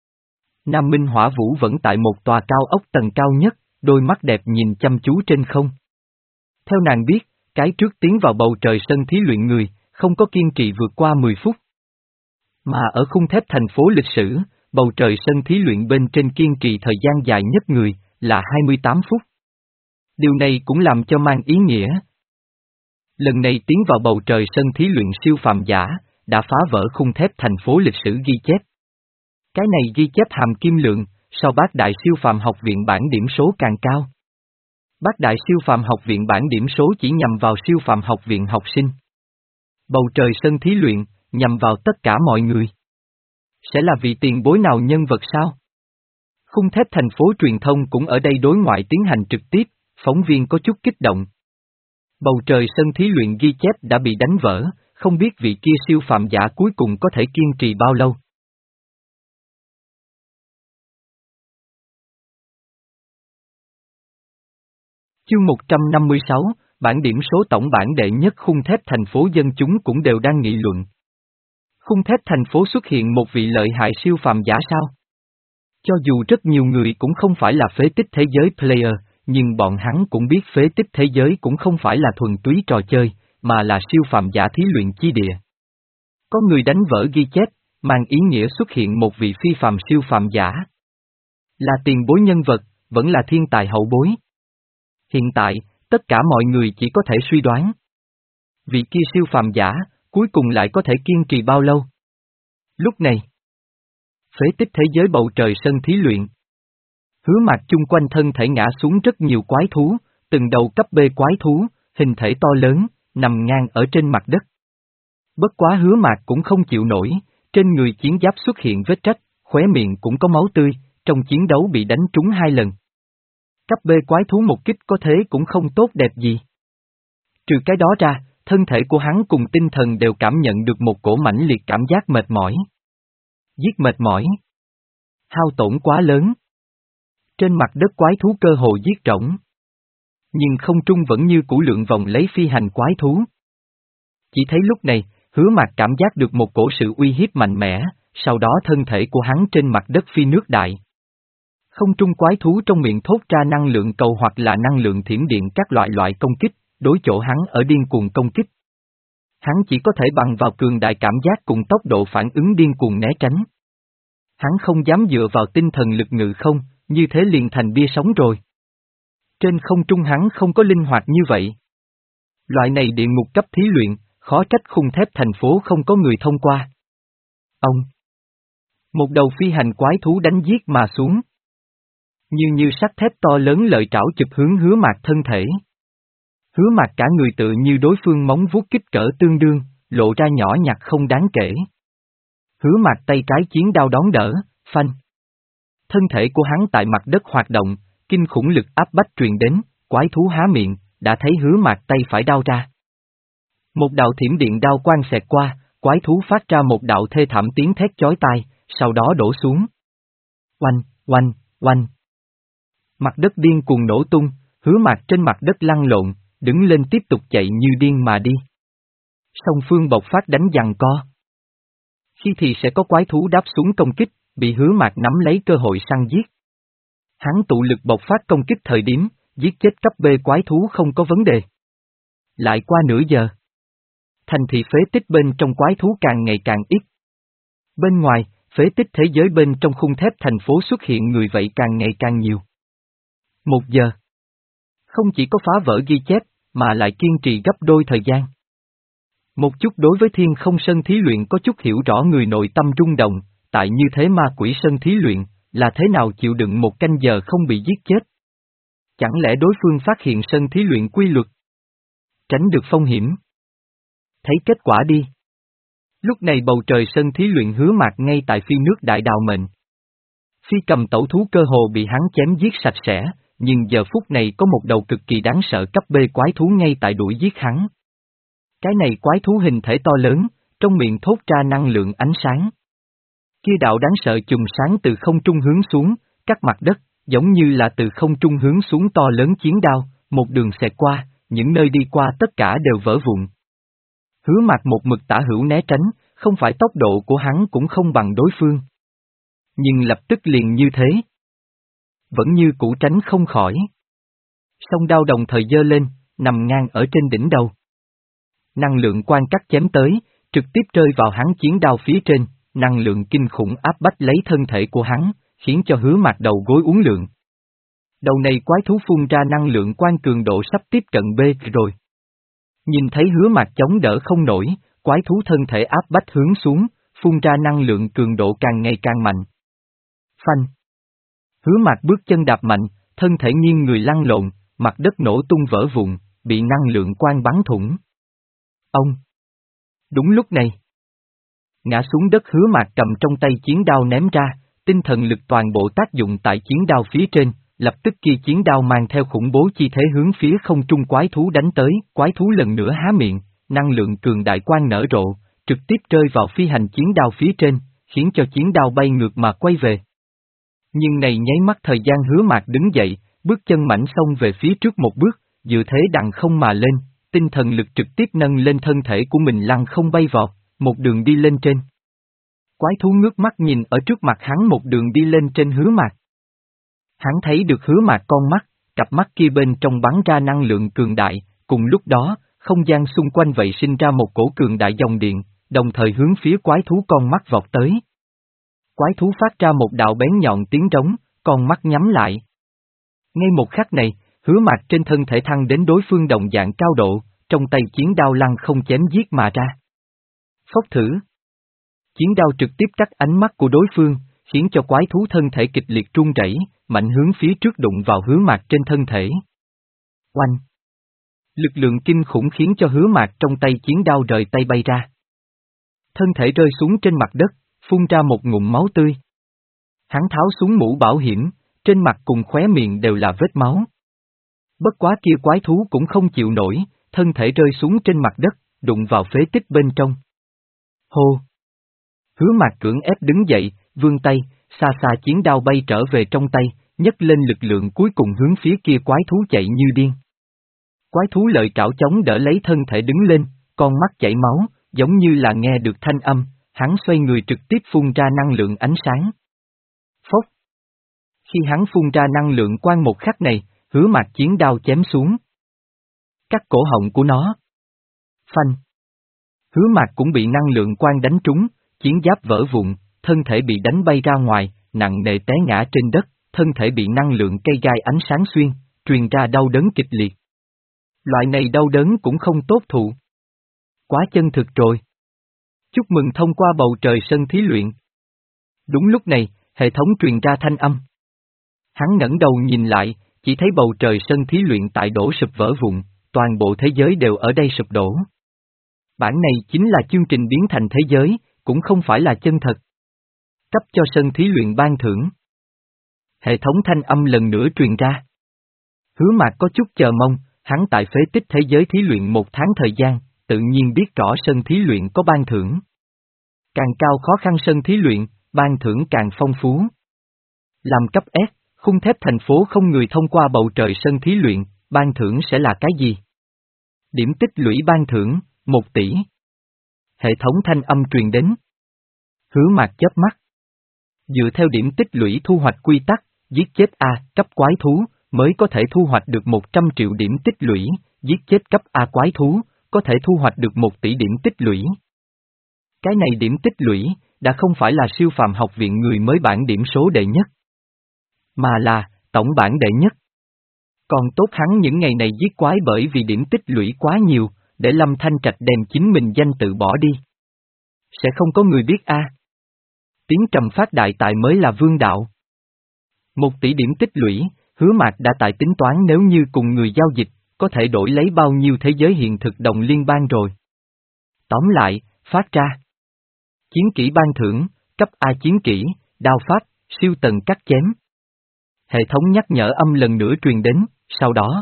Nam Minh Hỏa Vũ vẫn tại một tòa cao ốc tầng cao nhất, đôi mắt đẹp nhìn chăm chú trên không. Theo nàng biết, cái trước tiến vào bầu trời sân thí luyện người, không có kiên trì vượt qua mười phút. Mà ở khung thép thành phố lịch sử, bầu trời sân thí luyện bên trên kiên trì thời gian dài nhất người, là hai mươi tám phút. Điều này cũng làm cho mang ý nghĩa. Lần này tiến vào bầu trời sân thí luyện siêu phàm giả, đã phá vỡ khung thép thành phố lịch sử ghi chép. Cái này ghi chép hàm kim lượng, so bát đại siêu phàm học viện bản điểm số càng cao. Bát đại siêu phàm học viện bản điểm số chỉ nhằm vào siêu phàm học viện học sinh. Bầu trời sân thí luyện, nhằm vào tất cả mọi người. Sẽ là vị tiền bối nào nhân vật sao? Khung thép thành phố truyền thông cũng ở đây đối ngoại tiến hành trực tiếp, phóng viên có chút kích động. Bầu trời sân thí luyện ghi chép đã bị đánh vỡ, không biết vị kia siêu phàm giả cuối cùng có thể kiên trì bao lâu. Chương một trăm năm mươi sáu, bản điểm số tổng bản đệ nhất khung thép thành phố dân chúng cũng đều đang nghị luận. Khung thép thành phố xuất hiện một vị lợi hại siêu phàm giả sao? Cho dù rất nhiều người cũng không phải là phế tích thế giới player, nhưng bọn hắn cũng biết phế tích thế giới cũng không phải là thuần túy trò chơi, mà là siêu phàm giả thí luyện chi địa. Có người đánh vỡ ghi chép, mang ý nghĩa xuất hiện một vị phi phàm siêu phàm giả. Là tiền bối nhân vật, vẫn là thiên tài hậu bối. Hiện tại, tất cả mọi người chỉ có thể suy đoán. Vị kia siêu phàm giả, cuối cùng lại có thể kiên trì bao lâu? Lúc này, phế tích thế giới bầu trời sân thí luyện. Hứa Mạc chung quanh thân thể ngã xuống rất nhiều quái thú, từng đầu cấp B quái thú, hình thể to lớn, nằm ngang ở trên mặt đất. Bất quá Hứa Mạc cũng không chịu nổi, trên người chiến giáp xuất hiện vết rách, khóe miệng cũng có máu tươi, trong chiến đấu bị đánh trúng hai lần. Cấp B quái thú một kích có thế cũng không tốt đẹp gì. Trừ cái đó ra, thân thể của hắn cùng tinh thần đều cảm nhận được một cổ mãnh liệt cảm giác mệt mỏi. Giết mệt mỏi. Hao tổn quá lớn. Trên mặt đất quái thú cơ hồ giết rỗng. Nhưng không trung vẫn như cũ lượng vòng lấy phi hành quái thú. Chỉ thấy lúc này, Hứa Mạc cảm giác được một cổ sự uy hiếp mạnh mẽ, sau đó thân thể của hắn trên mặt đất phi nước đại. Không trung quái thú trong miệng thốt ra năng lượng cầu hoặc là năng lượng thiểm điện các loại loại công kích, đối chỗ hắn ở điên cuồng công kích. Hắn chỉ có thể bằng vào cường đại cảm giác cùng tốc độ phản ứng điên cuồng né tránh. Hắn không dám dựa vào tinh thần lực ngự không, như thế liền thành bia sống rồi. Trên không trung hắn không có linh hoạt như vậy. Loại này địa ngục cấp thí luyện, khó trách khung thép thành phố không có người thông qua. Ông! Một đầu phi hành quái thú đánh giết mà xuống. Như như sắt thép to lớn lợi trảo chụp hướng Hứa Mạc thân thể. Hứa Mạc cả người tự như đối phương móng vuốt kích cỡ tương đương, lộ ra nhỏ nhặt không đáng kể. Hứa Mạc tay trái chiến đao đón đỡ, phanh. Thân thể của hắn tại mặt đất hoạt động, kinh khủng lực áp bách truyền đến, quái thú há miệng, đã thấy Hứa Mạc tay phải đao ra. Một đạo thiểm điện đao quang xẹt qua, quái thú phát ra một đạo thê thảm tiếng thét chói tai, sau đó đổ xuống. Oanh, oanh, oanh. Mặt đất điên cuồng nổ tung, Hứa Mạc trên mặt đất lăn lộn, đứng lên tiếp tục chạy như điên mà đi. Song phương bộc phát đánh giằng co. Khi thì sẽ có quái thú đáp xuống công kích, bị Hứa Mạc nắm lấy cơ hội săn giết. Hắn tụ lực bộc phát công kích thời điểm, giết chết cấp B quái thú không có vấn đề. Lại qua nửa giờ. Thành thị phế tích bên trong quái thú càng ngày càng ít. Bên ngoài, phế tích thế giới bên trong khung thép thành phố xuất hiện người vậy càng ngày càng nhiều. Một giờ. Không chỉ có phá vỡ ghi chép, mà lại kiên trì gấp đôi thời gian. Một chút đối với thiên không sân thí luyện có chút hiểu rõ người nội tâm rung động, tại như thế ma quỷ sân thí luyện, là thế nào chịu đựng một canh giờ không bị giết chết. Chẳng lẽ đối phương phát hiện sân thí luyện quy luật? Tránh được phong hiểm. Thấy kết quả đi. Lúc này bầu trời sân thí luyện Hứa Mạc ngay tại phi nước đại đào mệnh. Phi cầm tẩu thú cơ hồ bị hắn chém giết sạch sẽ, nhưng giờ phút này có một đầu cực kỳ đáng sợ cấp B quái thú ngay tại đuổi giết hắn. Cái này quái thú hình thể to lớn, trong miệng thốt ra năng lượng ánh sáng. Kia đạo đáng sợ chùm sáng từ không trung hướng xuống, cắt mặt đất, giống như là từ không trung hướng xuống to lớn chiến đao, một đường xẹt qua, những nơi đi qua tất cả đều vỡ vụn. Hứa Mạc một mực tả hữu né tránh, không phải tốc độ của hắn cũng không bằng đối phương. Nhưng lập tức liền như thế. Vẫn như cũ tránh không khỏi. Song đao đồng thời giơ lên, nằm ngang ở trên đỉnh đầu. Năng lượng quan cắt chém tới, trực tiếp rơi vào hắn chiến đao phía trên, năng lượng kinh khủng áp bách lấy thân thể của hắn, khiến cho Hứa Mạc đầu gối uốn lượn. Đầu này quái thú phun ra năng lượng quan cường độ sắp tiếp cận B rồi. Nhìn thấy Hứa Mạc chống đỡ không nổi, quái thú thân thể áp bách hướng xuống, phun ra năng lượng cường độ càng ngày càng mạnh. Phanh! Hứa Mạc bước chân đạp mạnh, thân thể nghiêng người lăn lộn, mặt đất nổ tung vỡ vụn, bị năng lượng quang bắn thủng. Ông! Đúng lúc này, ngã xuống đất Hứa Mạc cầm trong tay chiến đao ném ra, tinh thần lực toàn bộ tác dụng tại chiến đao phía trên, lập tức kia chiến đao mang theo khủng bố chi thế hướng phía không trung quái thú đánh tới, quái thú lần nữa há miệng, năng lượng cường đại quang nở rộ, trực tiếp rơi vào phi hành chiến đao phía trên, khiến cho chiến đao bay ngược mà quay về. Nhưng này nháy mắt thời gian Hứa Mạc đứng dậy, bước chân mảnh xông về phía trước một bước, dự thế đằng không mà lên, tinh thần lực trực tiếp nâng lên thân thể của mình lăn không bay vọt, một đường đi lên trên. Quái thú ngước mắt nhìn ở trước mặt hắn một đường đi lên trên Hứa Mạc. Hắn thấy được Hứa Mạc con mắt, cặp mắt kia bên trong bắn ra năng lượng cường đại, cùng lúc đó, không gian xung quanh vậy sinh ra một cổ cường đại dòng điện, đồng thời hướng phía quái thú con mắt vọt tới. Quái thú phát ra một đạo bén nhọn tiếng trống, con mắt nhắm lại. Ngay một khắc này, Hứa Mạc trên thân thể thăng đến đối phương đồng dạng cao độ, trong tay chiến đao lăng không chém giết mà ra. Phốc thử. Chiến đao trực tiếp cắt ánh mắt của đối phương, khiến cho quái thú thân thể kịch liệt run rẩy, mạnh hướng phía trước đụng vào Hứa Mạc trên thân thể. Oanh! Lực lượng kinh khủng khiến cho Hứa Mạc trong tay chiến đao rời tay bay ra. Thân thể rơi xuống trên mặt đất, phun ra một ngụm máu tươi. Hắn tháo xuống mũ bảo hiểm, trên mặt cùng khóe miệng đều là vết máu. Bất quá kia quái thú cũng không chịu nổi, thân thể rơi xuống trên mặt đất, đụng vào phế tích bên trong. Hô! Hứa Mạc cưỡng ép đứng dậy, vươn tay, xa xa chiến đao bay trở về trong tay, nhấc lên lực lượng cuối cùng hướng phía kia quái thú chạy như điên. Quái thú lợi trảo chống đỡ lấy thân thể đứng lên, con mắt chảy máu, giống như là nghe được thanh âm, hắn xoay người trực tiếp phun ra năng lượng ánh sáng. Phốc! Khi hắn phun ra năng lượng quang một khắc này, Hứa Mạc chiến đao chém xuống. Cắt cổ họng của nó. Phanh! Hứa Mạc cũng bị năng lượng quang đánh trúng, chiến giáp vỡ vụn, thân thể bị đánh bay ra ngoài, nặng nề té ngã trên đất, thân thể bị năng lượng cây gai ánh sáng xuyên, truyền ra đau đớn kịch liệt. Loại này đau đớn cũng không tốt thụ. Quá chân thực rồi. Chúc mừng thông qua bầu trời sân thí luyện. Đúng lúc này, hệ thống truyền ra thanh âm. Hắn ngẩng đầu nhìn lại, chỉ thấy bầu trời sân thí luyện tại đổ sụp vỡ vụn, toàn bộ thế giới đều ở đây sụp đổ. Bản này chính là chương trình biến thành thế giới, cũng không phải là chân thật. Cấp cho sân thí luyện ban thưởng. Hệ thống thanh âm lần nữa truyền ra. Hứa Mạc có chút chờ mong, hắn tại phế tích thế giới thí luyện một tháng thời gian, tự nhiên biết rõ sân thí luyện có ban thưởng. Càng cao khó khăn sân thí luyện, ban thưởng càng phong phú. Làm cấp S, khung thép thành phố không người thông qua bầu trời sân thí luyện, ban thưởng sẽ là cái gì? Điểm tích lũy ban thưởng, một tỷ. Hệ thống thanh âm truyền đến. Hứa Mạc chớp mắt. Dựa theo điểm tích lũy thu hoạch quy tắc, giết chết A cấp quái thú, mới có thể thu hoạch được một trăm triệu điểm tích lũy, giết chết cấp A quái thú, có thể thu hoạch được một tỷ điểm tích lũy. Cái này điểm tích lũy, đã không phải là siêu phàm học viện người mới bảng điểm số đệ nhất, mà là tổng bảng đệ nhất. Còn tốt hắn những ngày này giết quái bởi vì điểm tích lũy quá nhiều, để Lâm Thanh Trạch đem chính mình danh tự bỏ đi. Sẽ không có người biết a. Tiếng trầm phát đại tại mới là vương đạo. Một tỷ điểm tích lũy, Hứa Mạc đã tại tính toán nếu như cùng người giao dịch, có thể đổi lấy bao nhiêu thế giới hiện thực đồng liên bang rồi. Tóm lại, phát ra. Chiến kỹ ban thưởng, cấp A chiến kỹ, đao pháp, siêu tần cắt chém. Hệ thống nhắc nhở âm lần nữa truyền đến, sau đó.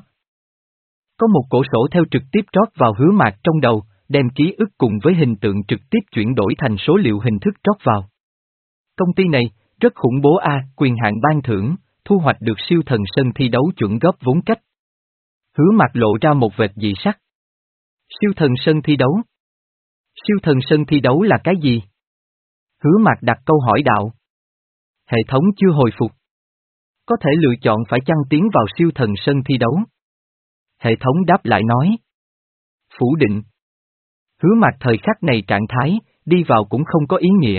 Có một cổ sổ theo trực tiếp trót vào Hứa Mạc trong đầu, đem ký ức cùng với hình tượng trực tiếp chuyển đổi thành số liệu hình thức trót vào. Công ty này, rất khủng bố a, quyền hạn ban thưởng, thu hoạch được siêu thần sân thi đấu chuẩn góp vốn cách. Hứa Mạc lộ ra một vệt dị sắc. Siêu thần sân thi đấu? Siêu thần sân thi đấu là cái gì? Hứa Mạc đặt câu hỏi đạo. Hệ thống chưa hồi phục. Có thể lựa chọn phải chăng tiến vào siêu thần sân thi đấu. Hệ thống đáp lại nói. Phủ định. Hứa Mạc thời khắc này trạng thái, đi vào cũng không có ý nghĩa.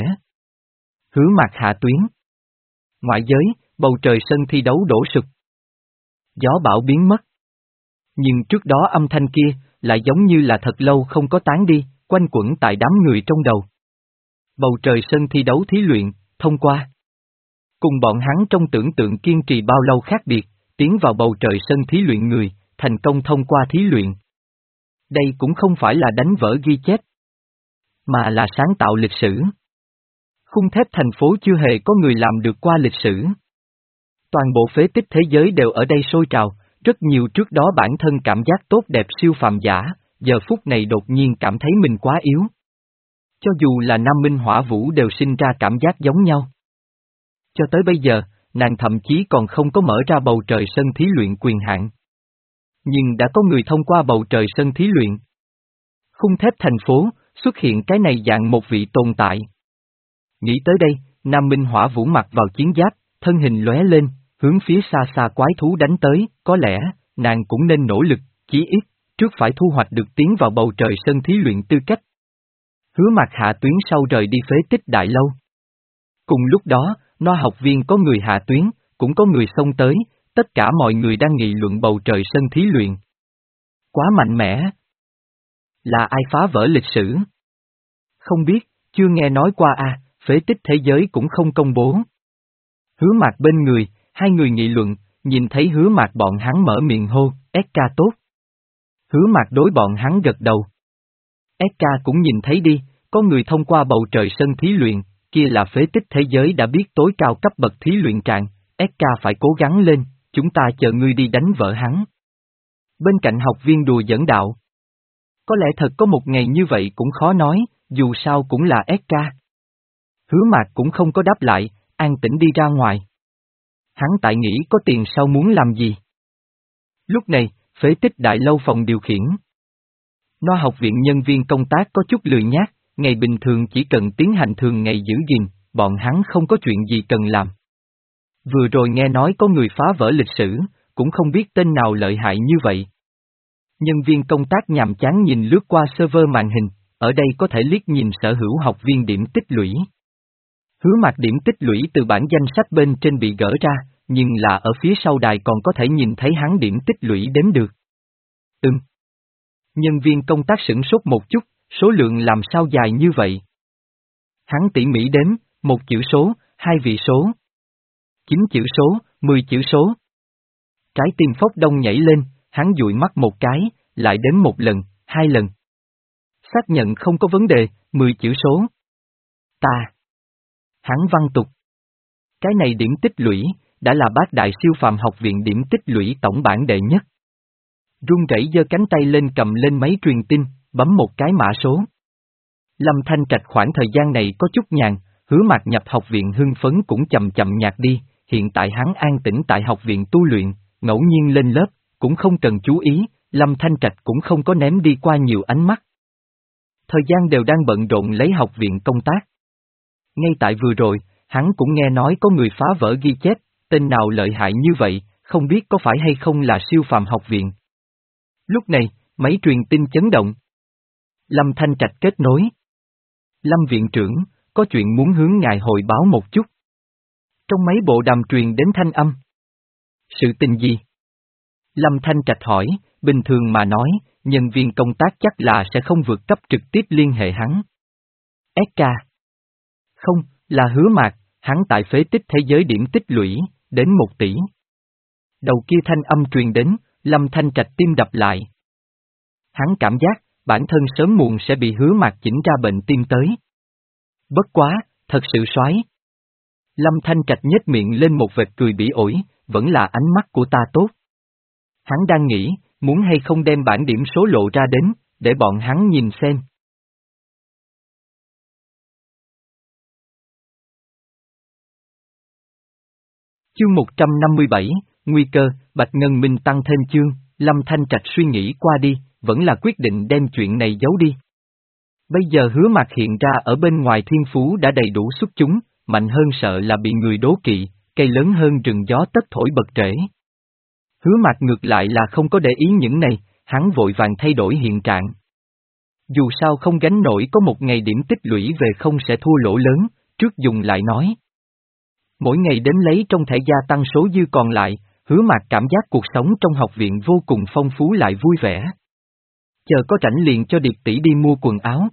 Hứa Mạc hạ tuyến. Ngoại giới, bầu trời sân thi đấu đổ sụp. Gió bão biến mất. Nhưng trước đó âm thanh kia, lại giống như là thật lâu không có tán đi, quanh quẩn tại đám người trong đầu. Bầu trời sân thi đấu thí luyện, thông qua. Cùng bọn hắn trong tưởng tượng kiên trì bao lâu khác biệt, tiến vào bầu trời sân thí luyện người, thành công thông qua thí luyện. Đây cũng không phải là đánh vỡ ghi chép, mà là sáng tạo lịch sử. Khung thép thành phố chưa hề có người làm được qua lịch sử. Toàn bộ phế tích thế giới đều ở đây sôi trào, rất nhiều trước đó bản thân cảm giác tốt đẹp siêu phàm giả, giờ phút này đột nhiên cảm thấy mình quá yếu. Cho dù là Nam Minh Hỏa Vũ đều sinh ra cảm giác giống nhau. Cho tới bây giờ, nàng thậm chí còn không có mở ra bầu trời sân thí luyện quyền hạn. Nhưng đã có người thông qua bầu trời sân thí luyện. Khung thép thành phố, xuất hiện cái này dạng một vị tồn tại. Nghĩ tới đây, Nam Minh Hỏa Vũ mặc vào chiến giáp, thân hình lóe lên, hướng phía xa xa quái thú đánh tới, có lẽ, nàng cũng nên nỗ lực, chí ít, trước phải thu hoạch được tiến vào bầu trời sân thí luyện tư cách. Hứa Mạc hạ tuyến sau rời đi phế tích đại lâu. Cùng lúc đó, no học viên có người hạ tuyến, cũng có người xông tới, tất cả mọi người đang nghị luận bầu trời sân thí luyện. Quá mạnh mẽ. Là ai phá vỡ lịch sử? Không biết, chưa nghe nói qua à, phế tích thế giới cũng không công bố. Hứa Mạc bên người, hai người nghị luận, nhìn thấy Hứa Mạc bọn hắn mở miệng hô, ét ca tốt. Hứa Mạc đối bọn hắn gật đầu. ét ca cũng nhìn thấy đi, có người thông qua bầu trời sân thí luyện, kia là phế tích thế giới đã biết tối cao cấp bậc thí luyện trạng, ét ca phải cố gắng lên, chúng ta chờ ngươi đi đánh vỡ hắn. Bên cạnh học viên đùa giỡn đạo. Có lẽ thật có một ngày như vậy cũng khó nói, dù sao cũng là ét ca. Hứa Mạc cũng không có đáp lại, an tĩnh đi ra ngoài. Hắn tại nghĩ có tiền sau muốn làm gì. Lúc này, phế tích đại lâu phòng điều khiển. No học viện nhân viên công tác có chút lười nhác, ngày bình thường chỉ cần tiến hành thường ngày giữ gìn, bọn hắn không có chuyện gì cần làm. Vừa rồi nghe nói có người phá vỡ lịch sử, cũng không biết tên nào lợi hại như vậy. Nhân viên công tác nhàm chán nhìn lướt qua server màn hình, ở đây có thể liếc nhìn sở hữu học viên điểm tích lũy. Hứa Mạc điểm tích lũy từ bản danh sách bên trên bị gỡ ra, nhưng là ở phía sau đài còn có thể nhìn thấy hắn điểm tích lũy đếm được. Ừm. Nhân viên công tác sửng sốt một chút, số lượng làm sao dài như vậy? Hắn tỉ mỉ đếm, một chữ số, hai vị số, chín chữ số, mười chữ số. Trái tim Phốc Đông nhảy lên, hắn dụi mắt một cái, lại đếm một lần, hai lần. Xác nhận không có vấn đề, mười chữ số. Ta. Hắn văn tục. Cái này điểm tích lũy, đã là bát đại siêu phàm học viện điểm tích lũy tổng bảng đệ nhất. Run rẩy giơ cánh tay lên cầm lên máy truyền tin, bấm một cái mã số. Lâm Thanh Trạch khoảng thời gian này có chút nhàn, Hứa Mạc nhập học viện hưng phấn cũng chậm chậm nhạt đi, hiện tại hắn an tĩnh tại học viện tu luyện, ngẫu nhiên lên lớp, cũng không cần chú ý, Lâm Thanh Trạch cũng không có ném đi qua nhiều ánh mắt. Thời gian đều đang bận rộn lấy học viện công tác. Ngay tại vừa rồi, hắn cũng nghe nói có người phá vỡ ghi chép, tên nào lợi hại như vậy, không biết có phải hay không là siêu phàm học viện. Lúc này, máy truyền tin chấn động. Lâm Thanh Trạch kết nối. Lâm viện trưởng, có chuyện muốn hướng ngài hội báo một chút. Trong mấy bộ đàm truyền đến thanh âm. Sự tình gì? Lâm Thanh Trạch hỏi, bình thường mà nói, nhân viên công tác chắc là sẽ không vượt cấp trực tiếp liên hệ hắn. ét ca. Không, là Hứa Mạc, hắn tại phế tích thế giới điểm tích lũy, đến một tỷ. Đầu kia thanh âm truyền đến, Lâm Thanh Trạch tim đập lại. Hắn cảm giác, bản thân sớm muộn sẽ bị Hứa Mạc chỉnh ra bệnh tim tới. Bất quá, thật sự soái. Lâm Thanh Trạch nhếch miệng lên một vệt cười bỉ ổi, vẫn là ánh mắt của ta tốt. Hắn đang nghĩ, muốn hay không đem bản điểm số lộ ra đến, để bọn hắn nhìn xem. Chương một trăm năm mươi bảy, Nguy cơ, Bạch Ngân Minh tăng thêm chương, Lâm Thanh Trạch suy nghĩ qua đi, vẫn là quyết định đem chuyện này giấu đi. Bây giờ Hứa Mạc hiện ra ở bên ngoài thiên phú đã đầy đủ xuất chúng, mạnh hơn sợ là bị người đố kỵ, cây lớn hơn rừng gió tất thổi bật trễ. Hứa Mạc ngược lại là không có để ý những này, hắn vội vàng thay đổi hiện trạng. Dù sao không gánh nổi có một ngày điểm tích lũy về không sẽ thua lỗ lớn, trước dùng lại nói. Mỗi ngày đến lấy trong thẻ gia tăng số dư còn lại, Hứa Mạc cảm giác cuộc sống trong học viện vô cùng phong phú lại vui vẻ. Chờ có rảnh liền cho Điệp tỷ đi mua quần áo.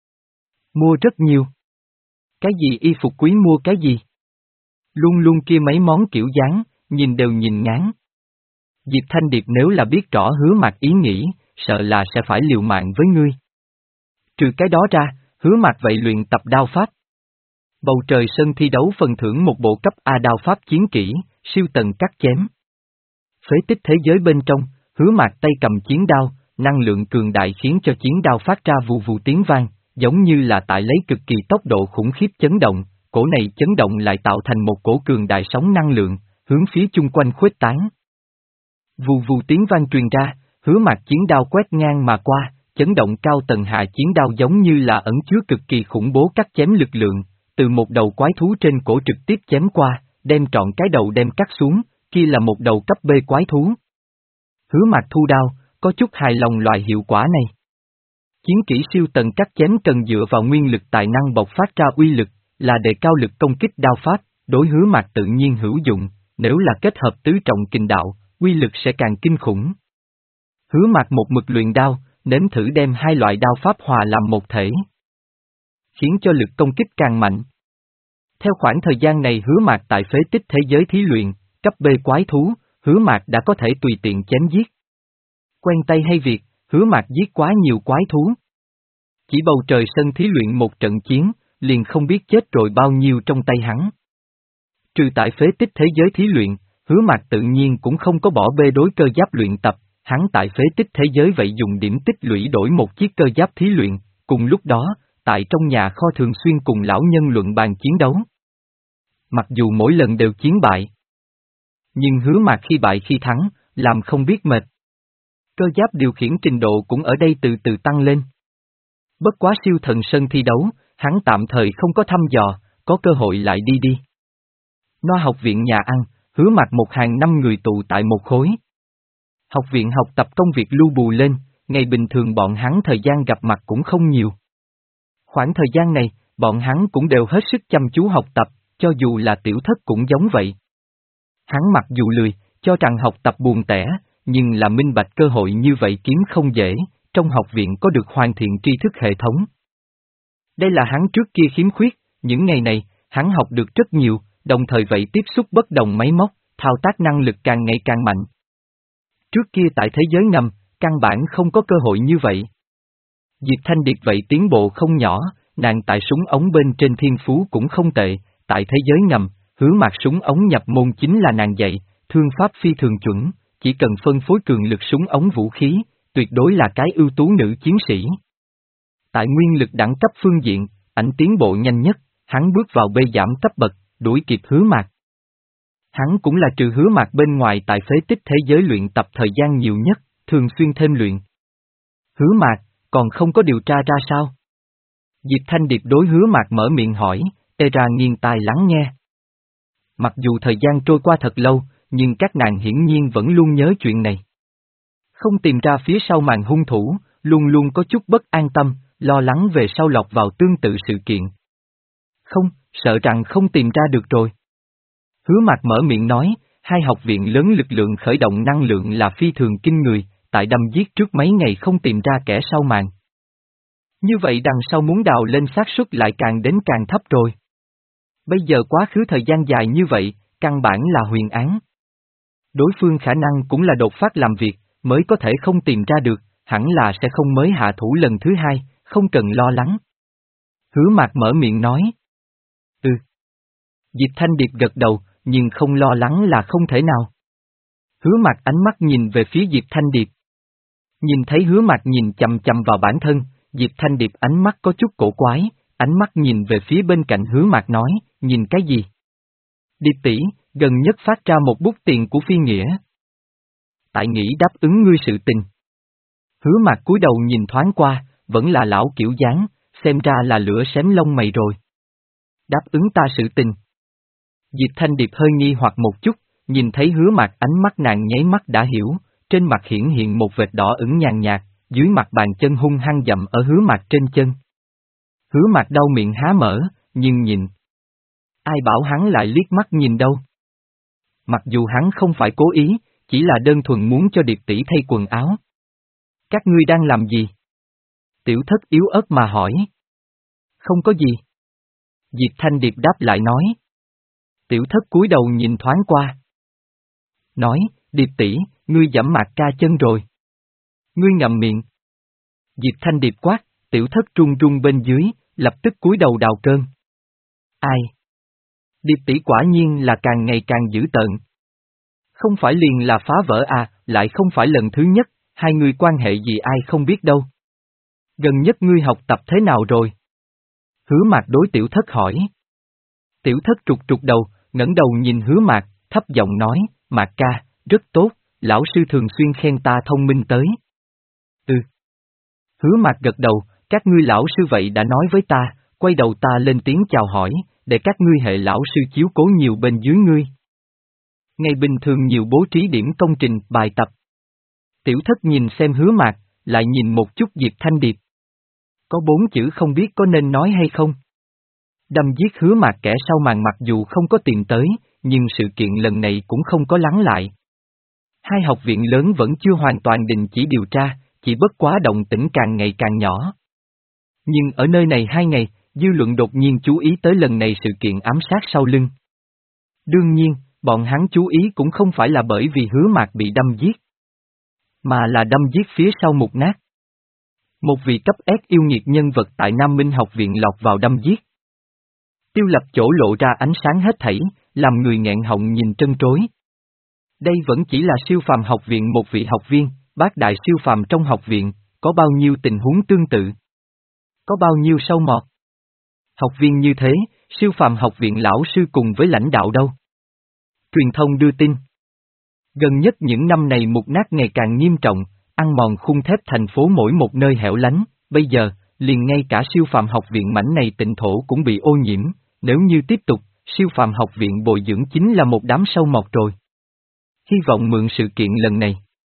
Mua rất nhiều. Cái gì y phục quý mua cái gì? Luôn luôn kia mấy món kiểu dáng, nhìn đều nhìn ngán. Diệp Thanh Điệp nếu là biết rõ Hứa Mạc ý nghĩ, sợ là sẽ phải liều mạng với ngươi. Trừ cái đó ra, Hứa Mạc vậy luyện tập đao pháp. Bầu trời sân thi đấu phần thưởng một bộ cấp A đao pháp chiến kỹ, siêu tần cắt chém. Phế tích thế giới bên trong, Hứa Mạc tay cầm chiến đao, năng lượng cường đại khiến cho chiến đao phát ra vù vù tiếng vang, giống như là tại lấy cực kỳ tốc độ khủng khiếp chấn động, cổ này chấn động lại tạo thành một cổ cường đại sóng năng lượng, hướng phía chung quanh khuếch tán. Vù vù tiếng vang truyền ra, Hứa Mạc chiến đao quét ngang mà qua, chấn động cao tầng hạ chiến đao giống như là ẩn chứa cực kỳ khủng bố cắt chém lực lượng, từ một đầu quái thú trên cổ trực tiếp chém qua, đem trọn cái đầu đem cắt xuống, kia là một đầu cấp B quái thú. Hứa Mạc thu đao, có chút hài lòng loại hiệu quả này. Chiến kỹ siêu tần cắt chém cần dựa vào nguyên lực tài năng bộc phát ra uy lực, là đề cao lực công kích đao pháp, đối Hứa Mạc tự nhiên hữu dụng, nếu là kết hợp tứ trọng kình đạo, uy lực sẽ càng kinh khủng. Hứa Mạc một mực luyện đao, nếm thử đem hai loại đao pháp hòa làm một thể, khiến cho lực công kích càng mạnh. Theo khoảng thời gian này Hứa Mạc tại phế tích thế giới thí luyện, cấp B quái thú, Hứa Mạc đã có thể tùy tiện chém giết. Quen tay hay việc, Hứa Mạc giết quá nhiều quái thú. Chỉ bầu trời sân thí luyện một trận chiến, liền không biết chết rồi bao nhiêu trong tay hắn. Trừ tại phế tích thế giới thí luyện, Hứa Mạc tự nhiên cũng không có bỏ bê đối cơ giáp luyện tập, hắn tại phế tích thế giới vậy dùng điểm tích lũy đổi một chiếc cơ giáp thí luyện, cùng lúc đó, tại trong nhà kho thường xuyên cùng lão nhân luận bàn chiến đấu. Mặc dù mỗi lần đều chiến bại, nhưng Hứa Mạc khi bại khi thắng, làm không biết mệt. Cơ giáp điều khiển trình độ cũng ở đây từ từ tăng lên. Bất quá siêu thần sân thi đấu, hắn tạm thời không có thăm dò, có cơ hội lại đi đi. No học viện nhà ăn, Hứa Mạc một hàng năm người tụ tại một khối. Học viện học tập công việc lưu bù lên, ngày bình thường bọn hắn thời gian gặp mặt cũng không nhiều. Khoảng thời gian này, bọn hắn cũng đều hết sức chăm chú học tập, cho dù là tiểu thất cũng giống vậy. Hắn mặc dù lười, cho rằng học tập buồn tẻ, nhưng là minh bạch cơ hội như vậy kiếm không dễ, trong học viện có được hoàn thiện tri thức hệ thống. Đây là hắn trước kia khiếm khuyết, những ngày này, hắn học được rất nhiều, đồng thời vậy tiếp xúc bất đồng máy móc, thao tác năng lực càng ngày càng mạnh. Trước kia tại thế giới ngầm, căn bản không có cơ hội như vậy. Diệp Thanh Điệp vậy tiến bộ không nhỏ, nàng tại súng ống bên trên thiên phú cũng không tệ, tại thế giới ngầm, Hứa Mạc súng ống nhập môn chính là nàng dạy, thương pháp phi thường chuẩn, chỉ cần phân phối cường lực súng ống vũ khí, tuyệt đối là cái ưu tú nữ chiến sĩ. Tại nguyên lực đẳng cấp phương diện, ảnh tiến bộ nhanh nhất, hắn bước vào bê giảm cấp bậc, đuổi kịp Hứa Mạc. Hắn cũng là trừ Hứa Mạc bên ngoài tại phế tích thế giới luyện tập thời gian nhiều nhất, thường xuyên thêm luyện. Hứa Mạc, còn không có điều tra ra sao? Diệp Thanh Điệp đối Hứa Mạc mở miệng hỏi, tê ra nghiêng tai lắng nghe. Mặc dù thời gian trôi qua thật lâu, nhưng các nàng hiển nhiên vẫn luôn nhớ chuyện này. Không tìm ra phía sau màn hung thủ, luôn luôn có chút bất an tâm, lo lắng về sau lọt vào tương tự sự kiện. Không, sợ rằng không tìm ra được rồi. Hứa Mạc mở miệng nói, hai học viện lớn lực lượng khởi động năng lượng là phi thường kinh người, tại đâm giết trước mấy ngày không tìm ra kẻ sau màn. Như vậy đằng sau muốn đào lên xác suất lại càng đến càng thấp rồi. Bây giờ quá khứ thời gian dài như vậy, căn bản là huyền án. Đối phương khả năng cũng là đột phát làm việc, mới có thể không tìm ra được, hẳn là sẽ không mới hạ thủ lần thứ hai, không cần lo lắng. Hứa Mạc mở miệng nói. Ừ. Diệp Thanh Điệp gật đầu, nhưng không lo lắng là không thể nào. Hứa Mạc ánh mắt nhìn về phía Diệp Thanh Điệp. Nhìn thấy Hứa Mạc nhìn chằm chằm vào bản thân, Diệp Thanh Điệp ánh mắt có chút cổ quái, ánh mắt nhìn về phía bên cạnh Hứa Mạc nói, nhìn cái gì? Điệp tỷ, gần nhất phát ra một bút tiền của phi nghĩa. Tại nghĩ đáp ứng ngươi sự tình. Hứa Mạc cúi đầu nhìn thoáng qua, vẫn là lão kiểu dáng, xem ra là lửa xém lông mày rồi. Đáp ứng ta sự tình. Diệp Thanh Điệp hơi nghi hoặc một chút, nhìn thấy Hứa Mạc ánh mắt nàng nháy mắt đã hiểu, trên mặt hiển hiện một vệt đỏ ửng nhàn nhạt, dưới mặt bàn chân hung hăng dậm ở Hứa Mạc trên chân. Hứa Mạc đau miệng há mở, nhưng nhìn. Ai bảo hắn lại liếc mắt nhìn đâu. Mặc dù hắn không phải cố ý, chỉ là đơn thuần muốn cho Điệp tỷ thay quần áo. Các ngươi đang làm gì? Tiểu thất yếu ớt mà hỏi. Không có gì. Diệp Thanh Điệp đáp lại nói. Tiểu thất cúi đầu nhìn thoáng qua. Nói, Điệp tỷ, ngươi giẫm Mạc ca chân rồi. Ngươi ngậm miệng. Diệp Thanh Điệp quát, tiểu thất run run bên dưới, lập tức cúi đầu đào cơn. Ai? Điệp tỷ quả nhiên là càng ngày càng dữ tợn. Không phải liền là phá vỡ à, lại không phải lần thứ nhất, hai người quan hệ gì ai không biết đâu. Gần nhất ngươi học tập thế nào rồi? Hứa Mạc đối tiểu thất hỏi. Tiểu thất trục trục đầu, ngẩng đầu nhìn Hứa Mạc, thấp giọng nói, Mạc ca, rất tốt, lão sư thường xuyên khen ta thông minh tới. Ừ. Hứa Mạc gật đầu, các ngươi lão sư vậy đã nói với ta, quay đầu ta lên tiếng chào hỏi, để các ngươi hệ lão sư chiếu cố nhiều bên dưới ngươi. Ngày bình thường nhiều bố trí điểm công trình, bài tập. Tiểu thất nhìn xem Hứa Mạc, lại nhìn một chút Diệp Thanh Điệp. Có bốn chữ không biết có nên nói hay không. Đâm giết Hứa Mạc kẻ sau màn mặc dù không có tiền tới, nhưng sự kiện lần này cũng không có lắng lại. Hai học viện lớn vẫn chưa hoàn toàn đình chỉ điều tra, chỉ bất quá động tĩnh càng ngày càng nhỏ. Nhưng ở nơi này hai ngày, dư luận đột nhiên chú ý tới lần này sự kiện ám sát sau lưng. Đương nhiên, bọn hắn chú ý cũng không phải là bởi vì Hứa Mạc bị đâm giết, mà là đâm giết phía sau Mục Nát. Một vị cấp S yêu nghiệt nhân vật tại Nam Minh học viện lọt vào đâm giết. Tiêu Lập chỗ lộ ra ánh sáng hết thảy, làm người nghẹn họng nhìn trân trối. Đây vẫn chỉ là siêu phàm học viện một vị học viên, bác đại siêu phàm trong học viện, có bao nhiêu tình huống tương tự? Có bao nhiêu sâu mọt? Học viên như thế, siêu phàm học viện lão sư cùng với lãnh đạo đâu? Truyền thông đưa tin. Gần nhất những năm này Mục Nát ngày càng nghiêm trọng, ăn mòn khung thép thành phố mỗi một nơi hẻo lánh, bây giờ, liền ngay cả siêu phàm học viện mảnh này tịnh thổ cũng bị ô nhiễm, nếu như tiếp tục, siêu phàm học viện bồi dưỡng chính là một đám sâu mọt rồi. Hy vọng mượn sự kiện lần này,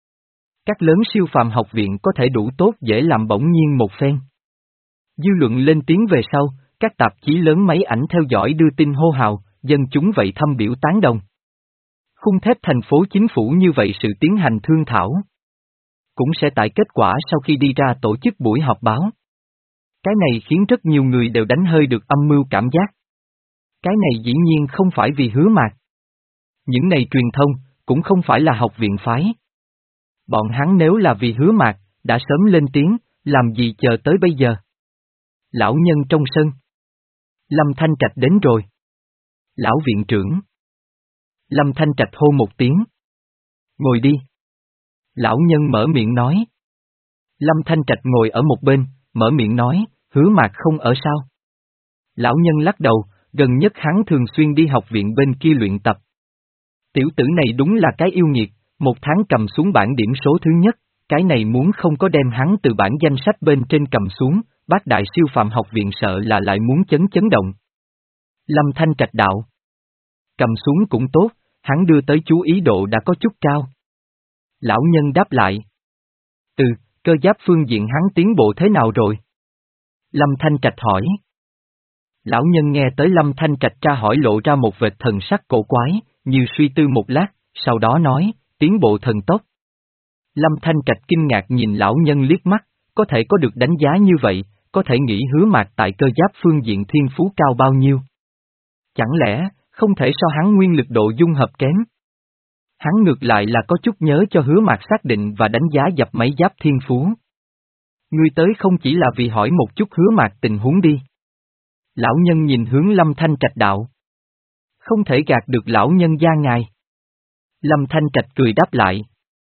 các lớn siêu phàm học viện có thể đủ tốt dễ làm bỗng nhiên một phen. Dư luận lên tiếng về sau, các tạp chí lớn máy ảnh theo dõi đưa tin hô hào, dân chúng vậy thâm biểu tán đồng. Khung thép thành phố chính phủ như vậy sự tiến hành thương thảo, cũng sẽ tại kết quả sau khi đi ra tổ chức buổi họp báo. Cái này khiến rất nhiều người đều đánh hơi được âm mưu cảm giác. Cái này dĩ nhiên không phải vì Hứa Mạc. Những này truyền thông, cũng không phải là học viện phái. Bọn hắn nếu là vì Hứa Mạc, đã sớm lên tiếng, làm gì chờ tới bây giờ. Lão nhân trong sân. Lâm Thanh Trạch đến rồi. Lão viện trưởng. Lâm Thanh Trạch hô một tiếng. Ngồi đi. Lão nhân mở miệng nói. Lâm Thanh Trạch ngồi ở một bên, mở miệng nói, Hứa Mạc không ở sao? Lão nhân lắc đầu, gần nhất hắn thường xuyên đi học viện bên kia luyện tập. Tiểu tử này đúng là cái yêu nghiệt, một tháng cầm xuống bảng điểm số thứ nhất, cái này muốn không có đem hắn từ bảng danh sách bên trên cầm xuống, bác đại siêu phàm học viện sợ là lại muốn chấn chấn động. Lâm Thanh Trạch đạo. Cầm xuống cũng tốt, hắn đưa tới chú ý độ đã có chút cao. Lão nhân đáp lại. Ừ, cơ giáp phương diện hắn tiến bộ thế nào rồi? Lâm Thanh Trạch hỏi. Lão nhân nghe tới Lâm Thanh Trạch tra hỏi lộ ra một vệt thần sắc cổ quái, như suy tư một lát, sau đó nói, tiến bộ thần tốc. Lâm Thanh Trạch kinh ngạc nhìn lão nhân liếc mắt, có thể có được đánh giá như vậy, có thể nghĩ Hứa Mạc tại cơ giáp phương diện thiên phú cao bao nhiêu. Chẳng lẽ, không thể so hắn nguyên lực độ dung hợp kém? Hắn ngược lại là có chút nhớ cho Hứa Mạc xác định và đánh giá dập máy giáp thiên phú. Ngươi tới không chỉ là vì hỏi một chút Hứa Mạc tình huống đi. Lão nhân nhìn hướng Lâm Thanh Trạch đạo. Không thể gạt được lão nhân gia ngài. Lâm Thanh Trạch cười đáp lại.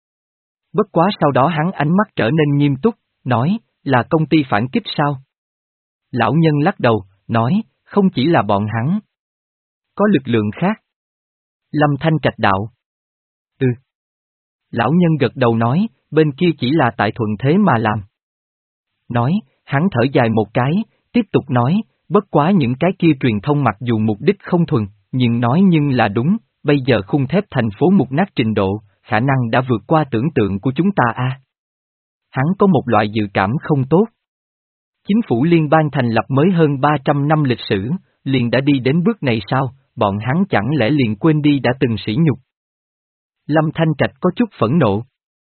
Bất quá sau đó hắn ánh mắt trở nên nghiêm túc, nói, là công ty phản kích sao? Lão nhân lắc đầu, nói, không chỉ là bọn hắn. Có lực lượng khác. Lâm Thanh Trạch đạo. Ừ. Lão nhân gật đầu nói, bên kia chỉ là tại thuận thế mà làm. Nói, hắn thở dài một cái, tiếp tục nói, bất quá những cái kia truyền thông mặc dù mục đích không thuần, nhưng nói nhưng là đúng, bây giờ khung thép thành phố Mục Nát trình độ, khả năng đã vượt qua tưởng tượng của chúng ta a. À. Hắn có một loại dự cảm không tốt. Chính phủ liên bang thành lập mới hơn ba trăm năm lịch sử, liền đã đi đến bước này sao, bọn hắn chẳng lẽ liền quên đi đã từng sỉ nhục. Lâm Thanh Trạch có chút phẫn nộ.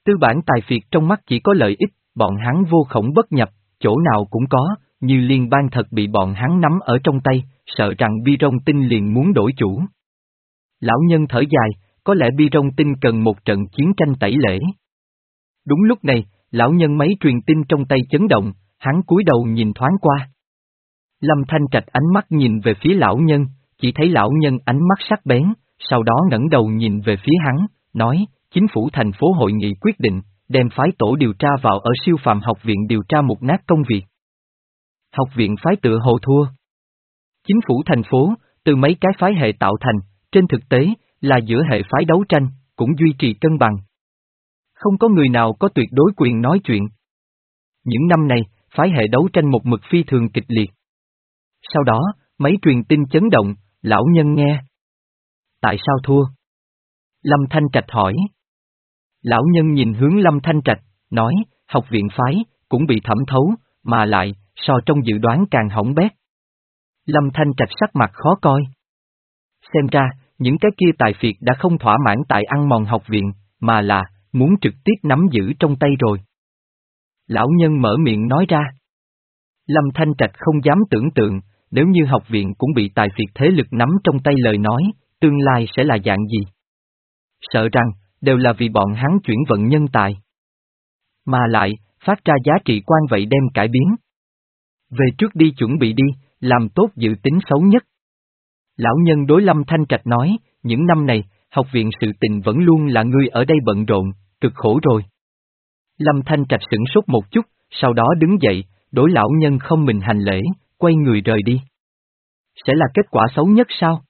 Tư bản tài phiệt trong mắt chỉ có lợi ích, bọn hắn vô khổng bất nhập, chỗ nào cũng có, như liên bang thật bị bọn hắn nắm ở trong tay, sợ rằng bi rong tinh liền muốn đổi chủ. Lão nhân thở dài, có lẽ bi rong tinh cần một trận chiến tranh tẩy lễ. Đúng lúc này, lão nhân máy truyền tin trong tay chấn động, hắn cúi đầu nhìn thoáng qua. Lâm Thanh Trạch ánh mắt nhìn về phía lão nhân, chỉ thấy lão nhân ánh mắt sắc bén, sau đó ngẩng đầu nhìn về phía hắn, nói, chính phủ thành phố hội nghị quyết định, đem phái tổ điều tra vào ở siêu phàm học viện điều tra một nát công việc. Học viện phái tựa hồ thua. Chính phủ thành phố, từ mấy cái phái hệ tạo thành, trên thực tế, là giữa hệ phái đấu tranh, cũng duy trì cân bằng. Không có người nào có tuyệt đối quyền nói chuyện. Những năm này, phái hệ đấu tranh một mực phi thường kịch liệt. Sau đó, mấy truyền tin chấn động, lão nhân nghe. Tại sao thua? Lâm Thanh Trạch hỏi. Lão nhân nhìn hướng Lâm Thanh Trạch, nói, học viện phái, cũng bị thẩm thấu, mà lại, so trong dự đoán càng hỏng bét. Lâm Thanh Trạch sắc mặt khó coi. Xem ra, những cái kia tài phiệt đã không thỏa mãn tại ăn mòn học viện, mà là, muốn trực tiếp nắm giữ trong tay rồi. Lão nhân mở miệng nói ra. Lâm Thanh Trạch không dám tưởng tượng, nếu như học viện cũng bị tài phiệt thế lực nắm trong tay lời nói, tương lai sẽ là dạng gì? Sợ rằng, đều là vì bọn hắn chuyển vận nhân tài. Mà lại, phát ra giá trị quan vậy đem cải biến. Về trước đi chuẩn bị đi, làm tốt dự tính xấu nhất. Lão nhân đối Lâm Thanh Trạch nói, những năm này, học viện sự tình vẫn luôn là ngươi ở đây bận rộn, cực khổ rồi. Lâm Thanh Trạch sửng sốt một chút, sau đó đứng dậy, đối lão nhân không mình hành lễ, quay người rời đi. Sẽ là kết quả xấu nhất sao?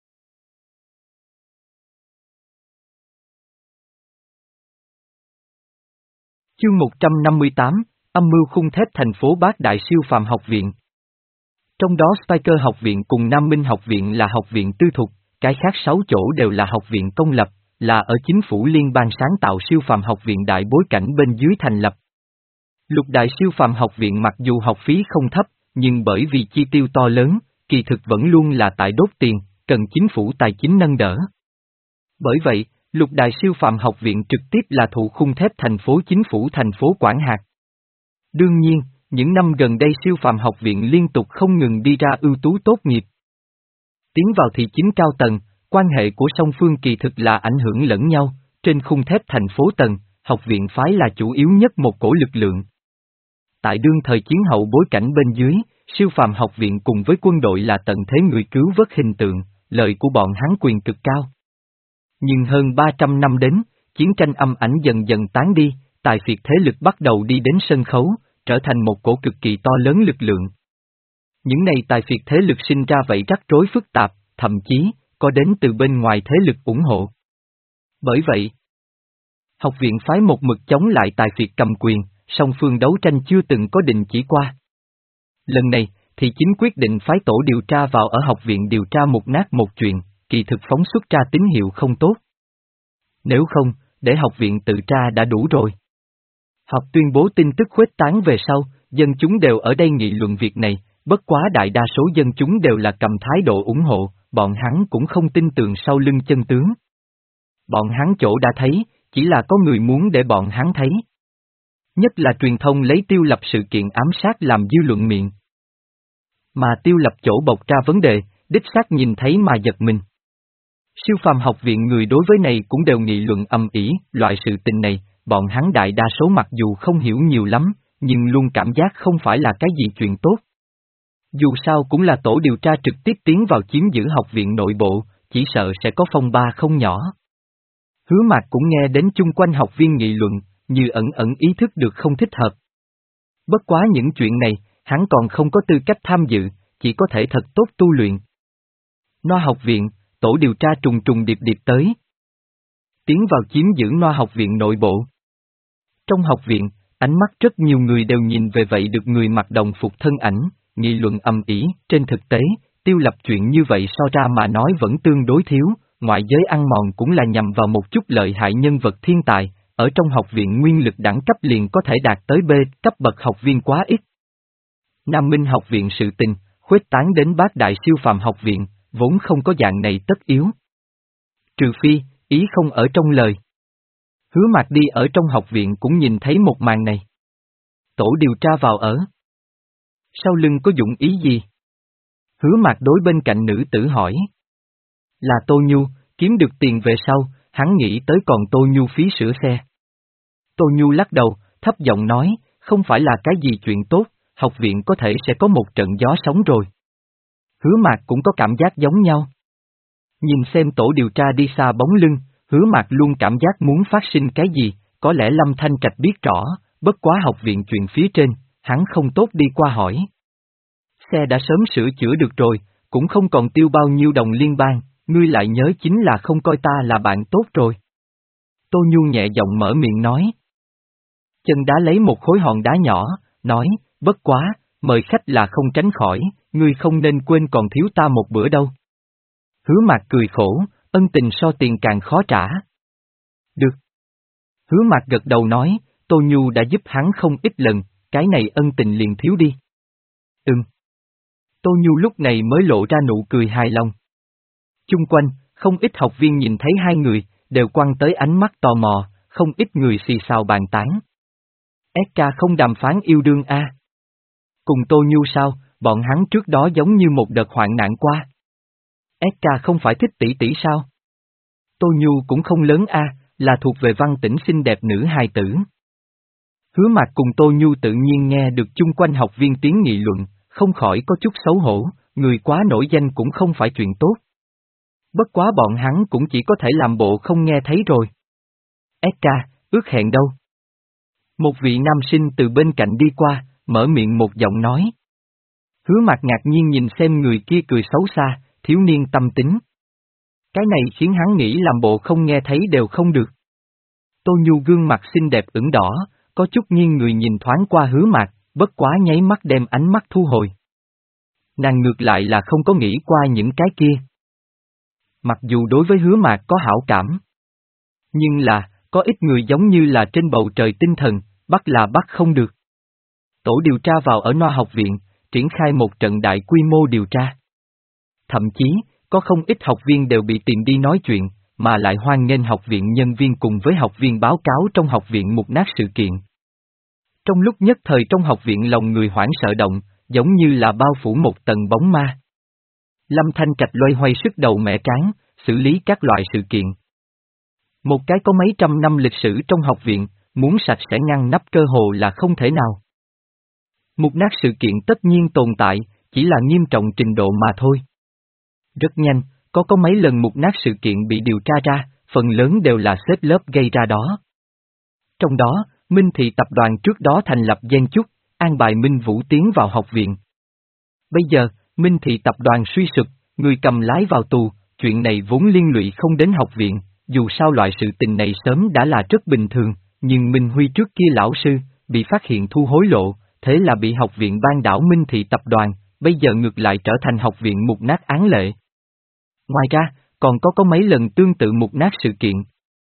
Chương một trăm năm mươi tám, âm mưu khung thép thành phố Bát Đại siêu phàm học viện. Trong đó Spiker học viện cùng Nam Minh học viện là học viện tư thục, cái khác sáu chỗ đều là học viện công lập, là ở chính phủ liên bang sáng tạo siêu phàm học viện đại bối cảnh bên dưới thành lập. Lục Đại siêu phàm học viện mặc dù học phí không thấp, nhưng bởi vì chi tiêu to lớn, kỳ thực vẫn luôn là tại đốt tiền, cần chính phủ tài chính nâng đỡ. Bởi vậy, Lục Đại siêu phàm học viện trực tiếp là thụ khung thép thành phố chính phủ thành phố quản hạt. Đương nhiên, những năm gần đây siêu phàm học viện liên tục không ngừng đi ra ưu tú tốt nghiệp. Tiến vào thị chính cao tầng, quan hệ của song phương kỳ thực là ảnh hưởng lẫn nhau, trên khung thép thành phố tầng, học viện phái là chủ yếu nhất một cổ lực lượng. Tại đương thời chiến hậu bối cảnh bên dưới, siêu phàm học viện cùng với quân đội là tận thế người cứu vớt hình tượng, lợi của bọn hắn quyền cực cao. Nhưng hơn ba trăm năm đến, chiến tranh âm ảnh dần dần tán đi, tài phiệt thế lực bắt đầu đi đến sân khấu, trở thành một cổ cực kỳ to lớn lực lượng. Những này tài phiệt thế lực sinh ra vậy rắc rối phức tạp, thậm chí, có đến từ bên ngoài thế lực ủng hộ. Bởi vậy, học viện phái một mực chống lại tài phiệt cầm quyền, song phương đấu tranh chưa từng có đình chỉ qua. Lần này, thì chính quyết định phái tổ điều tra vào ở học viện điều tra một nát một chuyện, kỳ thực phóng xuất ra tín hiệu không tốt. Nếu không, để học viện tự tra đã đủ rồi. Học tuyên bố tin tức khuếch tán về sau, dân chúng đều ở đây nghị luận việc này, bất quá đại đa số dân chúng đều là cầm thái độ ủng hộ, bọn hắn cũng không tin tưởng sau lưng chân tướng. Bọn hắn chỗ đã thấy, chỉ là có người muốn để bọn hắn thấy. Nhất là truyền thông lấy Tiêu Lập sự kiện ám sát làm dư luận miệng. Mà Tiêu Lập chỗ bộc ra vấn đề, đích xác nhìn thấy mà giật mình. Siêu phàm học viện người đối với này cũng đều nghị luận âm ỉ, loại sự tình này, bọn hắn đại đa số mặc dù không hiểu nhiều lắm, nhưng luôn cảm giác không phải là cái gì chuyện tốt. Dù sao cũng là tổ điều tra trực tiếp tiến vào chiếm giữ học viện nội bộ, chỉ sợ sẽ có phong ba không nhỏ. Hứa Mạc cũng nghe đến chung quanh học viên nghị luận, như ẩn ẩn ý thức được không thích hợp. Bất quá những chuyện này, hắn còn không có tư cách tham dự, chỉ có thể thật tốt tu luyện. Noa học viện, tổ điều tra trùng trùng điệp điệp tới. Tiến vào chiếm giữ Noa học viện nội bộ. Trong học viện, ánh mắt rất nhiều người đều nhìn về vậy được người mặc đồng phục thân ảnh, nghị luận ầm ĩ. Trên thực tế, Tiêu Lập chuyện như vậy so ra mà nói vẫn tương đối thiếu, ngoại giới ăn mòn cũng là nhằm vào một chút lợi hại nhân vật thiên tài, ở trong học viện nguyên lực đẳng cấp liền có thể đạt tới B cấp bậc học viên quá ít. Nam Minh học viện sự tình, khuếch tán đến Bát Đại siêu phàm học viện, vốn không có dạng này tất yếu. Trừ phi, ý không ở trong lời. Hứa Mạc đi ở trong học viện cũng nhìn thấy một màn này. Tổ điều tra vào ở. Sau lưng có dụng ý gì? Hứa Mạc đối bên cạnh nữ tử hỏi. Là Tô Nhu, kiếm được tiền về sau, hắn nghĩ tới còn Tô Nhu phí sửa xe. Tô Nhu lắc đầu, thấp giọng nói, không phải là cái gì chuyện tốt, học viện có thể sẽ có một trận gió sóng rồi. Hứa Mạc cũng có cảm giác giống nhau. Nhìn xem tổ điều tra đi xa bóng lưng, Hứa Mạc luôn cảm giác muốn phát sinh cái gì, có lẽ Lâm Thanh Trạch biết rõ, bất quá học viện chuyện phía trên, hắn không tốt đi qua hỏi. Xe đã sớm sửa chữa được rồi, cũng không còn tiêu bao nhiêu đồng liên bang, ngươi lại nhớ chính là không coi ta là bạn tốt rồi. Tô Nhu nhẹ giọng mở miệng nói. Chân đá lấy một khối hòn đá nhỏ, nói, bất quá, mời khách là không tránh khỏi, ngươi không nên quên còn thiếu ta một bữa đâu. Hứa Mạc cười khổ, ân tình so tiền càng khó trả. Được. Hứa Mạc gật đầu nói, Tô Nhu đã giúp hắn không ít lần, cái này ân tình liền thiếu đi. Ừm. Tô Nhu lúc này mới lộ ra nụ cười hài lòng. Chung quanh, không ít học viên nhìn thấy hai người, đều quăng tới ánh mắt tò mò, không ít người xì xào bàn tán. ét ca không đàm phán yêu đương a. Cùng Tô Nhu sao, bọn hắn trước đó giống như một đợt hoạn nạn qua. ét ca không phải thích tỷ tỷ sao? Tô Nhu cũng không lớn a, là thuộc về văn tĩnh xinh đẹp nữ hài tử. Hứa Mạc cùng Tô Nhu tự nhiên nghe được chung quanh học viên tiếng nghị luận, không khỏi có chút xấu hổ, người quá nổi danh cũng không phải chuyện tốt. Bất quá bọn hắn cũng chỉ có thể làm bộ không nghe thấy rồi. ét ca, ước hẹn đâu? Một vị nam sinh từ bên cạnh đi qua, mở miệng một giọng nói. Hứa Mạc ngạc nhiên nhìn xem người kia cười xấu xa, thiếu niên tâm tính. Cái này khiến hắn nghĩ làm bộ không nghe thấy đều không được. Tô Nhu gương mặt xinh đẹp ửng đỏ, có chút nghiêng người nhìn thoáng qua Hứa Mạc, bất quá nháy mắt đem ánh mắt thu hồi. Nàng ngược lại là không có nghĩ qua những cái kia. Mặc dù đối với Hứa Mạc có hảo cảm. Nhưng là, có ít người giống như là trên bầu trời tinh thần, bắt là bắt không được. Tổ điều tra vào ở Noa học viện, triển khai một trận đại quy mô điều tra. Thậm chí, có không ít học viên đều bị tìm đi nói chuyện, mà lại hoan nghênh học viện nhân viên cùng với học viên báo cáo trong học viện mục nát sự kiện. Trong lúc nhất thời trong học viện lòng người hoảng sợ động, giống như là bao phủ một tầng bóng ma. Lâm Thanh Trạch loay hoay sức đầu mẻ trán, xử lý các loại sự kiện. Một cái có mấy trăm năm lịch sử trong học viện, muốn sạch sẽ ngăn nắp cơ hồ là không thể nào. Mục nát sự kiện tất nhiên tồn tại, chỉ là nghiêm trọng trình độ mà thôi. Rất nhanh, có có mấy lần mục nát sự kiện bị điều tra ra, phần lớn đều là xếp lớp gây ra đó. Trong đó, Minh Thị tập đoàn trước đó thành lập Gen Chúc, an bài Minh Vũ tiến vào học viện. Bây giờ, Minh Thị tập đoàn suy sụp, người cầm lái vào tù, chuyện này vốn liên lụy không đến học viện, dù sao loại sự tình này sớm đã là rất bình thường, nhưng Minh Huy trước kia lão sư, bị phát hiện thu hối lộ, thế là bị học viện ban đảo Minh Thị tập đoàn, bây giờ ngược lại trở thành học viện mục nát án lệ. Ngoài ra, còn có có mấy lần tương tự mục nát sự kiện.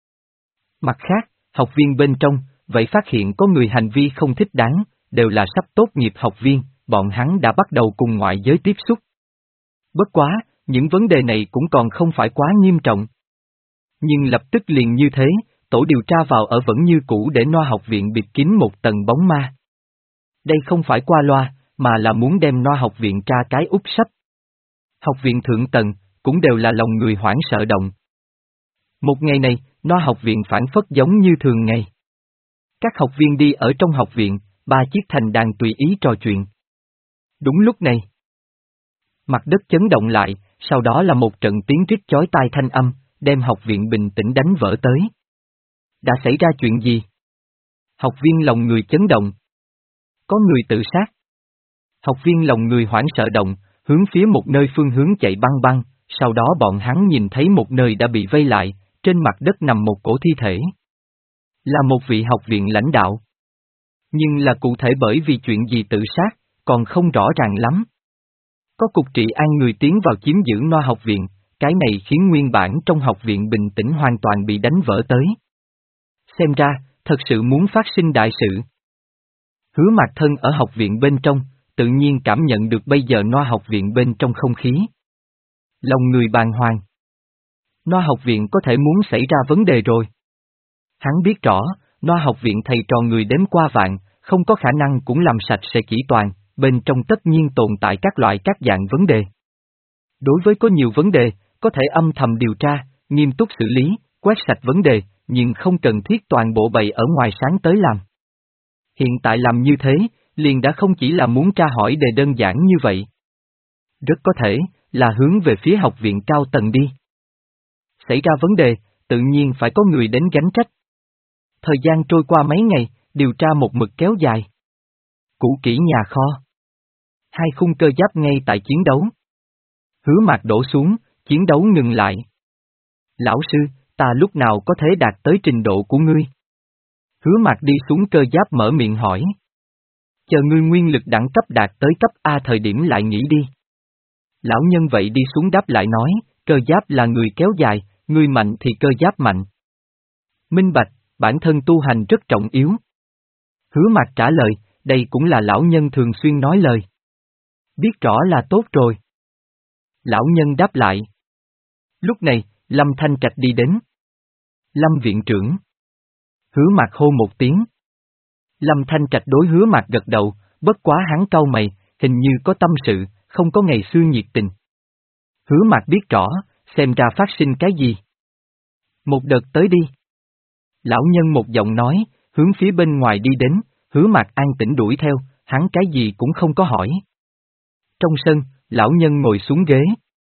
Mặt khác, học viên bên trong, vậy phát hiện có người hành vi không thích đáng, đều là sắp tốt nghiệp học viên, bọn hắn đã bắt đầu cùng ngoại giới tiếp xúc. Bất quá, những vấn đề này cũng còn không phải quá nghiêm trọng. Nhưng lập tức liền như thế, tổ điều tra vào ở vẫn như cũ để Noa học viện bịt kín một tầng bóng ma. Đây không phải qua loa, mà là muốn đem Noa học viện tra cái úp sấp. Học viện thượng tầng, cũng đều là lòng người hoảng sợ động. Một ngày này, Noa học viện phản phất giống như thường ngày. Các học viên đi ở trong học viện, ba chiếc thành đàn tùy ý trò chuyện. Đúng lúc này, mặt đất chấn động lại, sau đó là một trận tiếng rít chói tai thanh âm, đem học viện bình tĩnh đánh vỡ tới. Đã xảy ra chuyện gì? Học viên lòng người chấn động. Có người tự sát. Học viên lòng người hoảng sợ động, hướng phía một nơi phương hướng chạy băng băng, sau đó bọn hắn nhìn thấy một nơi đã bị vây lại, trên mặt đất nằm một cổ thi thể. Là một vị học viện lãnh đạo. Nhưng là cụ thể bởi vì chuyện gì tự sát, còn không rõ ràng lắm. Có cục trị an người tiến vào chiếm giữ Noa học viện, cái này khiến nguyên bản trong học viện bình tĩnh hoàn toàn bị đánh vỡ tới. Xem ra, thật sự muốn phát sinh đại sự. Hứa Mạc Thân ở học viện bên trong, tự nhiên cảm nhận được bây giờ Noa học viện bên trong không khí. Lòng người bàng hoàng. Noa học viện có thể muốn xảy ra vấn đề rồi. Hắn biết rõ, Noa học viện thầy trò người đếm qua vạn, không có khả năng cũng làm sạch sẽ chỉ toàn, bên trong tất nhiên tồn tại các loại các dạng vấn đề. Đối với có nhiều vấn đề, có thể âm thầm điều tra, nghiêm túc xử lý, quét sạch vấn đề, nhưng không cần thiết toàn bộ bày ở ngoài sáng tới làm. Hiện tại làm như thế, liền đã không chỉ là muốn tra hỏi đề đơn giản như vậy. Rất có thể, là hướng về phía học viện cao tầng đi. Xảy ra vấn đề, tự nhiên phải có người đến gánh trách. Thời gian trôi qua mấy ngày, điều tra một mực kéo dài. Cũ kỹ nhà kho. Hai khung cơ giáp ngay tại chiến đấu. Hứa Mạc đổ xuống, chiến đấu ngừng lại. Lão sư, ta lúc nào có thể đạt tới trình độ của ngươi? Hứa Mạc đi xuống cơ giáp mở miệng hỏi. Chờ ngươi nguyên lực đẳng cấp đạt tới cấp A thời điểm lại nghĩ đi. Lão nhân vậy đi xuống đáp lại nói, cơ giáp là người kéo dài, ngươi mạnh thì cơ giáp mạnh. Minh bạch, bản thân tu hành rất trọng yếu. Hứa Mạc trả lời, đây cũng là lão nhân thường xuyên nói lời. Biết rõ là tốt rồi. Lão nhân đáp lại. Lúc này, Lâm Thanh Trạch đi đến. Lâm viện trưởng. Hứa Mạc hô một tiếng. Lâm Thanh Trạch đối Hứa Mạc gật đầu, bất quá hắn cau mày, hình như có tâm sự, không có ngày xưa nhiệt tình. Hứa Mạc biết rõ, xem ra phát sinh cái gì. Một đợt tới đi. Lão nhân một giọng nói, hướng phía bên ngoài đi đến, Hứa Mạc an tĩnh đuổi theo, hắn cái gì cũng không có hỏi. Trong sân, lão nhân ngồi xuống ghế.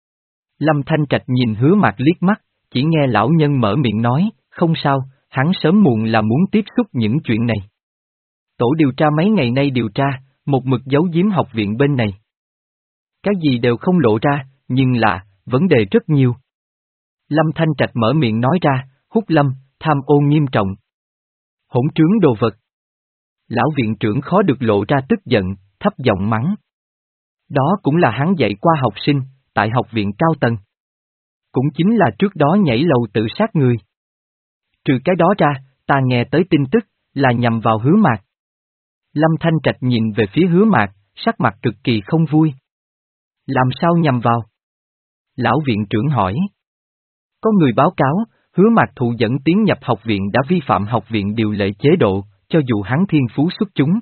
Lâm Thanh Trạch nhìn Hứa Mạc liếc mắt, chỉ nghe lão nhân mở miệng nói, không sao, hắn sớm muộn là muốn tiếp xúc những chuyện này. Tổ điều tra mấy ngày nay điều tra, một mực giấu giếm học viện bên này. Cái gì đều không lộ ra, nhưng là, vấn đề rất nhiều. Lâm Thanh Trạch mở miệng nói ra, Húc Lâm, tham ô nghiêm trọng. Hỗn trướng đồ vật. Lão viện trưởng khó được lộ ra tức giận, thấp giọng mắng. Đó cũng là hắn dạy qua học sinh, tại học viện cao tầng. Cũng chính là trước đó nhảy lầu tự sát người. Trừ cái đó ra, ta nghe tới tin tức, là nhằm vào Hứa Mạc. Lâm Thanh Trạch nhìn về phía Hứa Mạc, sắc mặt cực kỳ không vui. Làm sao nhằm vào? Lão viện trưởng hỏi. Có người báo cáo, Hứa Mạc thụ dẫn tiến nhập học viện đã vi phạm học viện điều lệ chế độ, cho dù hắn thiên phú xuất chúng.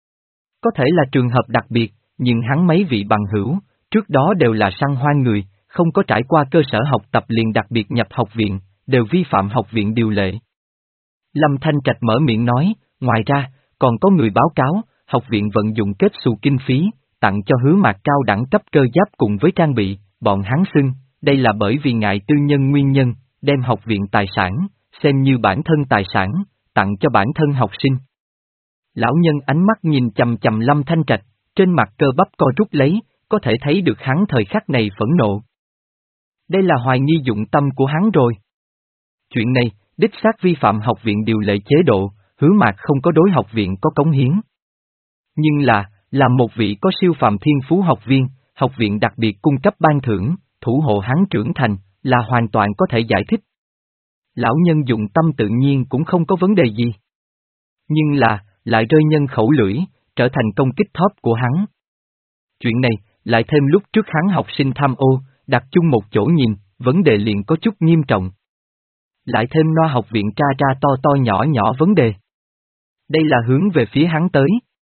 Có thể là trường hợp đặc biệt, nhưng hắn mấy vị bằng hữu, trước đó đều là săn hoan người, không có trải qua cơ sở học tập liền đặc biệt nhập học viện, đều vi phạm học viện điều lệ. Lâm Thanh Trạch mở miệng nói, ngoài ra, còn có người báo cáo, học viện vận dụng kết xù kinh phí, tặng cho Hứa Mạc cao đẳng cấp cơ giáp cùng với trang bị, bọn hắn xưng, đây là bởi vì ngại tư nhân nguyên nhân, đem học viện tài sản, xem như bản thân tài sản, tặng cho bản thân học sinh. Lão nhân ánh mắt nhìn chầm chầm Lâm Thanh Trạch, trên mặt cơ bắp co rút lấy, có thể thấy được hắn thời khắc này phẫn nộ. Đây là hoài nghi dụng tâm của hắn rồi. Chuyện này, đích xác vi phạm học viện điều lệ chế độ, Hứa Mạc không có đối học viện có cống hiến. Nhưng là, là một vị có siêu phàm thiên phú học viên, học viện đặc biệt cung cấp ban thưởng, thủ hộ hắn trưởng thành, là hoàn toàn có thể giải thích. Lão nhân dụng tâm tự nhiên cũng không có vấn đề gì. Nhưng là, lại rơi nhân khẩu lưỡi, trở thành công kích top của hắn. Chuyện này, lại thêm lúc trước hắn học sinh tham ô, đặt chung một chỗ nhìn, vấn đề liền có chút nghiêm trọng. Lại thêm Noa học viện tra ra to to nhỏ nhỏ vấn đề. Đây là hướng về phía hắn tới.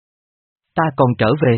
Ta còn trở về.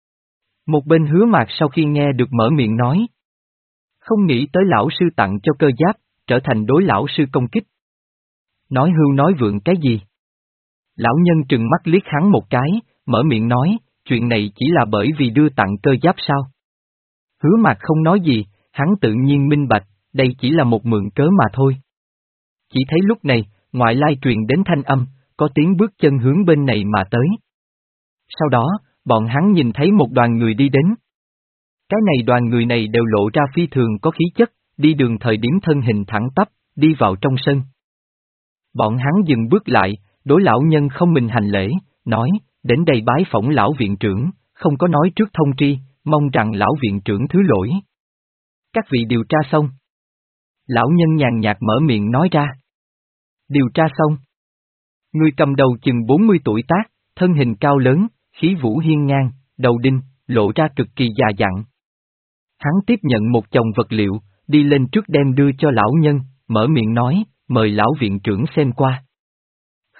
Một bên Hứa Mạc sau khi nghe được mở miệng nói. Không nghĩ tới lão sư tặng cho cơ giáp, trở thành đối lão sư công kích. Nói hưu nói vượng cái gì? Lão nhân trừng mắt liếc hắn một cái, mở miệng nói, chuyện này chỉ là bởi vì đưa tặng cơ giáp sao? Hứa Mạc không nói gì, hắn tự nhiên minh bạch, đây chỉ là một mượn cớ mà thôi. Chỉ thấy lúc này, ngoại lai truyền đến thanh âm, có tiếng bước chân hướng bên này mà tới. Sau đó, bọn hắn nhìn thấy một đoàn người đi đến. Cái này đoàn người này đều lộ ra phi thường có khí chất, đi đường thời điểm thân hình thẳng tắp, đi vào trong sân. Bọn hắn dừng bước lại, đối lão nhân không mình hành lễ, nói, đến đây bái phỏng lão viện trưởng, không có nói trước thông tri, mong rằng lão viện trưởng thứ lỗi. Các vị điều tra xong. Lão nhân nhàn nhạt mở miệng nói ra. Điều tra xong. Người cầm đầu chừng bốn mươi tuổi tác, thân hình cao lớn, khí vũ hiên ngang, đầu đinh, lộ ra cực kỳ già dặn. Hắn tiếp nhận một chồng vật liệu, đi lên trước đem đưa cho lão nhân, mở miệng nói, mời lão viện trưởng xem qua.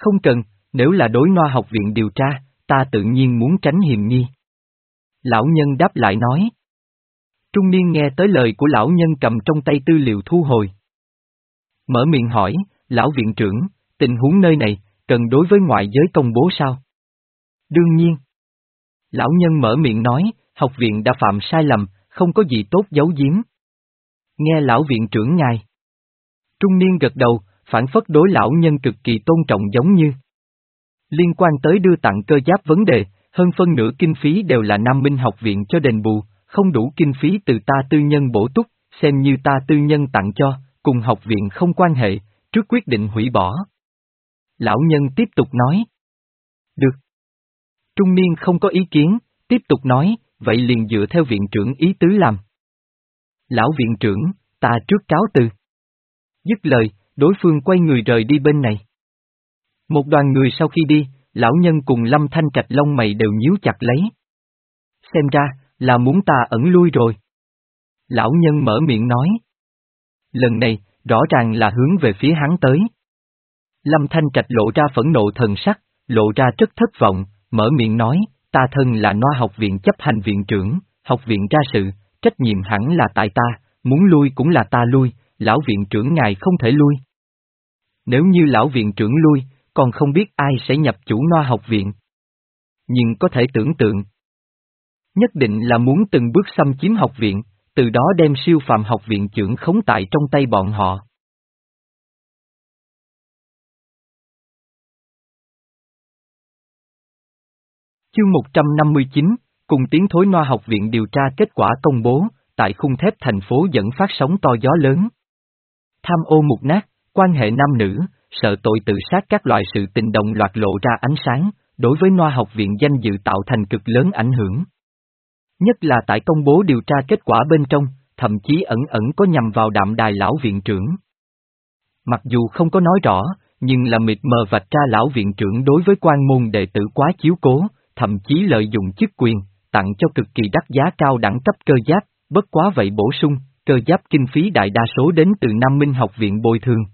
Không cần, nếu là đối Noa học viện điều tra, ta tự nhiên muốn tránh hiềm nghi. Lão nhân đáp lại nói. Trung niên nghe tới lời của lão nhân cầm trong tay tư liệu thu hồi. Mở miệng hỏi, lão viện trưởng, tình huống nơi này, cần đối với ngoại giới công bố sao? Đương nhiên. Lão nhân mở miệng nói, học viện đã phạm sai lầm, không có gì tốt giấu giếm. Nghe lão viện trưởng ngài. Trung niên gật đầu, phản phất đối lão nhân cực kỳ tôn trọng giống như. Liên quan tới đưa tặng cơ giáp vấn đề, hơn phân nửa kinh phí đều là Nam Minh học viện cho đền bù, không đủ kinh phí từ ta tư nhân bổ túc, xem như ta tư nhân tặng cho, cùng học viện không quan hệ, trước quyết định hủy bỏ. Lão nhân tiếp tục nói. Được. Trung niên không có ý kiến, tiếp tục nói, vậy liền dựa theo viện trưởng ý tứ làm. Lão viện trưởng, ta trước cáo từ. Dứt lời, đối phương quay người rời đi bên này. Một đoàn người sau khi đi, lão nhân cùng Lâm Thanh Trạch lông mày đều nhíu chặt lấy. Xem ra, là muốn ta ẩn lui rồi. Lão nhân mở miệng nói. Lần này, rõ ràng là hướng về phía hắn tới. Lâm Thanh Trạch lộ ra phẫn nộ thần sắc, lộ ra rất thất vọng, mở miệng nói, ta thân là Noa học viện chấp hành viện trưởng, học viện ra sự, trách nhiệm hẳn là tại ta, muốn lui cũng là ta lui, lão viện trưởng ngài không thể lui. Nếu như lão viện trưởng lui, còn không biết ai sẽ nhập chủ Noa học viện. Nhưng có thể tưởng tượng. Nhất định là muốn từng bước xâm chiếm học viện, từ đó đem siêu phàm học viện trưởng khống tại trong tay bọn họ. Chương một trăm năm mươi chín, cùng tiến thối Noa học viện điều tra kết quả công bố, tại khung thép thành phố dẫn phát sóng to gió lớn. Tham ô mục nát, quan hệ nam nữ, sợ tội tự sát các loại sự tình đồng loạt lộ ra ánh sáng, đối với Noa học viện danh dự tạo thành cực lớn ảnh hưởng. Nhất là tại công bố điều tra kết quả bên trong, thậm chí ẩn ẩn có nhằm vào đạm đài lão viện trưởng. Mặc dù không có nói rõ, nhưng là mịt mờ vạch ra lão viện trưởng đối với quan môn đệ tử quá chiếu cố, thậm chí lợi dụng chức quyền, tặng cho cực kỳ đắt giá cao đẳng cấp cơ giáp, bất quá vậy bổ sung, cơ giáp kinh phí đại đa số đến từ Nam Minh học viện bồi thường.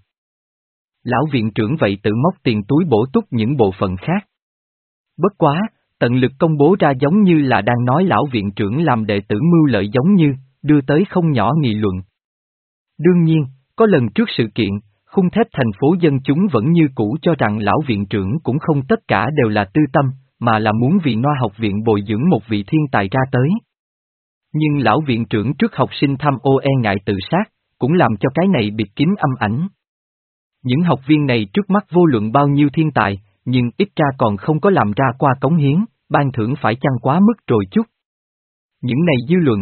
Lão viện trưởng vậy tự móc tiền túi bổ túc những bộ phận khác. Bất quá, tận lực công bố ra giống như là đang nói lão viện trưởng làm đệ tử mưu lợi giống như, đưa tới không nhỏ nghị luận. Đương nhiên, có lần trước sự kiện, khung thép thành phố dân chúng vẫn như cũ cho rằng lão viện trưởng cũng không tất cả đều là tư tâm, mà là muốn vì Noa học viện bồi dưỡng một vị thiên tài ra tới. Nhưng lão viện trưởng trước học sinh tham ô e ngại tự sát, cũng làm cho cái này bịt kín âm ảnh. Những học viên này trước mắt vô luận bao nhiêu thiên tài, nhưng ít ra còn không có làm ra qua cống hiến, ban thưởng phải chăng quá mức rồi chút. Những này dư luận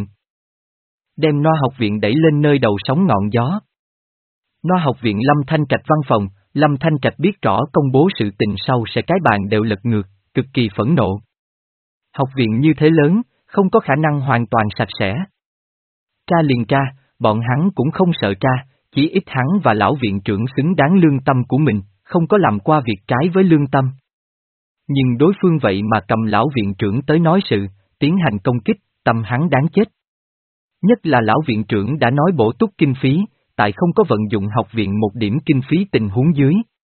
đem Noa học viện đẩy lên nơi đầu sóng ngọn gió. Noa học viện Lâm Thanh Trạch văn phòng, Lâm Thanh Trạch biết rõ công bố sự tình sau sẽ cái bàn đều lật ngược, cực kỳ phẫn nộ. Học viện như thế lớn, không có khả năng hoàn toàn sạch sẽ. Tra liền tra, bọn hắn cũng không sợ tra, chỉ ít hắn và lão viện trưởng xứng đáng lương tâm của mình, không có làm qua việc trái với lương tâm. Nhưng đối phương vậy mà cầm lão viện trưởng tới nói sự, tiến hành công kích, tâm hắn đáng chết. Nhất là lão viện trưởng đã nói bổ túc kinh phí, tại không có vận dụng học viện một điểm kinh phí tình huống dưới.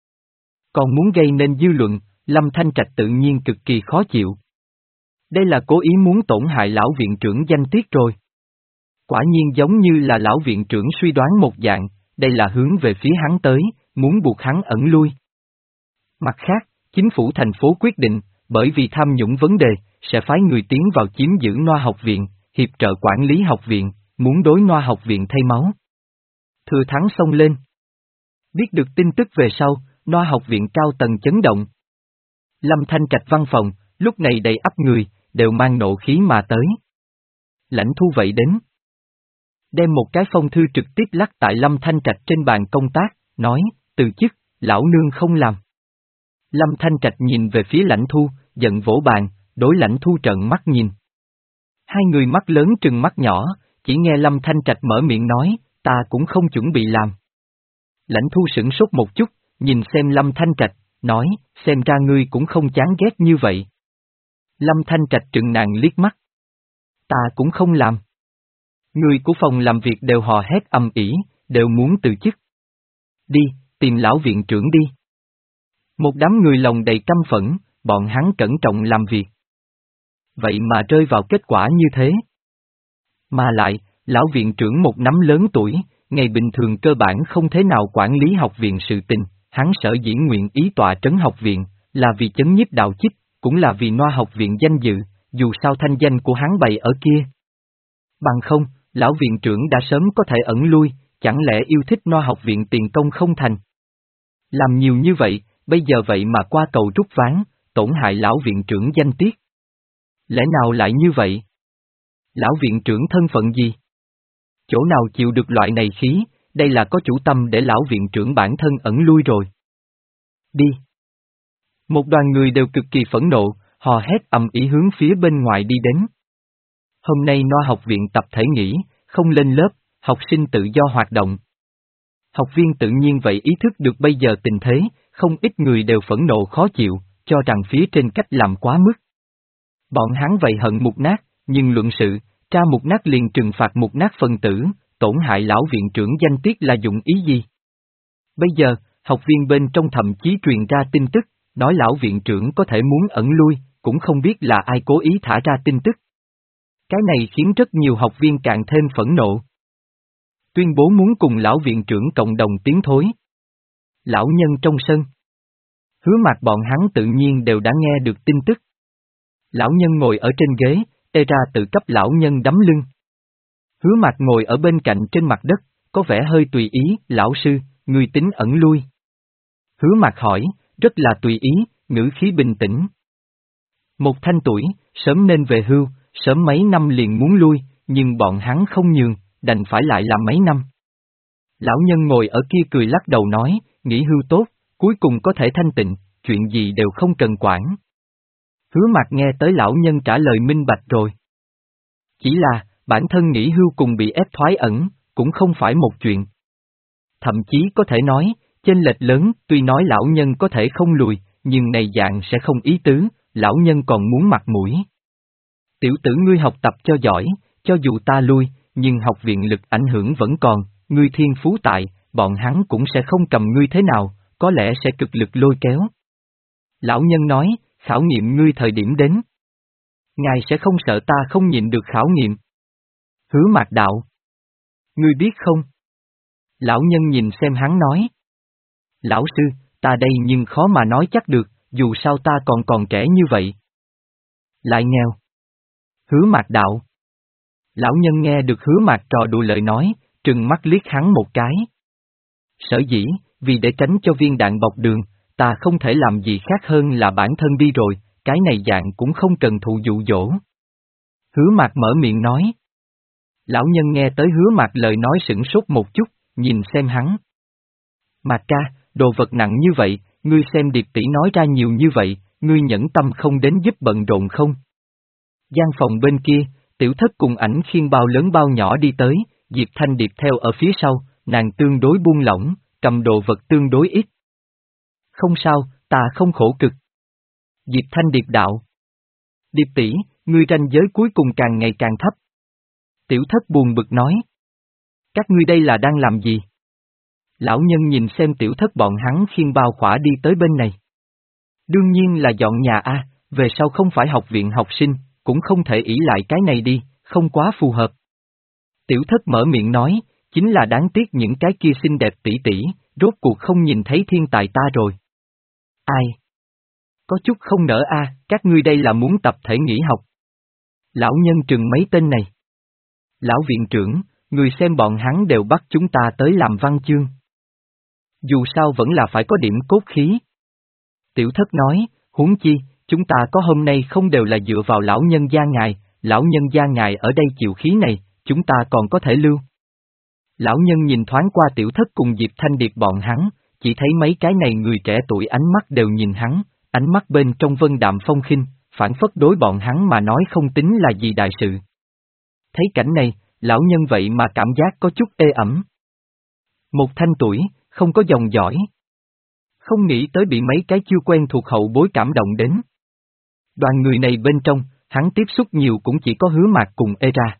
Còn muốn gây nên dư luận, Lâm Thanh Trạch tự nhiên cực kỳ khó chịu. Đây là cố ý muốn tổn hại lão viện trưởng danh tiết rồi. Quả nhiên giống như là lão viện trưởng suy đoán một dạng, đây là hướng về phía hắn tới, muốn buộc hắn ẩn lui. Mặt khác, chính phủ thành phố quyết định, bởi vì tham nhũng vấn đề, sẽ phái người tiến vào chiếm giữ Noa học viện, hiệp trợ quản lý học viện, muốn đối Noa học viện thay máu. Thừa thắng xông lên. Biết được tin tức về sau, Noa học viện cao tầng chấn động. Lâm Thanh Trạch văn phòng, lúc này đầy ắp người, đều mang nộ khí mà tới. Lãnh Thu vậy đến. Đem một cái phong thư trực tiếp lắc tại Lâm Thanh Trạch trên bàn công tác, nói, từ chức, lão nương không làm. Lâm Thanh Trạch nhìn về phía Lãnh Thu, giận vỗ bàn, đối Lãnh Thu trợn mắt nhìn. Hai người mắt lớn trừng mắt nhỏ, chỉ nghe Lâm Thanh Trạch mở miệng nói, ta cũng không chuẩn bị làm. Lãnh Thu sửng sốt một chút, nhìn xem Lâm Thanh Trạch, nói, xem ra ngươi cũng không chán ghét như vậy. Lâm Thanh Trạch trừng nàng liếc mắt. Ta cũng không làm. Người của phòng làm việc đều hò hét ầm ĩ, đều muốn từ chức. Đi, tìm lão viện trưởng đi. Một đám người lòng đầy căm phẫn, bọn hắn cẩn trọng làm việc. Vậy mà rơi vào kết quả như thế. Mà lại, lão viện trưởng một nắm lớn tuổi, ngày bình thường cơ bản không thế nào quản lý học viện sự tình, hắn sở dĩ nguyện ý tọa trấn học viện, là vì chấn nhiếp đạo chích, cũng là vì noa học viện danh dự, dù sao thanh danh của hắn bày ở kia. Bằng không, lão viện trưởng đã sớm có thể ẩn lui, chẳng lẽ yêu thích noa học viện tiền công không thành. Làm nhiều như vậy, bây giờ vậy mà qua cầu rút ván, tổn hại lão viện trưởng danh tiết. Lẽ nào lại như vậy? Lão viện trưởng thân phận gì? Chỗ nào chịu được loại này khí, đây là có chủ tâm để lão viện trưởng bản thân ẩn lui rồi. Đi! Một đoàn người đều cực kỳ phẫn nộ, hò hét ầm ĩ hướng phía bên ngoài đi đến. Hôm nay noa học viện tập thể nghỉ, không lên lớp, học sinh tự do hoạt động. Học viên tự nhiên vậy ý thức được bây giờ tình thế, không ít người đều phẫn nộ khó chịu, cho rằng phía trên cách làm quá mức. Bọn hắn vậy hận mục nát, nhưng luận sự, tra mục nát liền trừng phạt mục nát phân tử, tổn hại lão viện trưởng danh tiết là dụng ý gì? Bây giờ, học viên bên trong thậm chí truyền ra tin tức, nói lão viện trưởng có thể muốn ẩn lui, cũng không biết là ai cố ý thả ra tin tức. Cái này khiến rất nhiều học viên càng thêm phẫn nộ. Tuyên bố muốn cùng lão viện trưởng cộng đồng tiến thối. Lão nhân trong sân. Hứa Mạc bọn hắn tự nhiên đều đã nghe được tin tức. Lão nhân ngồi ở trên ghế, ê ra tự cấp lão nhân đấm lưng. Hứa Mạc ngồi ở bên cạnh trên mặt đất, có vẻ hơi tùy ý, lão sư, người tính ẩn lui. Hứa Mạc hỏi, rất là tùy ý, ngữ khí bình tĩnh. Một thanh tuổi, sớm nên về hưu, sớm mấy năm liền muốn lui, nhưng bọn hắn không nhường, đành phải lại làm mấy năm. Lão nhân ngồi ở kia cười lắc đầu nói, nghỉ hưu tốt, cuối cùng có thể thanh tịnh, chuyện gì đều không cần quản. Hứa Mạc nghe tới lão nhân trả lời minh bạch rồi. Chỉ là, bản thân nghỉ hưu cùng bị ép thoái ẩn, cũng không phải một chuyện. Thậm chí có thể nói, chênh lệch lớn, tuy nói lão nhân có thể không lùi, nhưng này dạng sẽ không ý tứ, lão nhân còn muốn mặt mũi. Tiểu tử ngươi học tập cho giỏi, cho dù ta lui, nhưng học viện lực ảnh hưởng vẫn còn, ngươi thiên phú tại, bọn hắn cũng sẽ không cầm ngươi thế nào, có lẽ sẽ cực lực lôi kéo. Lão nhân nói, khảo nghiệm ngươi thời điểm đến. Ngài sẽ không sợ ta không nhịn được khảo nghiệm. Hứa Mạc đạo. Ngươi biết không? Lão nhân nhìn xem hắn nói. Lão sư, ta đây nhưng khó mà nói chắc được, dù sao ta còn còn trẻ như vậy. Lại nghèo. Hứa Mạc đạo. Lão nhân nghe được Hứa Mạc trò đùa lời nói, trừng mắt liếc hắn một cái. Sở dĩ, vì để tránh cho viên đạn bọc đường, ta không thể làm gì khác hơn là bản thân đi rồi, cái này dạng cũng không cần thụ dụ dỗ. Hứa Mạc mở miệng nói. Lão nhân nghe tới Hứa Mạc lời nói sửng sốt một chút, nhìn xem hắn. Mạc ca, đồ vật nặng như vậy, ngươi xem Điệp tỷ nói ra nhiều như vậy, ngươi nhẫn tâm không đến giúp bận rộn không? Gian phòng bên kia, Tiểu Thất cùng ảnh khiêng bao lớn bao nhỏ đi tới, Diệp Thanh Điệp theo ở phía sau, nàng tương đối buông lỏng, cầm đồ vật tương đối ít. Không sao, ta không khổ cực. Diệp Thanh Điệp đạo. Điệp tỷ, ngươi ranh giới cuối cùng càng ngày càng thấp. Tiểu Thất buồn bực nói. Các ngươi đây là đang làm gì? Lão nhân nhìn xem Tiểu Thất bọn hắn khiêng bao khỏa đi tới bên này. Đương nhiên là dọn nhà a, về sau không phải học viện học sinh, cũng không thể ỷ lại cái này đi, không quá phù hợp. Tiểu Thất mở miệng nói, chính là đáng tiếc những cái kia xinh đẹp tỷ tỷ, rốt cuộc không nhìn thấy thiên tài ta rồi. Ai? Có chút không nỡ a, các ngươi đây là muốn tập thể nghỉ học. Lão nhân trừng mấy tên này. Lão viện trưởng, người xem bọn hắn đều bắt chúng ta tới làm văn chương. Dù sao vẫn là phải có điểm cốt khí. Tiểu Thất nói, huống chi, chúng ta có hôm nay không đều là dựa vào lão nhân gia ngài, lão nhân gia ngài ở đây chịu khí này, chúng ta còn có thể lưu. Lão nhân nhìn thoáng qua Tiểu Thất cùng Diệp Thanh Điệp bọn hắn, chỉ thấy mấy cái này người trẻ tuổi ánh mắt đều nhìn hắn, ánh mắt bên trong vân đạm phong khinh, phản phất đối bọn hắn mà nói không tính là gì đại sự. Thấy cảnh này, lão nhân vậy mà cảm giác có chút ê ẩm. Một thanh tuổi, không có dòng dõi. Không nghĩ tới bị mấy cái chưa quen thuộc hậu bối cảm động đến. Đoàn người này bên trong, hắn tiếp xúc nhiều cũng chỉ có Hứa Mạc cùng ê ra.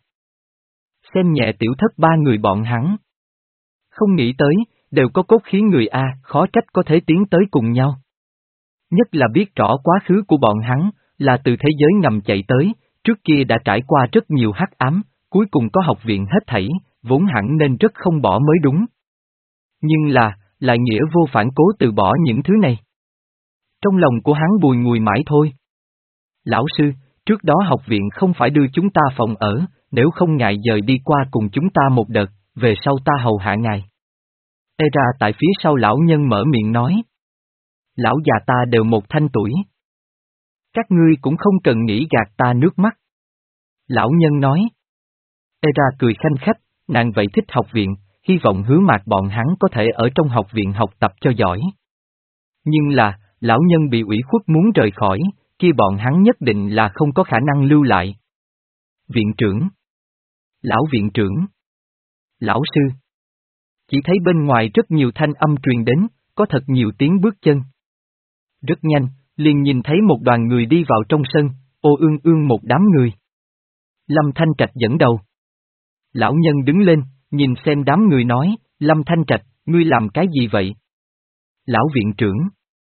Xem nhẹ Tiểu Thất ba người bọn hắn. Không nghĩ tới, đều có cốt khí người A, khó trách có thể tiến tới cùng nhau. Nhất là biết rõ quá khứ của bọn hắn, là từ thế giới ngầm chạy tới, trước kia đã trải qua rất nhiều hắc ám, cuối cùng có học viện hết thảy, vốn hẳn nên rất không bỏ mới đúng. Nhưng là, lại nghĩa vô phản cố từ bỏ những thứ này. Trong lòng của hắn bùi ngùi mãi thôi. Lão sư, trước đó học viện không phải đưa chúng ta phòng ở, nếu không ngại dời đi qua cùng chúng ta một đợt, về sau ta hầu hạ ngài. Ê ra tại phía sau lão nhân mở miệng nói. Lão già ta đều một thanh tuổi. Các ngươi cũng không cần nghĩ gạt ta nước mắt. Lão nhân nói. Ê ra cười khanh khách, nàng vậy thích học viện, hy vọng Hứa Mạc bọn hắn có thể ở trong học viện học tập cho giỏi. Nhưng là, lão nhân bị ủy khuất muốn rời khỏi, kia bọn hắn nhất định là không có khả năng lưu lại. Viện trưởng. Lão viện trưởng. Lão sư. Chỉ thấy bên ngoài rất nhiều thanh âm truyền đến, có thật nhiều tiếng bước chân. Rất nhanh, liền nhìn thấy một đoàn người đi vào trong sân, ô ương ương một đám người. Lâm Thanh Trạch dẫn đầu. Lão nhân đứng lên, nhìn xem đám người nói, Lâm Thanh Trạch, ngươi làm cái gì vậy? Lão viện trưởng.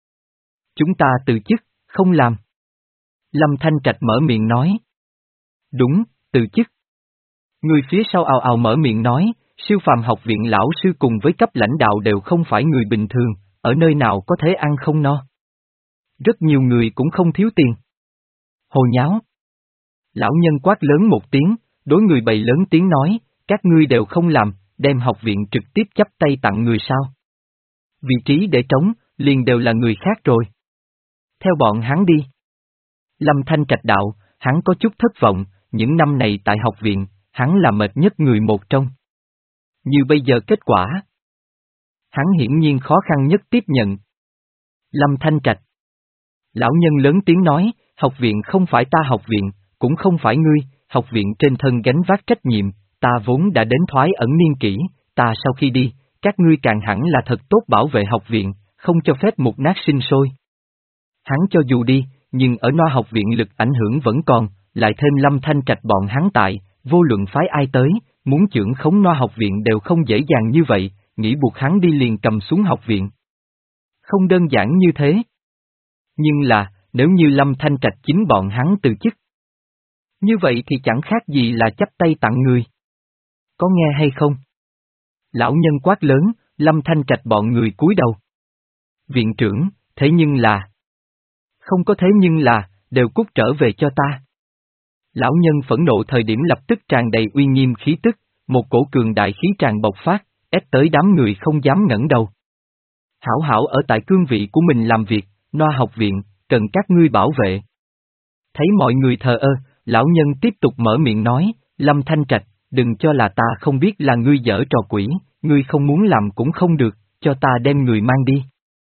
Chúng ta từ chức, không làm. Lâm Thanh Trạch mở miệng nói. Đúng, từ chức. Người phía sau ào ào mở miệng nói, siêu phàm học viện lão sư cùng với cấp lãnh đạo đều không phải người bình thường, ở nơi nào có thể ăn không no. Rất nhiều người cũng không thiếu tiền. Hồ nháo. Lão nhân quát lớn một tiếng, đối người bầy lớn tiếng nói, các ngươi đều không làm, đem học viện trực tiếp chắp tay tặng người sao? Vị trí để trống, liền đều là người khác rồi. Theo bọn hắn đi. Lâm Thanh Trạch đạo, hắn có chút thất vọng, những năm này tại học viện, hắn là mệt nhất người một trong. Như bây giờ kết quả. Hắn hiển nhiên khó khăn nhất tiếp nhận. Lâm Thanh Trạch. Lão nhân lớn tiếng nói, học viện không phải ta học viện, cũng không phải ngươi, học viện trên thân gánh vác trách nhiệm, ta vốn đã đến thoái ẩn niên kỷ, ta sau khi đi, các ngươi càng hẳn là thật tốt bảo vệ học viện, không cho phép một nát sinh sôi. Hắn cho dù đi, nhưng ở Noa học viện lực ảnh hưởng vẫn còn, lại thêm Lâm Thanh Trạch bọn hắn tại, vô luận phái ai tới, muốn chưởng khống Noa học viện đều không dễ dàng như vậy, nghĩ buộc hắn đi liền cầm xuống học viện. Không đơn giản như thế. Nhưng là, nếu như Lâm Thanh Trạch chính bọn hắn từ chức. Như vậy thì chẳng khác gì là chắp tay tặng người. Có nghe hay không? Lão nhân quát lớn, Lâm Thanh Trạch bọn người cúi đầu. Viện trưởng, thế nhưng là... Không có thế nhưng là, đều cút trở về cho ta. Lão nhân phẫn nộ thời điểm lập tức tràn đầy uy nghiêm khí tức, một cổ cường đại khí tràn bộc phát, ép tới đám người không dám ngẩng đầu. Hảo hảo ở tại cương vị của mình làm việc, Noa học viện, cần các ngươi bảo vệ. Thấy mọi người thờ ơ, lão nhân tiếp tục mở miệng nói, Lâm Thanh Trạch, đừng cho là ta không biết là ngươi dở trò quỷ, ngươi không muốn làm cũng không được, cho ta đem người mang đi.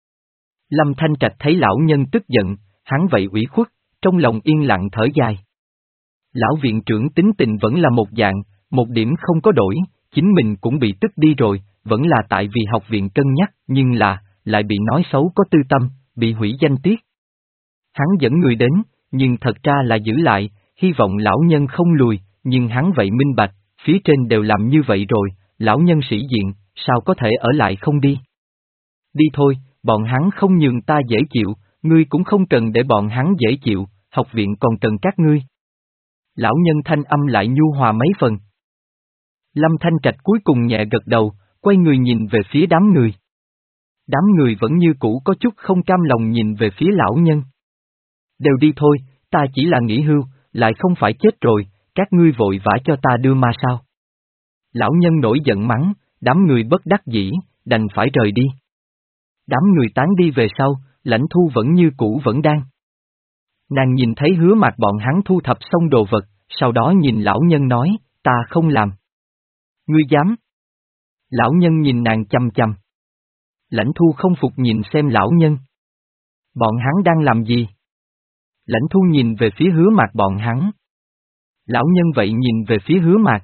Lâm Thanh Trạch thấy lão nhân tức giận, hắn vậy ủy khuất, trong lòng yên lặng thở dài. Lão viện trưởng tính tình vẫn là một dạng, một điểm không có đổi, chính mình cũng bị tức đi rồi, vẫn là tại vì học viện cân nhắc, nhưng là, lại bị nói xấu có tư tâm, bị hủy danh tiết. Hắn dẫn người đến, nhưng thật ra là giữ lại, hy vọng lão nhân không lùi, nhưng hắn vậy minh bạch, phía trên đều làm như vậy rồi, lão nhân sĩ diện, sao có thể ở lại không đi. Đi thôi, bọn hắn không nhường ta dễ chịu, ngươi cũng không cần để bọn hắn dễ chịu, học viện còn cần các ngươi. Lão nhân thanh âm lại nhu hòa mấy phần. Lâm Thanh Trạch cuối cùng nhẹ gật đầu, quay người nhìn về phía đám người. Đám người vẫn như cũ có chút không cam lòng nhìn về phía lão nhân. Đều đi thôi, ta chỉ là nghỉ hưu, lại không phải chết rồi, các ngươi vội vã cho ta đưa ma sao. Lão nhân nổi giận mắng, đám người bất đắc dĩ, đành phải rời đi. Đám người tán đi về sau, Lãnh Thu vẫn như cũ vẫn đang. Nàng nhìn thấy Hứa Mạc bọn hắn thu thập xong đồ vật, sau đó nhìn lão nhân nói, ta không làm. Ngươi dám? Lão nhân nhìn nàng chăm chăm. Lãnh Thu không phục nhìn xem lão nhân. Bọn hắn đang làm gì? Lãnh Thu nhìn về phía Hứa Mạc bọn hắn. Lão nhân vậy nhìn về phía Hứa Mạc.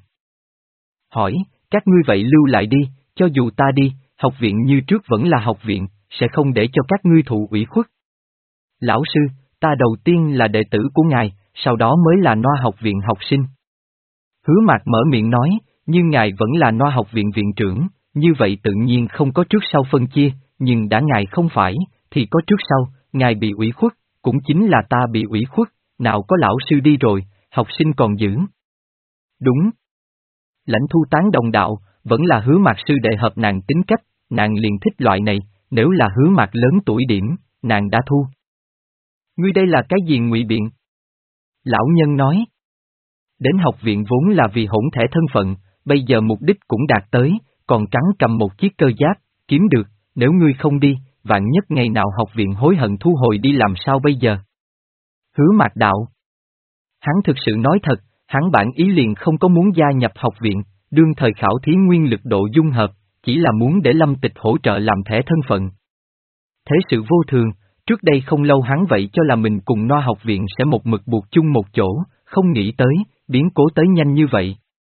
Hỏi, các ngươi vậy lưu lại đi, cho dù ta đi, học viện như trước vẫn là học viện, sẽ không để cho các ngươi thụ ủy khuất. Lão sư, ta đầu tiên là đệ tử của ngài, sau đó mới là Noa học viện học sinh. Hứa Mạc mở miệng nói, nhưng ngài vẫn là Noa học viện viện trưởng, như vậy tự nhiên không có trước sau phân chia, nhưng đã ngài không phải, thì có trước sau, ngài bị ủy khuất, cũng chính là ta bị ủy khuất, nào có lão sư đi rồi, học sinh còn giữ. Đúng. Lãnh Thu tán đồng đạo, vẫn là Hứa Mạc sư đệ hợp nàng tính cách, nàng liền thích loại này, nếu là Hứa Mạc lớn tuổi điểm, nàng đã thu. Ngươi đây là cái gì ngụy biện? Lão nhân nói. Đến học viện vốn là vì hỗn thể thân phận, bây giờ mục đích cũng đạt tới, còn cắn cầm một chiếc cơ giáp, kiếm được, nếu ngươi không đi, vạn nhất ngày nào học viện hối hận thu hồi đi làm sao bây giờ? Hứa Mạc đạo. Hắn thực sự nói thật, hắn bản ý liền không có muốn gia nhập học viện, đương thời khảo thí nguyên lực độ dung hợp, chỉ là muốn để Lâm Tịch hỗ trợ làm thẻ thân phận. Thế sự vô thường, trước đây không lâu hắn vậy cho là mình cùng Noa học viện sẽ một mực buộc chung một chỗ, không nghĩ tới, biến cố tới nhanh như vậy.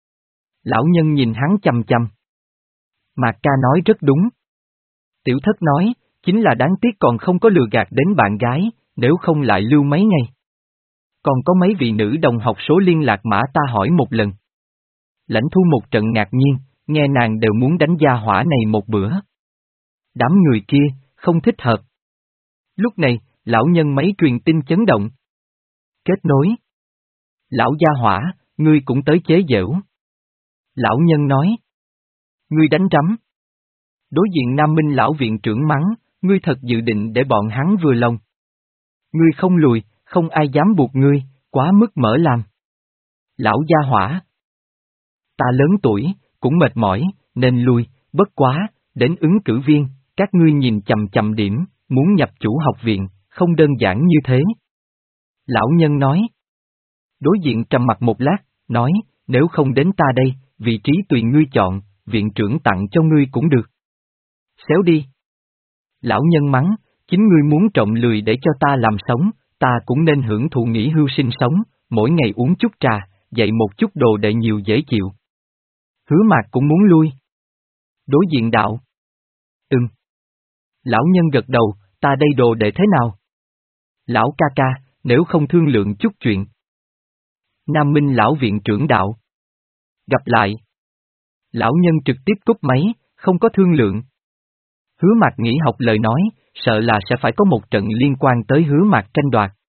Lão nhân nhìn hắn chăm chăm. Mạc ca nói rất đúng. Tiểu thất nói, chính là đáng tiếc còn không có lừa gạt đến bạn gái, nếu không lại lưu mấy ngày. Còn có mấy vị nữ đồng học số liên lạc mã ta hỏi một lần. Lãnh Thu một trận ngạc nhiên, nghe nàng đều muốn đánh gia hỏa này một bữa. Đám người kia, không thích hợp. Lúc này, lão nhân máy truyền tin chấn động. Kết nối. Lão gia hỏa, ngươi cũng tới chế giễu. Lão nhân nói. Ngươi đánh trắm. Đối diện Nam Minh lão viện trưởng mắng, ngươi thật dự định để bọn hắn vừa lòng. Ngươi không lùi, không ai dám buộc ngươi, quá mức mở làm. Lão gia hỏa. Ta lớn tuổi, cũng mệt mỏi, nên lui, bất quá, đến ứng cử viên, các ngươi nhìn chằm chằm điểm, muốn nhập chủ học viện, không đơn giản như thế. Lão nhân nói. Đối diện trầm mặt một lát, nói, nếu không đến ta đây, vị trí tùy ngươi chọn, viện trưởng tặng cho ngươi cũng được. Xéo đi. Lão nhân mắng, chính ngươi muốn trộm lười để cho ta làm sống, ta cũng nên hưởng thụ nghỉ hưu sinh sống, mỗi ngày uống chút trà, dạy một chút đồ đệ nhiều dễ chịu. Hứa Mạc cũng muốn lui. Đối diện đạo. Ừm. Lão nhân gật đầu, ta đây đồ đệ thế nào? Lão ca ca, nếu không thương lượng chút chuyện. Nam Minh lão viện trưởng đạo. Gặp lại. Lão nhân trực tiếp cúp máy, không có thương lượng. Hứa Mạc nghĩ học lời nói, sợ là sẽ phải có một trận liên quan tới Hứa Mạc tranh đoạt.